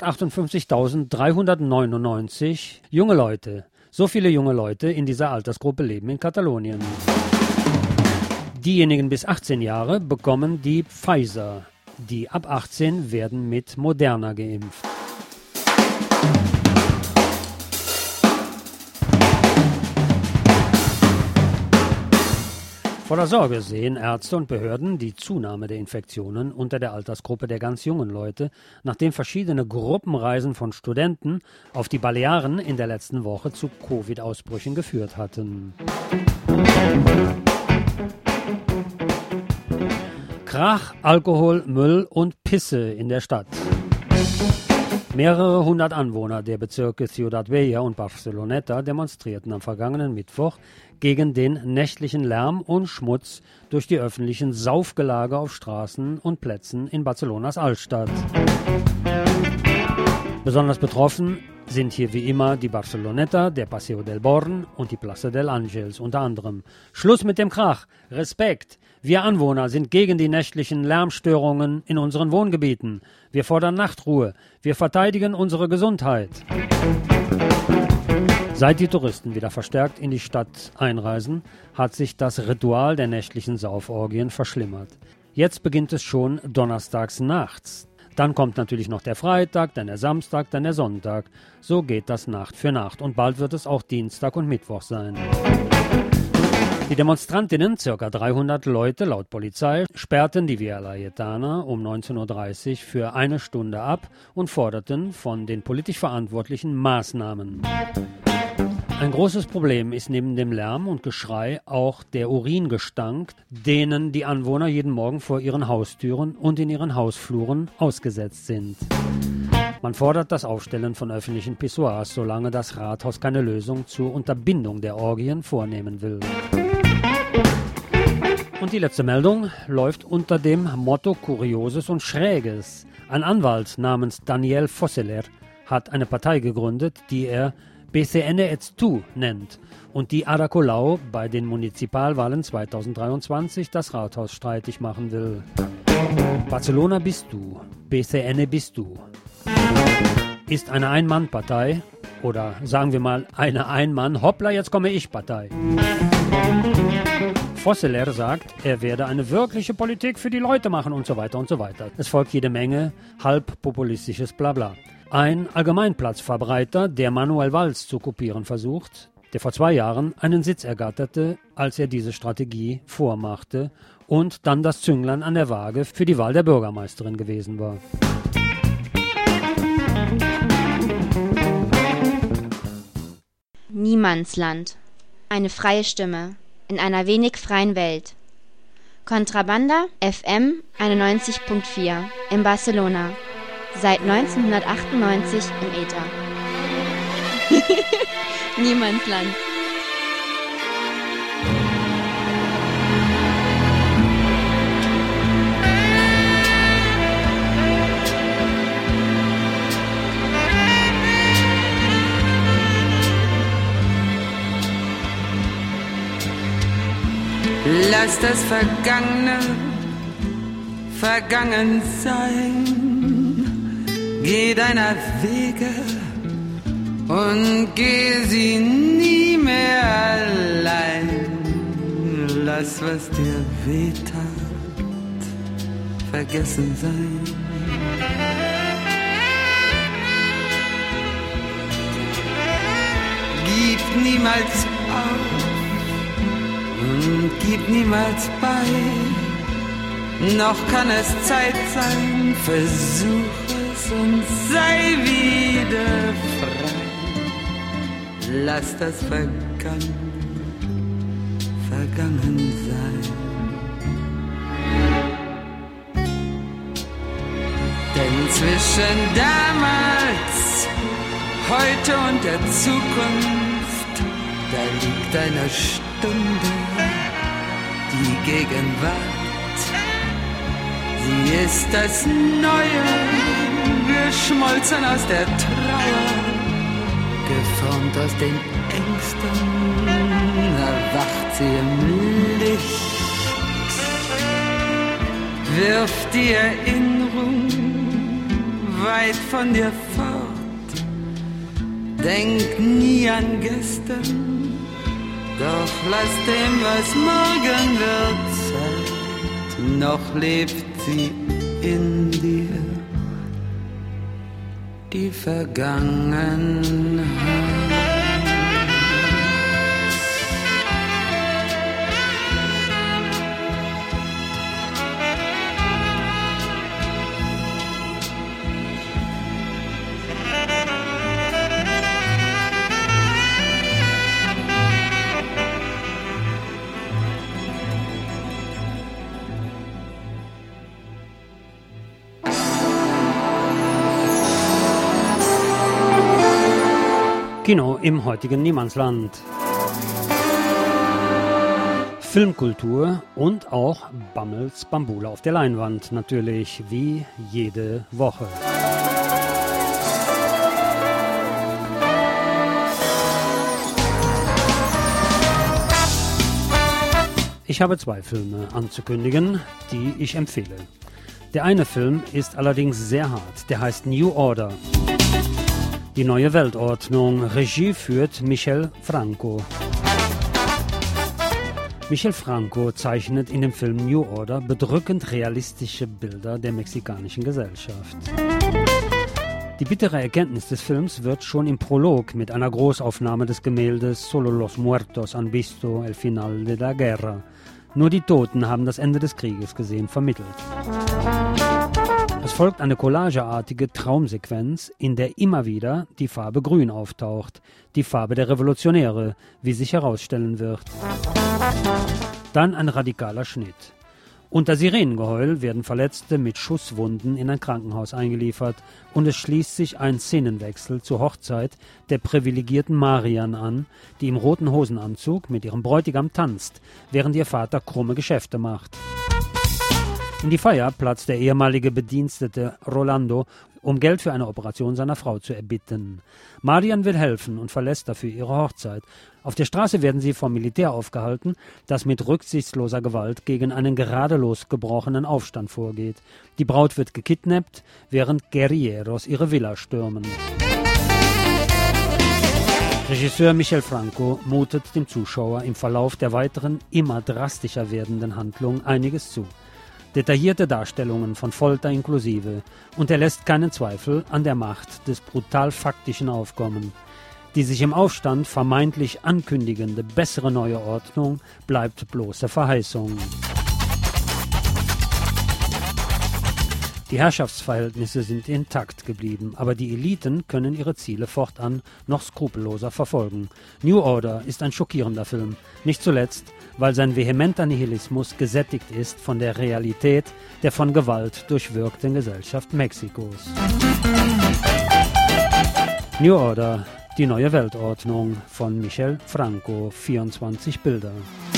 hundertachtundfünfzigtausenddreihundertneunundneunzig junge Leute. So viele junge Leute in dieser Altersgruppe leben in Katalonien. Diejenigen bis achtzehn Jahre bekommen die Pfizer. Die ab achtzehn werden mit Moderna geimpft. Voller Sorge sehen Ärzte und Behörden die Zunahme der Infektionen unter der Altersgruppe der ganz jungen Leute, nachdem verschiedene Gruppenreisen von Studenten auf die Balearen in der letzten Woche zu Covid-Ausbrüchen geführt hatten. Krach, Alkohol, Müll und Pisse in der Stadt. Mehrere hundert Anwohner der Bezirke Ciudad Vella und Barceloneta demonstrierten am vergangenen Mittwoch gegen den nächtlichen Lärm und Schmutz durch die öffentlichen Saufgelage auf Straßen und Plätzen in Barcelonas Altstadt. Besonders betroffen sind hier wie immer die Barceloneta, der Paseo del Born und die Plaza del Àngels unter anderem. Schluss mit dem Krach, Respekt! Wir Anwohner sind gegen die nächtlichen Lärmstörungen in unseren Wohngebieten. Wir fordern Nachtruhe. Wir verteidigen unsere Gesundheit. Seit die Touristen wieder verstärkt in die Stadt einreisen, hat sich das Ritual der nächtlichen Sauforgien verschlimmert. Jetzt beginnt es schon donnerstags nachts. Dann kommt natürlich noch der Freitag, dann der Samstag, dann der Sonntag. So geht das Nacht für Nacht und bald wird es auch Dienstag und Mittwoch sein. Die Demonstrantinnen, ca. dreihundert Leute laut Polizei, sperrten die Via Laietana um neunzehn Uhr dreißig für eine Stunde ab und forderten von den politisch Verantwortlichen Maßnahmen. Ein großes Problem ist neben dem Lärm und Geschrei auch der Uringestank, denen die Anwohner jeden Morgen vor ihren Haustüren und in ihren Hausfluren ausgesetzt sind. Man fordert das Aufstellen von öffentlichen Pissoirs, solange das Rathaus keine Lösung zur Unterbindung der Orgien vornehmen will. Und die letzte Meldung läuft unter dem Motto Kurioses und Schräges. Ein Anwalt namens Daniel Fosseler hat eine Partei gegründet, die er B C N Ets Tu nennt und die Ada Colau bei den Munizipalwahlen zweitausenddreiundzwanzig das Rathaus streitig machen will. Barcelona bist du, B C N bist du. Ist eine Ein-Mann-Partei oder sagen wir mal eine Ein-Mann-Hoppla, jetzt komme ich-Partei. Fosseler sagt, er werde eine wirkliche Politik für die Leute machen und so weiter und so weiter. Es folgt jede Menge halb populistisches Blabla. Ein Allgemeinplatzverbreiter, der Manuel Valls zu kopieren versucht, der vor zwei Jahren einen Sitz ergatterte, als er diese Strategie vormachte und dann das Zünglein an der Waage für die Wahl der Bürgermeisterin gewesen war. Niemandsland. Eine freie Stimme in einer wenig freien Welt. Contrabanda F M einundneunzig Komma vier in Barcelona. Seit neunzehnhundertachtundneunzig im Äther. Niemandsland. Lass das Vergangene vergangen sein. Geh deiner Wege und geh sie nie mehr allein. Lass, was dir wehtat, vergessen sein. Gib niemals auf und gib niemals bei, noch kann es Zeit sein, versuch es und sei wieder frei. Lass das Vergangen, vergangen sein. Denn zwischen damals, heute und der Zukunft, da liegt eine Stunde, die Gegenwart. Sie ist das Neue, geschmolzen aus der Trauer, geformt aus den Ängsten, erwacht sie im Licht, wirft die Erinnerung weit von dir fort, denk nie an gestern, doch lass dem, was morgen wird, Zeit, noch lebt sie in dir, die Vergangenheit. Kino im heutigen Niemandsland. Filmkultur und auch Bammels Bambule auf der Leinwand, natürlich wie jede Woche. Ich habe zwei Filme anzukündigen, die ich empfehle. Der eine Film ist allerdings sehr hart, der heißt New Order. Die neue Weltordnung. Regie führt Michel Franco. Michel Franco zeichnet in dem Film New Order bedrückend realistische Bilder der mexikanischen Gesellschaft. Die bittere Erkenntnis des Films wird schon im Prolog mit einer Großaufnahme des Gemäldes Solo los muertos han visto el final de la guerra. Nur die Toten haben das Ende des Krieges gesehen, vermittelt. Es folgt eine collageartige Traumsequenz, in der immer wieder die Farbe Grün auftaucht, die Farbe der Revolutionäre, wie sich herausstellen wird. Dann ein radikaler Schnitt. Unter Sirenengeheul werden Verletzte mit Schusswunden in ein Krankenhaus eingeliefert und es schließt sich ein Szenenwechsel zur Hochzeit der privilegierten Marian an, die im roten Hosenanzug mit ihrem Bräutigam tanzt, während ihr Vater krumme Geschäfte macht. In die Feier platzt der ehemalige Bedienstete Rolando, um Geld für eine Operation seiner Frau zu erbitten. Marian will helfen und verlässt dafür ihre Hochzeit. Auf der Straße werden sie vom Militär aufgehalten, das mit rücksichtsloser Gewalt gegen einen gerade losgebrochenen Aufstand vorgeht. Die Braut wird gekidnappt, während Guerilleros ihre Villa stürmen. Regisseur Michel Franco mutet dem Zuschauer im Verlauf der weiteren, immer drastischer werdenden Handlung einiges zu. Detaillierte Darstellungen von Folter inklusive, und er lässt keinen Zweifel an der Macht des brutal faktischen Aufkommen. Die sich im Aufstand vermeintlich ankündigende bessere neue Ordnung bleibt bloße Verheißung. Die Herrschaftsverhältnisse sind intakt geblieben, aber die Eliten können ihre Ziele fortan noch skrupelloser verfolgen. New Order ist ein schockierender Film, nicht zuletzt, weil sein vehementer Nihilismus gesättigt ist von der Realität der von Gewalt durchwirkten Gesellschaft Mexikos. New Order, die neue Weltordnung von Michel Franco, vierundzwanzig Bilder.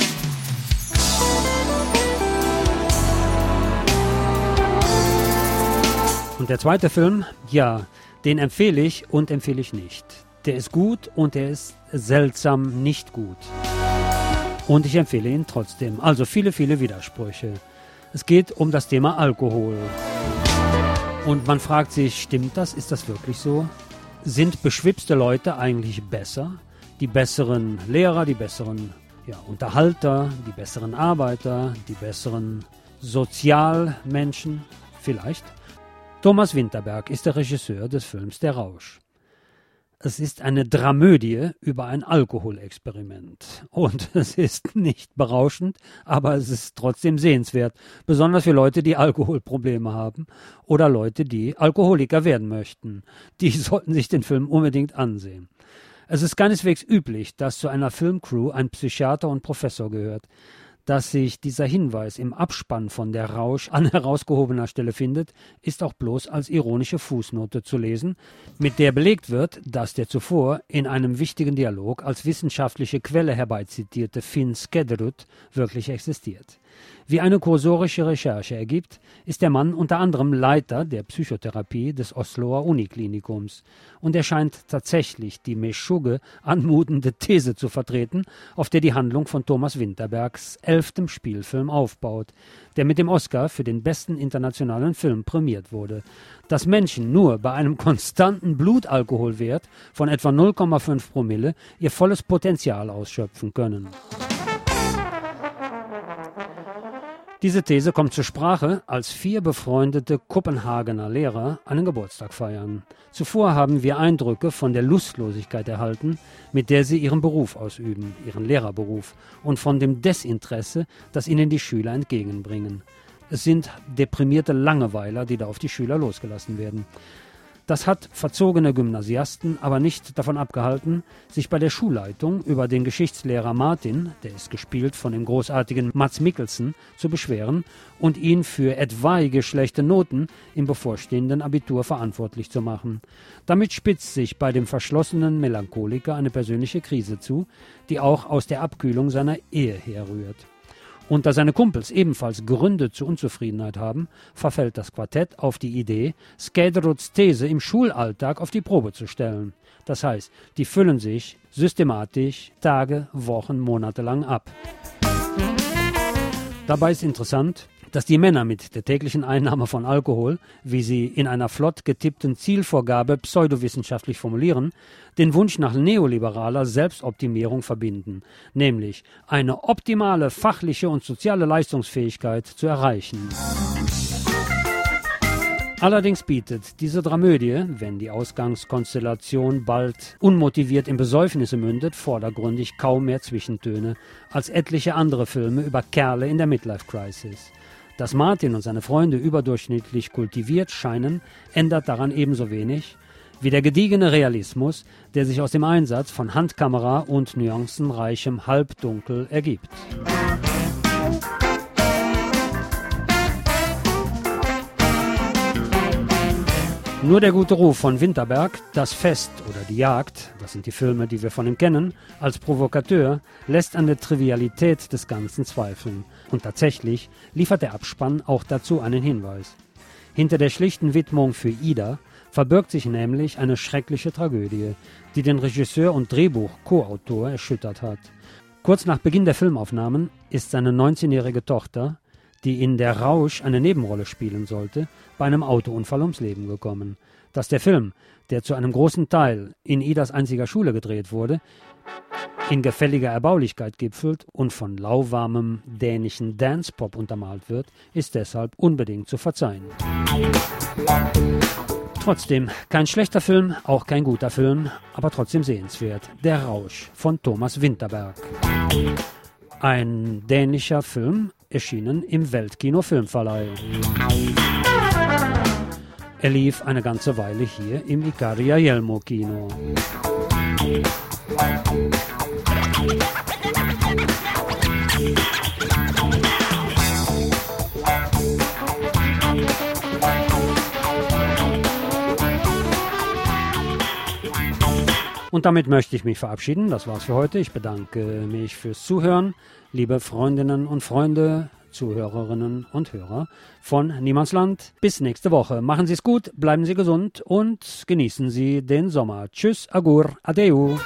Und der zweite Film, ja, den empfehle ich und empfehle ich nicht. Der ist gut und der ist seltsam nicht gut. Und ich empfehle ihn trotzdem. Also viele, viele Widersprüche. Es geht um das Thema Alkohol. Und man fragt sich, stimmt das? Ist das wirklich so? Sind beschwipste Leute eigentlich besser? Die besseren Lehrer, die besseren ja, Unterhalter, die besseren Arbeiter, die besseren Sozialmenschen? Vielleicht. Thomas Vinterberg ist der Regisseur des Films Der Rausch. Es ist eine Dramödie über ein Alkoholexperiment. Und es ist nicht berauschend, aber es ist trotzdem sehenswert. Besonders für Leute, die Alkoholprobleme haben oder Leute, die Alkoholiker werden möchten. Die sollten sich den Film unbedingt ansehen. Es ist keineswegs üblich, dass zu einer Filmcrew ein Psychiater und Professor gehört. Dass sich dieser Hinweis im Abspann von Der Rausch an herausgehobener Stelle findet, ist auch bloß als ironische Fußnote zu lesen, mit der belegt wird, dass der zuvor in einem wichtigen Dialog als wissenschaftliche Quelle herbeizitierte Finn Skederud wirklich existiert. Wie eine kursorische Recherche ergibt, ist der Mann unter anderem Leiter der Psychotherapie des Osloer Uniklinikums und er scheint tatsächlich die Meschugge anmutende These zu vertreten, auf der die Handlung von Thomas Vinterbergs elftem Spielfilm aufbaut, der mit dem Oscar für den besten internationalen Film prämiert wurde, dass Menschen nur bei einem konstanten Blutalkoholwert von etwa null Komma fünf Promille ihr volles Potenzial ausschöpfen können. Diese These kommt zur Sprache, als vier befreundete Kopenhagener Lehrer einen Geburtstag feiern. Zuvor haben wir Eindrücke von der Lustlosigkeit erhalten, mit der sie ihren Beruf ausüben, ihren Lehrerberuf, und von dem Desinteresse, das ihnen die Schüler entgegenbringen. Es sind deprimierte Langeweiler, die da auf die Schüler losgelassen werden. Das hat verzogene Gymnasiasten aber nicht davon abgehalten, sich bei der Schulleitung über den Geschichtslehrer Martin, der ist gespielt von dem großartigen Mads Mikkelsen, zu beschweren und ihn für etwaige schlechte Noten im bevorstehenden Abitur verantwortlich zu machen. Damit spitzt sich bei dem verschlossenen Melancholiker eine persönliche Krise zu, die auch aus der Abkühlung seiner Ehe herrührt. Und da seine Kumpels ebenfalls Gründe zur Unzufriedenheit haben, verfällt das Quartett auf die Idee, Skæderuds These im Schulalltag auf die Probe zu stellen. Das heißt, die füllen sich systematisch Tage, Wochen, Monate lang ab. Dabei ist interessant, dass die Männer mit der täglichen Einnahme von Alkohol, wie sie in einer flott getippten Zielvorgabe pseudowissenschaftlich formulieren, den Wunsch nach neoliberaler Selbstoptimierung verbinden, nämlich eine optimale fachliche und soziale Leistungsfähigkeit zu erreichen. Allerdings bietet diese Dramödie, wenn die Ausgangskonstellation bald unmotiviert in Besäufnisse mündet, vordergründig kaum mehr Zwischentöne als etliche andere Filme über Kerle in der Midlife-Crisis. Dass Martin und seine Freunde überdurchschnittlich kultiviert scheinen, ändert daran ebenso wenig wie der gediegene Realismus, der sich aus dem Einsatz von Handkamera und nuancenreichem Halbdunkel ergibt. Nur der gute Ruf von Winterberg, Das Fest oder Die Jagd, das sind die Filme, die wir von ihm kennen, als Provokateur, lässt an der Trivialität des Ganzen zweifeln. Und tatsächlich liefert der Abspann auch dazu einen Hinweis. Hinter der schlichten Widmung für Ida verbirgt sich nämlich eine schreckliche Tragödie, die den Regisseur und Drehbuch-Co-Autor erschüttert hat. Kurz nach Beginn der Filmaufnahmen ist seine neunzehnjährige Tochter, die in Der Rausch eine Nebenrolle spielen sollte, bei einem Autounfall ums Leben gekommen. Dass der Film, der zu einem großen Teil in Idas einziger Schule gedreht wurde, in gefälliger Erbaulichkeit gipfelt und von lauwarmem dänischen Dance-Pop untermalt wird, ist deshalb unbedingt zu verzeihen. Trotzdem, kein schlechter Film, auch kein guter Film, aber trotzdem sehenswert. Der Rausch von Thomas Vinterberg. Ein dänischer Film, erschienen im Weltkino Filmverleih. Er lief eine ganze Weile hier im Ikaria Jelmo Kino. Und damit möchte ich mich verabschieden. Das war's für heute. Ich bedanke mich fürs Zuhören. Liebe Freundinnen und Freunde, Zuhörerinnen und Hörer von Niemandsland. Bis nächste Woche. Machen Sie es gut, bleiben Sie gesund und genießen Sie den Sommer. Tschüss, agur, adeu.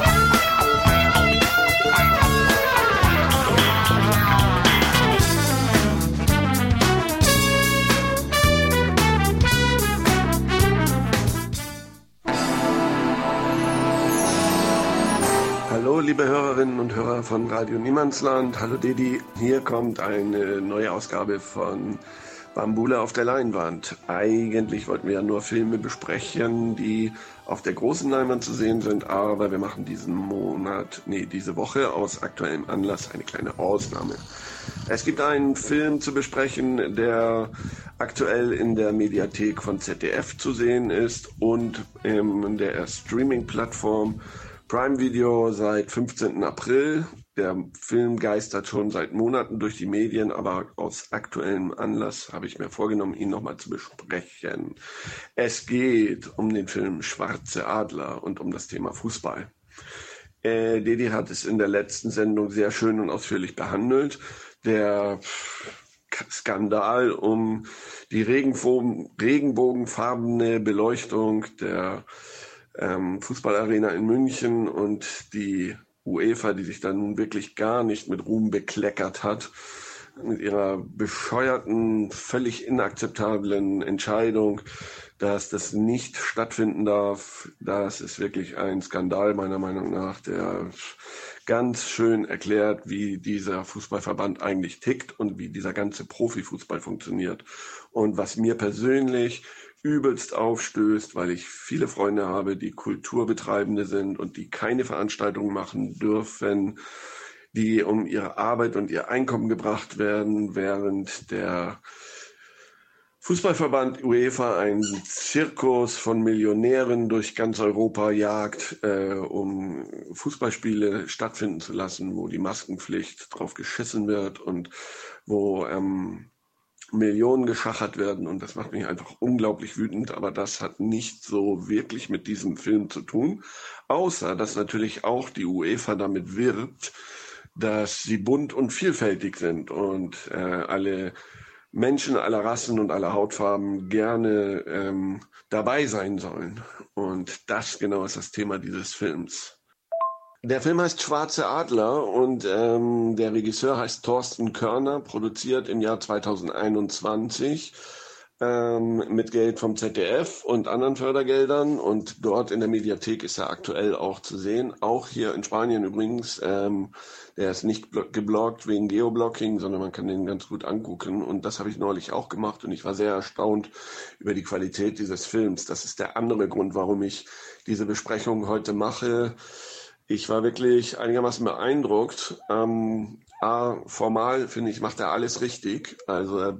Hallo liebe Hörerinnen und Hörer von Radio Niemandsland, hallo Didi, hier kommt eine neue Ausgabe von Bambule auf der Leinwand. Eigentlich wollten wir ja nur Filme besprechen, die auf der großen Leinwand zu sehen sind, aber wir machen diesen Monat, nee, diese Woche aus aktuellem Anlass eine kleine Ausnahme. Es gibt einen Film zu besprechen, der aktuell in der Mediathek von Z D F zu sehen ist und in der Streaming-Plattform Prime Video seit fünfzehnten April. Der Film geistert schon seit Monaten durch die Medien, aber aus aktuellem Anlass habe ich mir vorgenommen, ihn nochmal zu besprechen. Es geht um den Film Schwarze Adler und um das Thema Fußball. Äh, Didi hat es in der letzten Sendung sehr schön und ausführlich behandelt. Der Skandal um die regenbogenfarbene Beleuchtung der Fußballarena in München und die UEFA, die sich dann nun wirklich gar nicht mit Ruhm bekleckert hat, mit ihrer bescheuerten, völlig inakzeptablen Entscheidung, dass das nicht stattfinden darf. Das ist wirklich ein Skandal meiner Meinung nach, der ganz schön erklärt, wie dieser Fußballverband eigentlich tickt und wie dieser ganze Profifußball funktioniert. Und was mir persönlich übelst aufstößt, weil ich viele Freunde habe, die Kulturbetreibende sind und die keine Veranstaltungen machen dürfen, die um ihre Arbeit und ihr Einkommen gebracht werden, während der Fußballverband UEFA einen Zirkus von Millionären durch ganz Europa jagt, äh, um Fußballspiele stattfinden zu lassen, wo die Maskenpflicht drauf geschissen wird und wo ähm, Millionen geschachert werden. Und das macht mich einfach unglaublich wütend. Aber das hat nicht so wirklich mit diesem Film zu tun, außer dass natürlich auch die UEFA damit wirbt, dass sie bunt und vielfältig sind und äh, alle Menschen aller Rassen und aller Hautfarben gerne ähm, dabei sein sollen. Und das genau ist das Thema dieses Films. Der Film heißt Schwarze Adler und ähm, der Regisseur heißt Thorsten Körner, produziert im Jahr zweitausendeinundzwanzig ähm, mit Geld vom Z D F und anderen Fördergeldern. Und dort in der Mediathek ist er aktuell auch zu sehen. Auch hier in Spanien übrigens. Ähm, der ist nicht geblockt wegen Geoblocking, sondern man kann den ganz gut angucken. Und das habe ich neulich auch gemacht und ich war sehr erstaunt über die Qualität dieses Films. Das ist der andere Grund, warum ich diese Besprechung heute mache. Ich war wirklich einigermaßen beeindruckt. Ähm, A, formal, finde ich, macht er alles richtig. Also er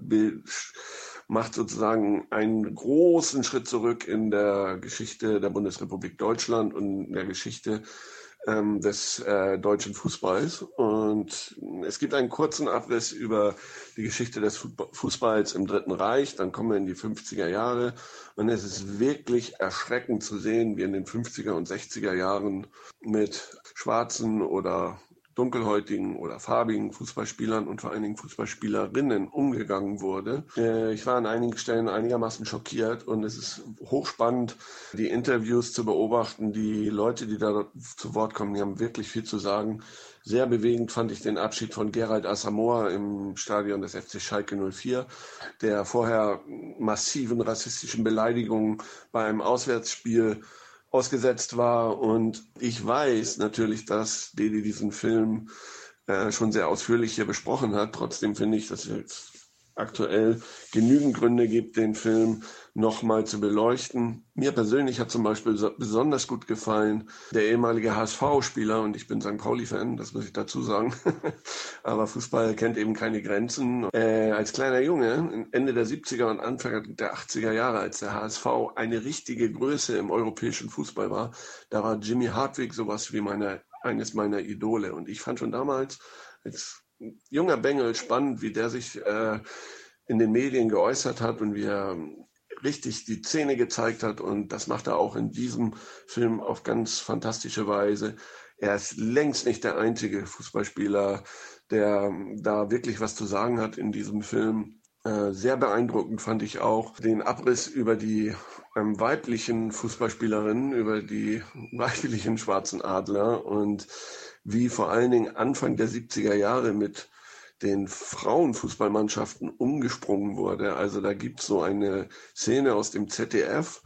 macht sozusagen einen großen Schritt zurück in der Geschichte der Bundesrepublik Deutschland und der Geschichte ähm, des äh, deutschen Fußballs. Und es gibt einen kurzen Abriss über die Geschichte des Fußballs im Dritten Reich. Dann kommen wir in die fünfziger Jahre. Und es ist wirklich erschreckend zu sehen, wie in den fünfziger und sechziger Jahren mit schwarzen oder dunkelhäutigen oder farbigen Fußballspielern und vor allen Dingen Fußballspielerinnen umgegangen wurde. Äh, ich war an einigen Stellen einigermaßen schockiert und es ist hochspannend, die Interviews zu beobachten. Die Leute, die da zu Wort kommen, die haben wirklich viel zu sagen. Sehr bewegend fand ich den Abschied von Gerald Asamoah im Stadion des F C Schalke null vier, der vorher massiven rassistischen Beleidigungen bei einem Auswärtsspiel ausgesetzt war. Und ich weiß natürlich, dass Dedi diesen Film äh, schon sehr ausführlich hier besprochen hat. Trotzdem finde ich, dass es aktuell genügend Gründe gibt, den Film nochmal zu beleuchten. Mir persönlich hat zum Beispiel so, besonders gut gefallen der ehemalige H S V-Spieler, und ich bin Sankt Pauli-Fan, das muss ich dazu sagen, aber Fußball kennt eben keine Grenzen. Äh, als kleiner Junge, Ende der siebziger und Anfang der achtziger Jahre, als der H S V eine richtige Größe im europäischen Fußball war, da war Jimmy Hartwig sowas wie meine, eines meiner Idole. Und ich fand schon damals als junger Bengel spannend, wie der sich äh, in den Medien geäußert hat und wie er richtig die Zähne gezeigt hat. Und das macht er auch in diesem Film auf ganz fantastische Weise. Er ist längst nicht der einzige Fußballspieler, der da wirklich was zu sagen hat in diesem Film. Äh, sehr beeindruckend fand ich auch den Abriss über die ähm, weiblichen Fußballspielerinnen, über die weiblichen Schwarzen Adler und wie vor allen Dingen Anfang der siebziger Jahre mit den Frauenfußballmannschaften umgesprungen wurde. Also da gibt es so eine Szene aus dem Z D F,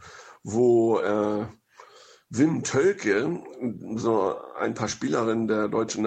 wo äh, Wim Tölke so ein paar Spielerinnen der deutschen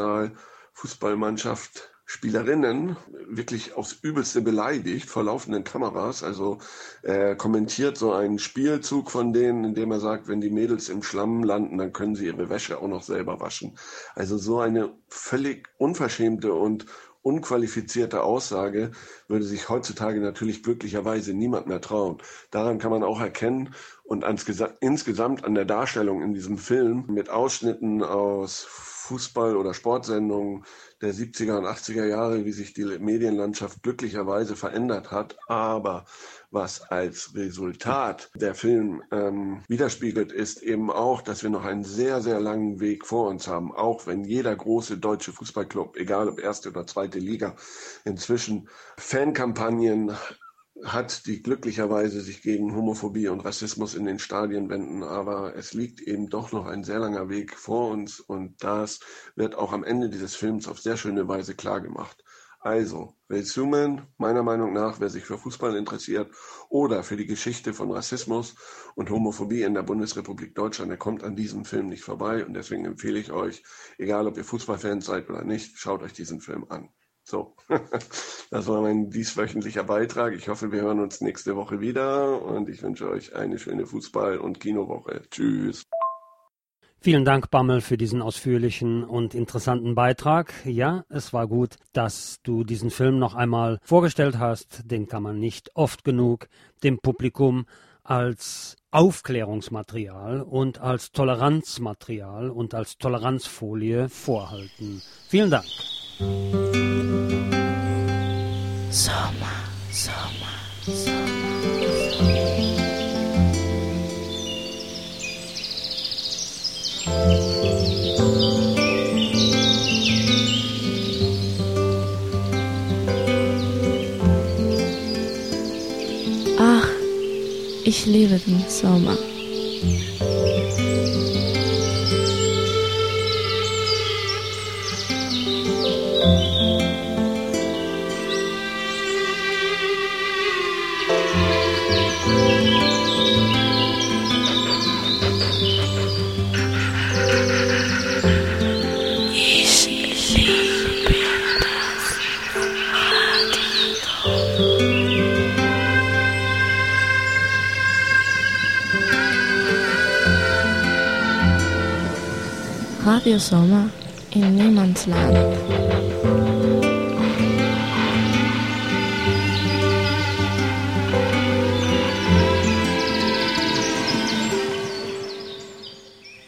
Nationalfußballmannschaft, Spielerinnen, wirklich aufs Übelste beleidigt vor laufenden Kameras. Also er kommentiert so einen Spielzug von denen, indem er sagt, wenn die Mädels im Schlamm landen, dann können sie ihre Wäsche auch noch selber waschen. Also so eine völlig unverschämte und unqualifizierte Aussage würde sich heutzutage natürlich glücklicherweise niemand mehr trauen. Daran kann man auch erkennen und ans, insgesamt an der Darstellung in diesem Film mit Ausschnitten aus Fußball- oder Sportsendungen der siebziger und achtziger Jahre, wie sich die Medienlandschaft glücklicherweise verändert hat. Aber was als Resultat der Film ähm, widerspiegelt, ist eben auch, dass wir noch einen sehr, sehr langen Weg vor uns haben. Auch wenn jeder große deutsche Fußballclub, egal ob erste oder zweite Liga, inzwischen Fankampagnen hat, die glücklicherweise sich gegen Homophobie und Rassismus in den Stadien wenden. Aber es liegt eben doch noch ein sehr langer Weg vor uns und das wird auch am Ende dieses Films auf sehr schöne Weise klargemacht. Also, Resumen, meiner Meinung nach, wer sich für Fußball interessiert oder für die Geschichte von Rassismus und Homophobie in der Bundesrepublik Deutschland, der kommt an diesem Film nicht vorbei und deswegen empfehle ich euch, egal ob ihr Fußballfans seid oder nicht, schaut euch diesen Film an. So, das war mein dieswöchentlicher Beitrag. Ich hoffe, wir hören uns nächste Woche wieder und ich wünsche euch eine schöne Fußball- und Kinowoche. Tschüss. Vielen Dank, Bammel, für diesen ausführlichen und interessanten Beitrag. Ja, es war gut, dass du diesen Film noch einmal vorgestellt hast. Den kann man nicht oft genug dem Publikum als Aufklärungsmaterial und als Toleranzmaterial und als Toleranzfolie vorhalten. Vielen Dank. Sommer, Sommer, Sommer. Ach, ich liebe den Sommer. Radio Sommer in Niemandsland.